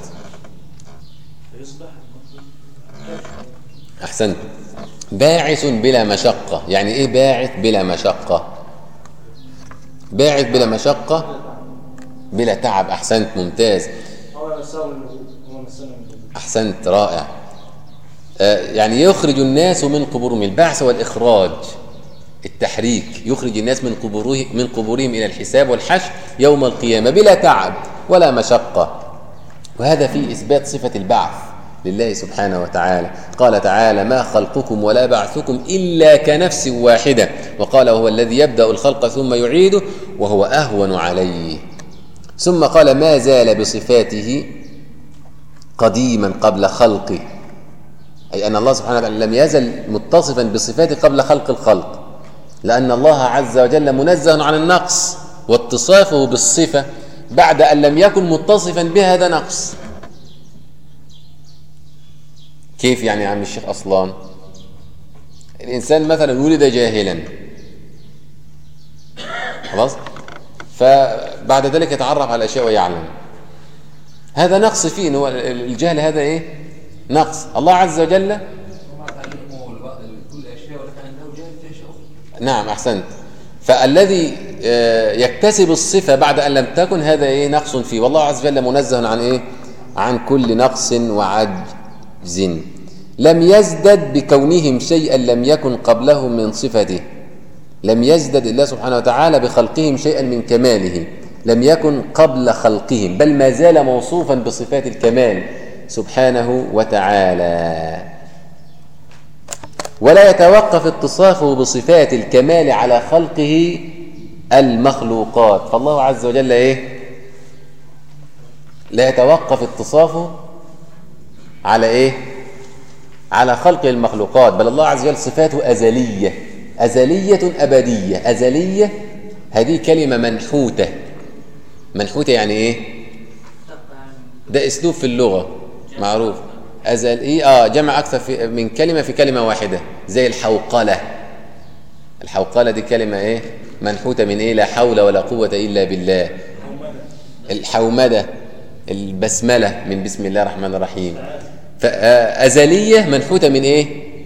أحسنت. باعث بلا مشقة. يعني إيه باعث بلا مشقة؟ باعث بلا مشقة بلا تعب. أحسنت ممتاز. أحسنت رائع. يعني يخرج الناس من قبورهم. البعث والإخراج التحريك، يخرج الناس من قبورهم إلى الحساب والحشر يوم القيامة بلا تعب ولا مشقة. وهذا فيه إثبات صفة البعث لله سبحانه وتعالى. قال تعالى ما خلقكم ولا بعثكم إلا كنفس واحدة. وقال وهو الذي يبدأ الخلق ثم يعيده وهو أهون عليه. ثم قال ما زال بصفاته قديما قبل خلقه، أي أن الله سبحانه وتعالى لم يزل متصفا بصفاته قبل خلق الخلق، لأن الله عز وجل منزه عن النقص، واتصافه بالصفة بعد أن لم يكن متصفا بها هذا نقص. كيف يعني يا عم الشيخ أصلان؟ الإنسان مثلا ولد جاهلا خلاص، فبعد ذلك يتعرف على الأشياء ويعلم. هذا نقص فيه، إن هو الجهل هذا إيه؟ نقص. الله عز وجل نعم أحسنت. فالذي يكتسب الصفة بعد أن لم تكن هذا إيه نقص فيه، والله عز وجل منزه عن إيه عن كل نقص وعجز. لم يزدد بكونهم شيئا لم يكن قبلهم من صفته. لم يزدد الله سبحانه وتعالى بخلقهم شيئا من كماله لم يكن قبل خلقهم، بل ما زال موصوفا بصفات الكمال سبحانه وتعالى. ولا يتوقف اتصافه بصفات الكمال على خلقه المخلوقات. فالله عز وجل ايه لا يتوقف اتصافه على ايه على خلق المخلوقات، بل الله عز وجل صفاته أزلية، أزلية أبدية. أزلية هذه كلمة منحوتة. منحوتة يعني إيه؟ ده أسلوب في اللغة معروف. أزلية جمع أكثر من كلمة في كلمة واحدة، زي الحوقلة. الحوقلة دي كلمة إيه؟ منحوتة من إيه؟ لا حول ولا قوة إلا بالله. الحومدة، البسملة من بسم الله الرحمن الرحيم. فأزلية منحوتة من إيه؟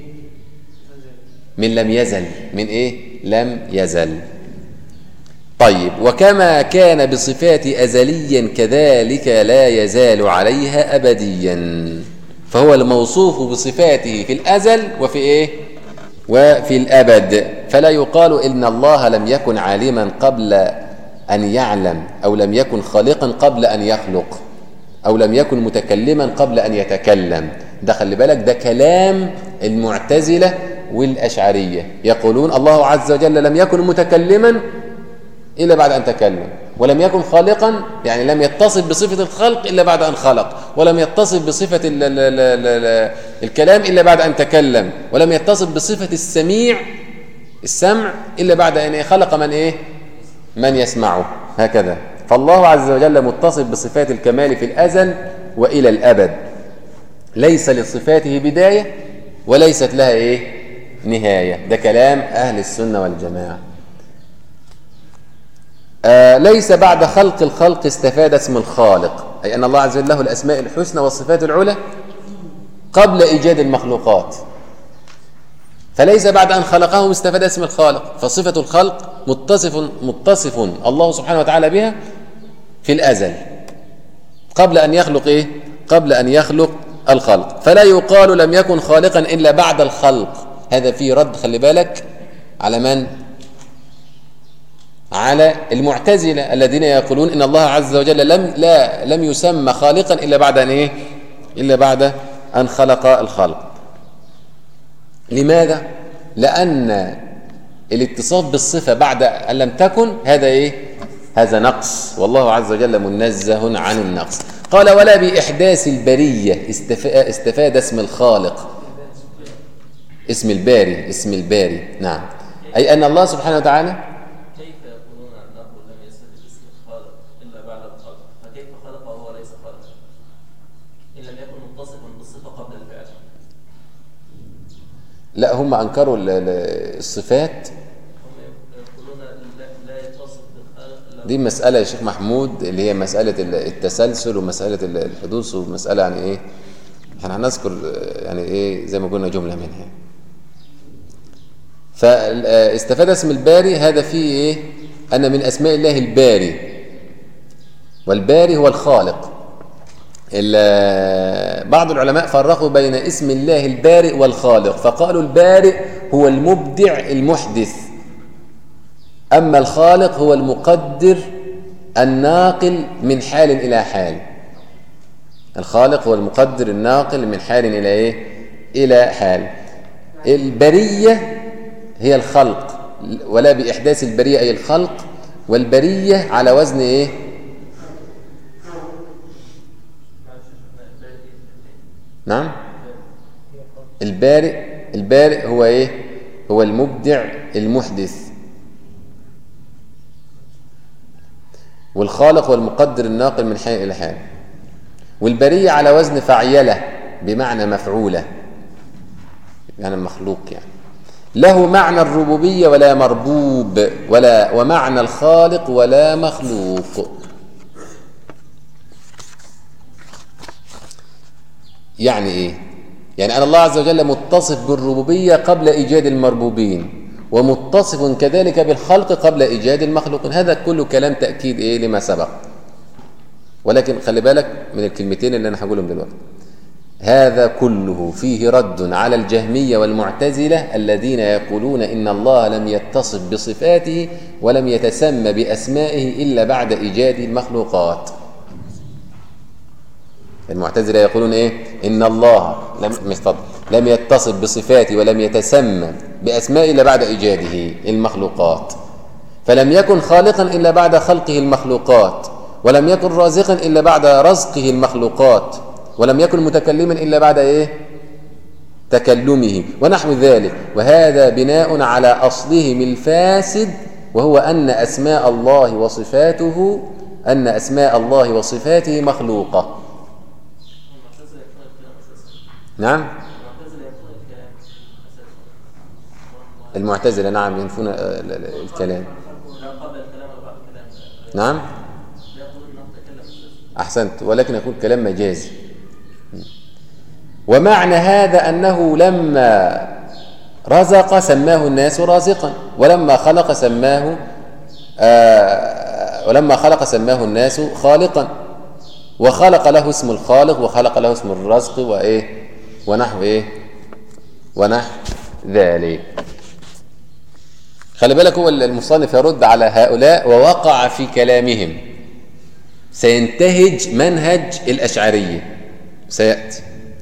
من لم يزل. من إيه؟ لم يزل. طيب، وكما كان بصفات أزليا كذلك لا يزال عليها أبديا، فهو الموصوف بصفاته في الأزل وفي إيه؟ وفي الأبد. فلا يقال إن الله لم يكن عالما قبل أن يعلم، أو لم يكن خالقا قبل أن يخلق، أو لم يكن متكلما قبل أن يتكلم. ده خلي بالك، ده كلام المعتزلة والأشعرية، يقولون الله عز وجل لم يكن متكلما إلا بعد أن تكلم، ولم يكن خالقا يعني لم يتصف بصفة الخلق إلا بعد أن خلق، ولم يتصف بصفة الكلام إلا بعد أن تكلم، ولم يتصف بصفة السمع إلا بعد أن خلق من يسمعه. هكذا. فالله عز وجل متصف بصفات الكمال في الأزل وإلى الأبد، ليس لصفاته بداية وليست لها نهاية. ده كلام أهل السنة والجماعة. ليس بعد خلق الخلق استفاد اسم الخالق، أي أن الله عز وجل له الأسماء الحسنى والصفات العلى قبل إيجاد المخلوقات، فليس بعد أن خلقهم استفاد اسم الخالق. فصفة الخلق متصف الله سبحانه وتعالى بها في الأزل قبل أن يخلق قبل أن يخلق الخلق. فلا يقال لم يكن خالقا إلا بعد الخلق. هذا فيه رد، خلي بالك، على من؟ على المعتزلة الذين يقولون إن الله عز وجل لم يسمى خالقا إلا بعد أن إلا بعد أن خلق الخلق. لماذا؟ لأن الاتصاف بالصفة بعد أن لم تكن هذا هذا نقص، والله عز وجل منزه عن النقص. قال ولا بإحداث البرية استفاد اسم الخالق، اسم الباري. نعم، أي أن الله سبحانه وتعالى كيف يقولون أنه لم يستفد اسم الخالق إلا بعد الخلق، فكيف خلق وهو ليس خالقا إن لم يكن متصفا بالصفة قبل الفعل؟ لا، هم أنكروا الصفات. هم يقولون لا يتصف بالخالق. دي مسألة يا شيخ محمود، اللي هي مسألة التسلسل ومسألة الحدوث، ومسألة يعني احنا هنذكر يعني زي ما قلنا جملة منها. فاستفاد اسم الباري، هذا فيه أن من أسماء الله الباري، والباري هو الخالق. بعض العلماء فرقوا بين اسم الله البارئ والخالق، فقالوا البارئ هو المبدع المحدث، أما الخالق هو المقدر الناقل من حال إلى حال. الخالق هو المقدر الناقل من حال إلى حال. البرية هي الخلق، ولا بإحداث البرية أي الخلق، والبرية على وزن نعم، البارئ هو هو المبدع المحدث، والخالق هو المقدر الناقل من حال إلى حال. والبرية على وزن فعيلة بمعنى مفعولة، يعني مخلوق، يعني له معنى الربوبية ولا مربوب، ومعنى الخالق ولا مخلوق. يعني يعني أن الله عز وجل متصف بالربوبية قبل إيجاد المربوبين، ومتصف كذلك بالخلق قبل إيجاد المخلوقين. هذا كله كلام تأكيد لما سبق. ولكن خلي بالك من الكلمتين اللي أنا هقولهم دلوقتي. هذا كله فيه رد على الجهمية والمعتزلة الذين يقولون إن الله لم يتصف بصفاته ولم يتسمى بأسمائه إلا بعد إيجاد المخلوقات. المعتزلة يقولون إن الله لم يتصف بصفاته ولم يتسمى بأسمائه إلا بعد إيجاده المخلوقات، فلم يكن خالقا إلا بعد خلقه المخلوقات، ولم يكن رازقا إلا بعد رزقه المخلوقات، ولم يكن متكلما إلا بعد تكلمه ونحو ذلك، وهذا بناء على أصلهم الفاسد، وهو أن أسماء الله وصفاته مخلوقة. نعم، المعتزلة نعم ينفون الكلام. نعم أحسنت، ولكن يكون كلام مجازي. ومعنى هذا أنه لما رزق سماه الناس رازقا، ولما خلق سماه الناس خالقا، وخلق له اسم الخالق وخلق له اسم الرزق ونحو ذلك. خلي بالك، هو المصنف يرد على هؤلاء ووقع في كلامهم، سينتهج منهج الأشعرية سيأتي.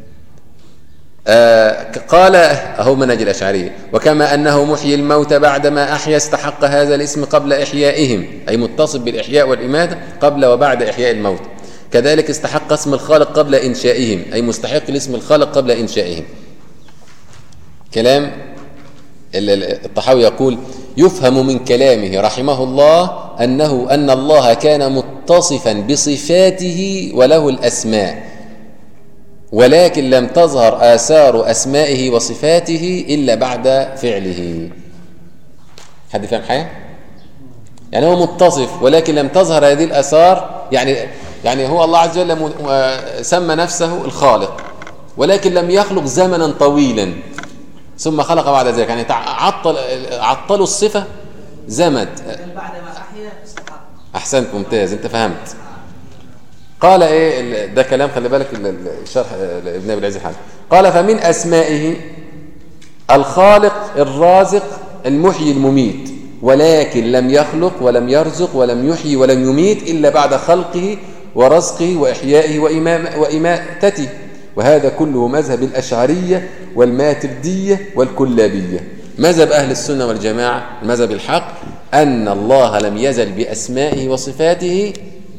قال أهو منهج الأشعرية: وكما أنه محيي الموت بعدما أحيا استحق هذا الاسم قبل إحيائهم، أي متصف بالإحياء والإماتة قبل وبعد إحياء الموت، كذلك استحق اسم الخالق قبل إنشائهم، أي مستحق لاسم الخالق قبل إنشائهم. كلام الطحاوي يقول: يفهم من كلامه رحمه الله أن الله كان متصفا بصفاته وله الأسماء، ولكن لم تظهر آثار أسمائه وصفاته إلا بعد فعله. حد فهم حاجة؟ يعني هو متصف ولكن لم تظهر هذه الآثار. يعني هو الله عز وجل سمى نفسه الخالق، ولكن لم يخلق زمنا طويلا ثم خلق بعد ذلك، يعني عطلوا الصفة زمد. بعد ما أحيا استحق. أحسنت، ممتاز، أنت فهمت. قال ده كلام، خلي بالك الشرح ابن أبي العز الحنفي. قال: فمن أسمائه الخالق الرازق المحيي المميت، ولكن لم يخلق ولم يرزق ولم يحيي ولم يميت إلا بعد خلقه ورزقه وإحيائه وإماتته. وهذا كله مذهب الأشعرية والماتردية والكلابية. مذهب أهل السنة والجماعة المذهب الحق أن الله لم يزل بأسمائه وصفاته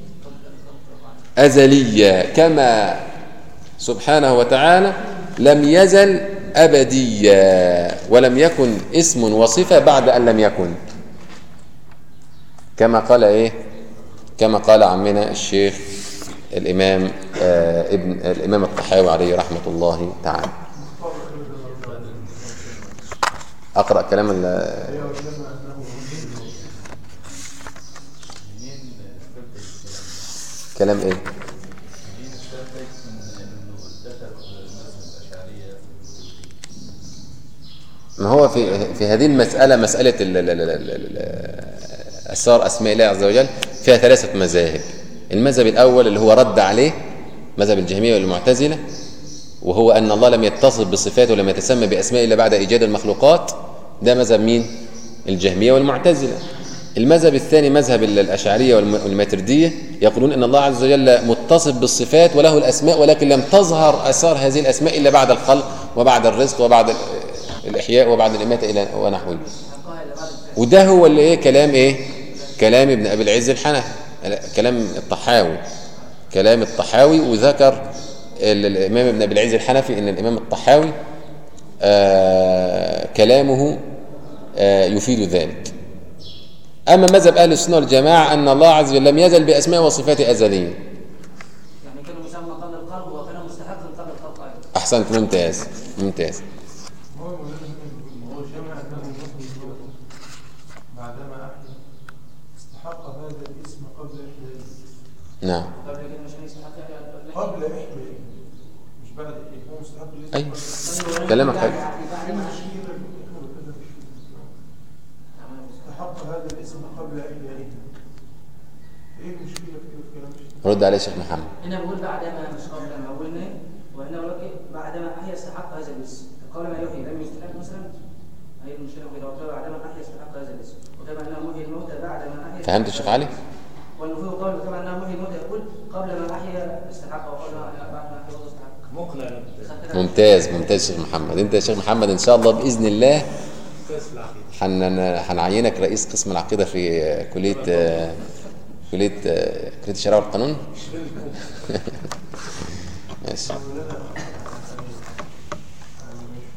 أزلية، كما سبحانه وتعالى لم يزل أبديا، ولم يكن اسم وصفة بعد أن لم يكن، كما قال عمنا الشيخ الإمام الطحاوي عليه رحمة الله تعالى. أقرأ كلام كلام إيه؟ ما هو في هذه المسألة، مسألة أسرار أسماء الله عز وجل، فيها 3 مذاهب. المذهب الأول اللي هو رد عليه مذهب الجهمية والمعتزلة، وهو أن الله لم يتصف بصفاته ولم يتسمى بأسماء إلا بعد إيجاد المخلوقات. ده مذهب مين؟ الجهمية والمعتزلة. المذهب الثاني مذهب الأشعرية والماتردية، يقولون أن الله عز وجل متصف بالصفات وله الأسماء، ولكن لم تظهر آثار هذه الأسماء إلا بعد الخلق وبعد الرزق وبعد الإحياء وبعد الإماتة إلى ونحوه. وده هو اللي كلام ابن أبي العز الحنفي، كلام الطحاوي. وذكر الإمام ابن أبي العز الحنفي أن الإمام الطحاوي كلامه يفيد ذلك. أما مذهب أهل السنة والجماعة أن الله عز وجل لم يزل بأسماء وصفاته أزلية، يعني كان مسمى قبل الخلق وكان مستحق قبل الخلق أيضا. أحسنت، ممتاز. هو جمع أنه بعدما أحيا استحق هذا الاسم قبل إحيائه. نعم. قبل إحيائه مش بعد إحيائه، هو مستحق الاسم. أي كلامك حلو. استحق هذا الاسم قبل إحيائه. إيه المشكلة في الكلام؟ رد عليه شيخ محمد. هنا بقول بعدما، مش قبل ما قلنا، وهنا بقول بعدما أحيا استحق هذا الاسم. قبل ما يحيي لم يستحق مثلا، هي المشكلة كده. بعدما أحيا استحق هذا الاسم، وكما أنه محيي الموتى بعدما أحيا. فهمت الشيخ علي؟ والنفوذ قول كما أنه محيي الموتى يقول قبل ما أحيا استحق، وقبل ما أحيا بعد ما أحيا استحق. مقنع. ممتاز شيخ محمد. انت يا شيخ محمد ان شاء الله باذن الله هنعينك رئيس قسم العقيده في كليه الشريعه والقانون. ماشي.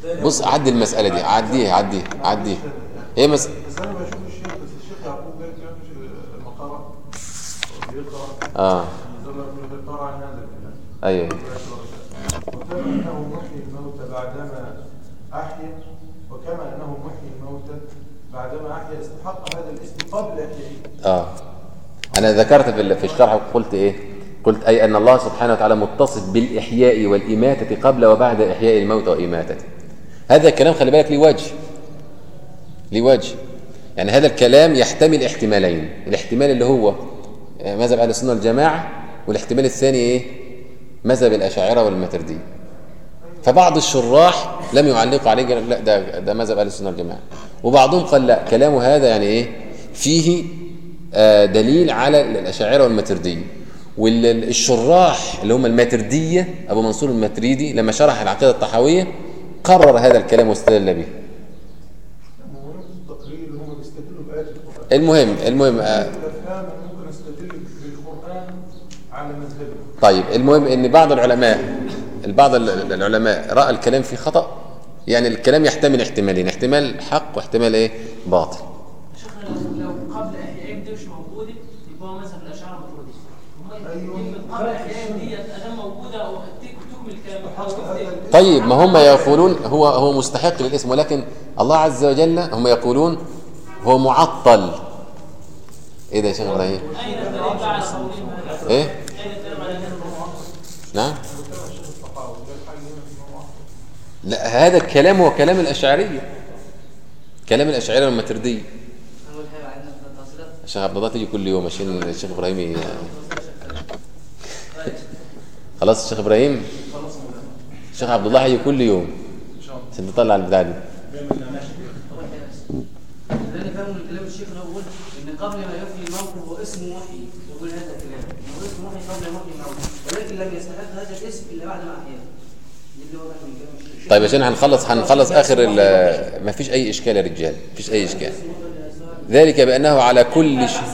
بص عدي المسألة دي، عديها هي بس انا بشوف الشيخ، بس الشيخ يعقوب قال كلام مش المقارة بيقرأ بيقرأ عن هذا الكلام. ايوه. وكما انه محيي الموتى بعدما احيا، وكما انه محيي الموتى بعدما احيا استحق هذا الاسم قبل احيائه. انا ذكرت في الشرح وقلت ايه؟ قلت اي ان الله سبحانه وتعالى متصف بالاحياء والاماتة قبل وبعد احياء الموتى واماتته. هذا الكلام خلي بالك ليه وجه، يعني هذا الكلام يحتمل احتمالين، الاحتمال اللي هو مذهب اهل السنه والجماعه، والاحتمال الثاني ايه؟ مذهب الاشاعره والماتريديه. فبعض الشراح لم يعلقوا عليه، لا ده مذهب اهل السنه والجماعه، وبعضهم قال لا كلامه هذا يعني ايه؟ فيه دليل على الاشاعره والماتريديه. والشراح اللي هم الماتريديه ابو منصور الماتريدي لما شرح العقيده الطحاويه قرر هذا الكلام واستدل به. المهم ممكن استدل بالقرآن على مذهبه. طيب المهم ان بعض العلماء راى الكلام فيه خطأ، يعني الكلام يحتمل احتمالين، احتمال حق واحتمال ايه؟ باطل. شيخنا لو قبل احيائهم دي مش موجوده يبقى هو مذهب الاشاعره الماتريديه. قبل احيائهم دي ادام موجوده تكمل كلام. طيب ما هم يقولون هو مستحق للاسم، ولكن الله عز وجل هم يقولون هو معطل. ايه ده يا شيخ ابراهيم؟ اين الدليل على قولهم هذا؟ ايه؟ اين الدليل على هذا؟ نعم. لا هذا الكلام هو كلام الاشاعريه، كلام الاشاعره والماتريديه. اول حاجه عندنا في التفصيلات الشيخ عبد الله تيجي كل يوم عشان الشيخ ابراهيم خلاص الشيخ ابراهيم الشيخ عبد الله هيجي كل يوم عشان تطلع البتاع دي. لأن فهموا من كلام الشيخ اللي هو بيقول إن قبل ما يحيي الموت هو اسمه محيي، يقول هذا الكلام، هو اسمه محيي قبل محيي الموت، ولكن لم يستحق هذا الاسم إلا بعد ما أحياه. اللي هو من كلام الشيخ. طيب عشان هنخلص آخر ما فيش أي إشكال يا رجال، ما فيش أي إشكال. ذلك بأنه على كل شيء.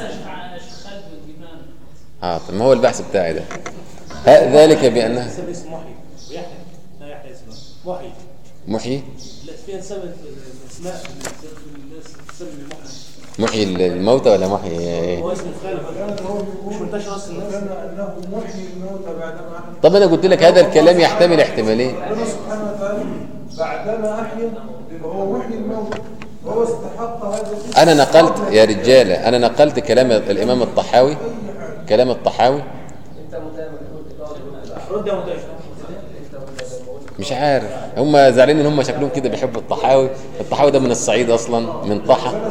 طب ما هو البحث بتاعي ده. ذلك بأنه اسم محيي ويحيى لا يحيى اسمه محيي. لا فيها سبب اسماء محيي الموتى ولا محيي ايه؟ هو اسم مخالف مش منتشر اصلا الناس. انه محيي الموتى بعدما احيا. طب انا قلت لك هذا الكلام يحتمل احتمالين. ربنا سبحانه وتعالى بعدما احيا هو محيي الموتى وهو استحق هذا الاسم. انا نقلت يا رجاله، انا نقلت كلام الامام الطحاوي، كلام الطحاوي. مش عارف هم زعلانين ان هم شكلهم كده بيحبوا الطحاوي. الطحاوي ده من الصعيد اصلا، من طحا.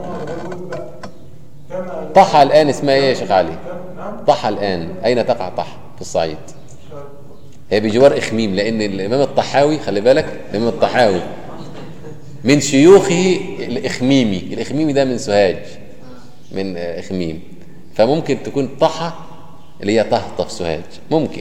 طحا الان اسمها ايه يا شيخ علي؟ طحا الان اين تقع طحا؟ في الصعيد. هي بجوار اخميم، لان الامام الطحاوي خلي بالك الامام الطحاوي من شيوخه الاخميمي ده من سوهاج، من اخميم، فممكن تكون طحا اللي هي طهطة في سوهاج، ممكن.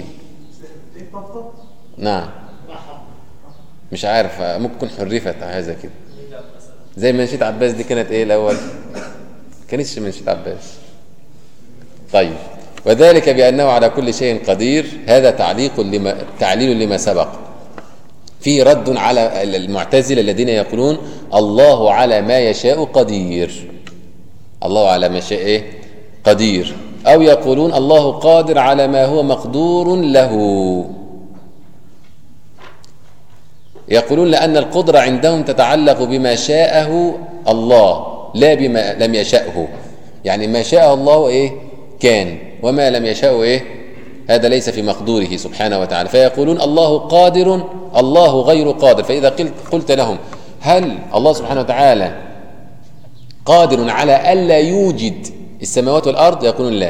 نعم مش عارف، ممكن تكون حرفت او هذا كده، زي منشية عباس دي كانت ايه الاول؟ كانتش منشية عباس. طيب وذلك بأنه على كل شيء قدير، هذا تعليل لما سبق، فيه رد على المعتزلة الذين يقولون الله على ما يشاء قدير، الله على ما يشاء ايه؟ قدير، أو يقولون الله قادر على ما هو مقدور له. يقولون لأن القدرة عندهم تتعلق بما شاءه الله لا بما لم يشأه، يعني ما شاء الله إيه؟ كان، وما لم يشأه إيه؟ هذا ليس في مقدوره سبحانه وتعالى. فيقولون الله قادر، الله غير قادر. فإذا قلت لهم هل الله سبحانه وتعالى قادر على ألا يوجد السماوات والأرض؟ يقولون لا.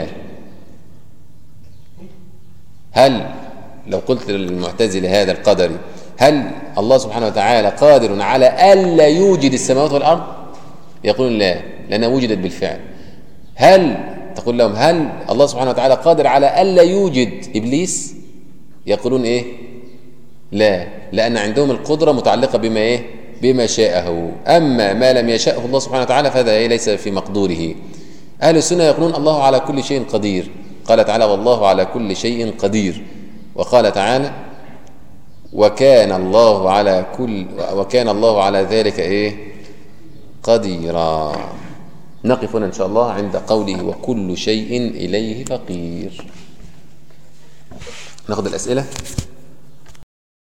هل لو قلت للمعتزلة هذا القدري هل الله سبحانه وتعالى قادر على ألا يوجد السماوات والأرض؟ يقولون لا، لأنها وجدت بالفعل. هل تقول لهم هل الله سبحانه وتعالى قادر على ألا يوجد إبليس؟ يقولون إيه؟ لا، لأن عندهم القدرة متعلقة بما إيه؟ بما شاءه، أما ما لم يشاءه الله سبحانه وتعالى فهذا إيه؟ ليس في مقدوره. أهل السنة يقولون الله على كل شيء قدير، قال تعالى والله على كل شيء قدير، وقال تعالى وكان الله على ذلك ايه قديرا. نقف هنا ان شاء الله عند قوله وكل شيء اليه فقير. ناخذ الاسئله.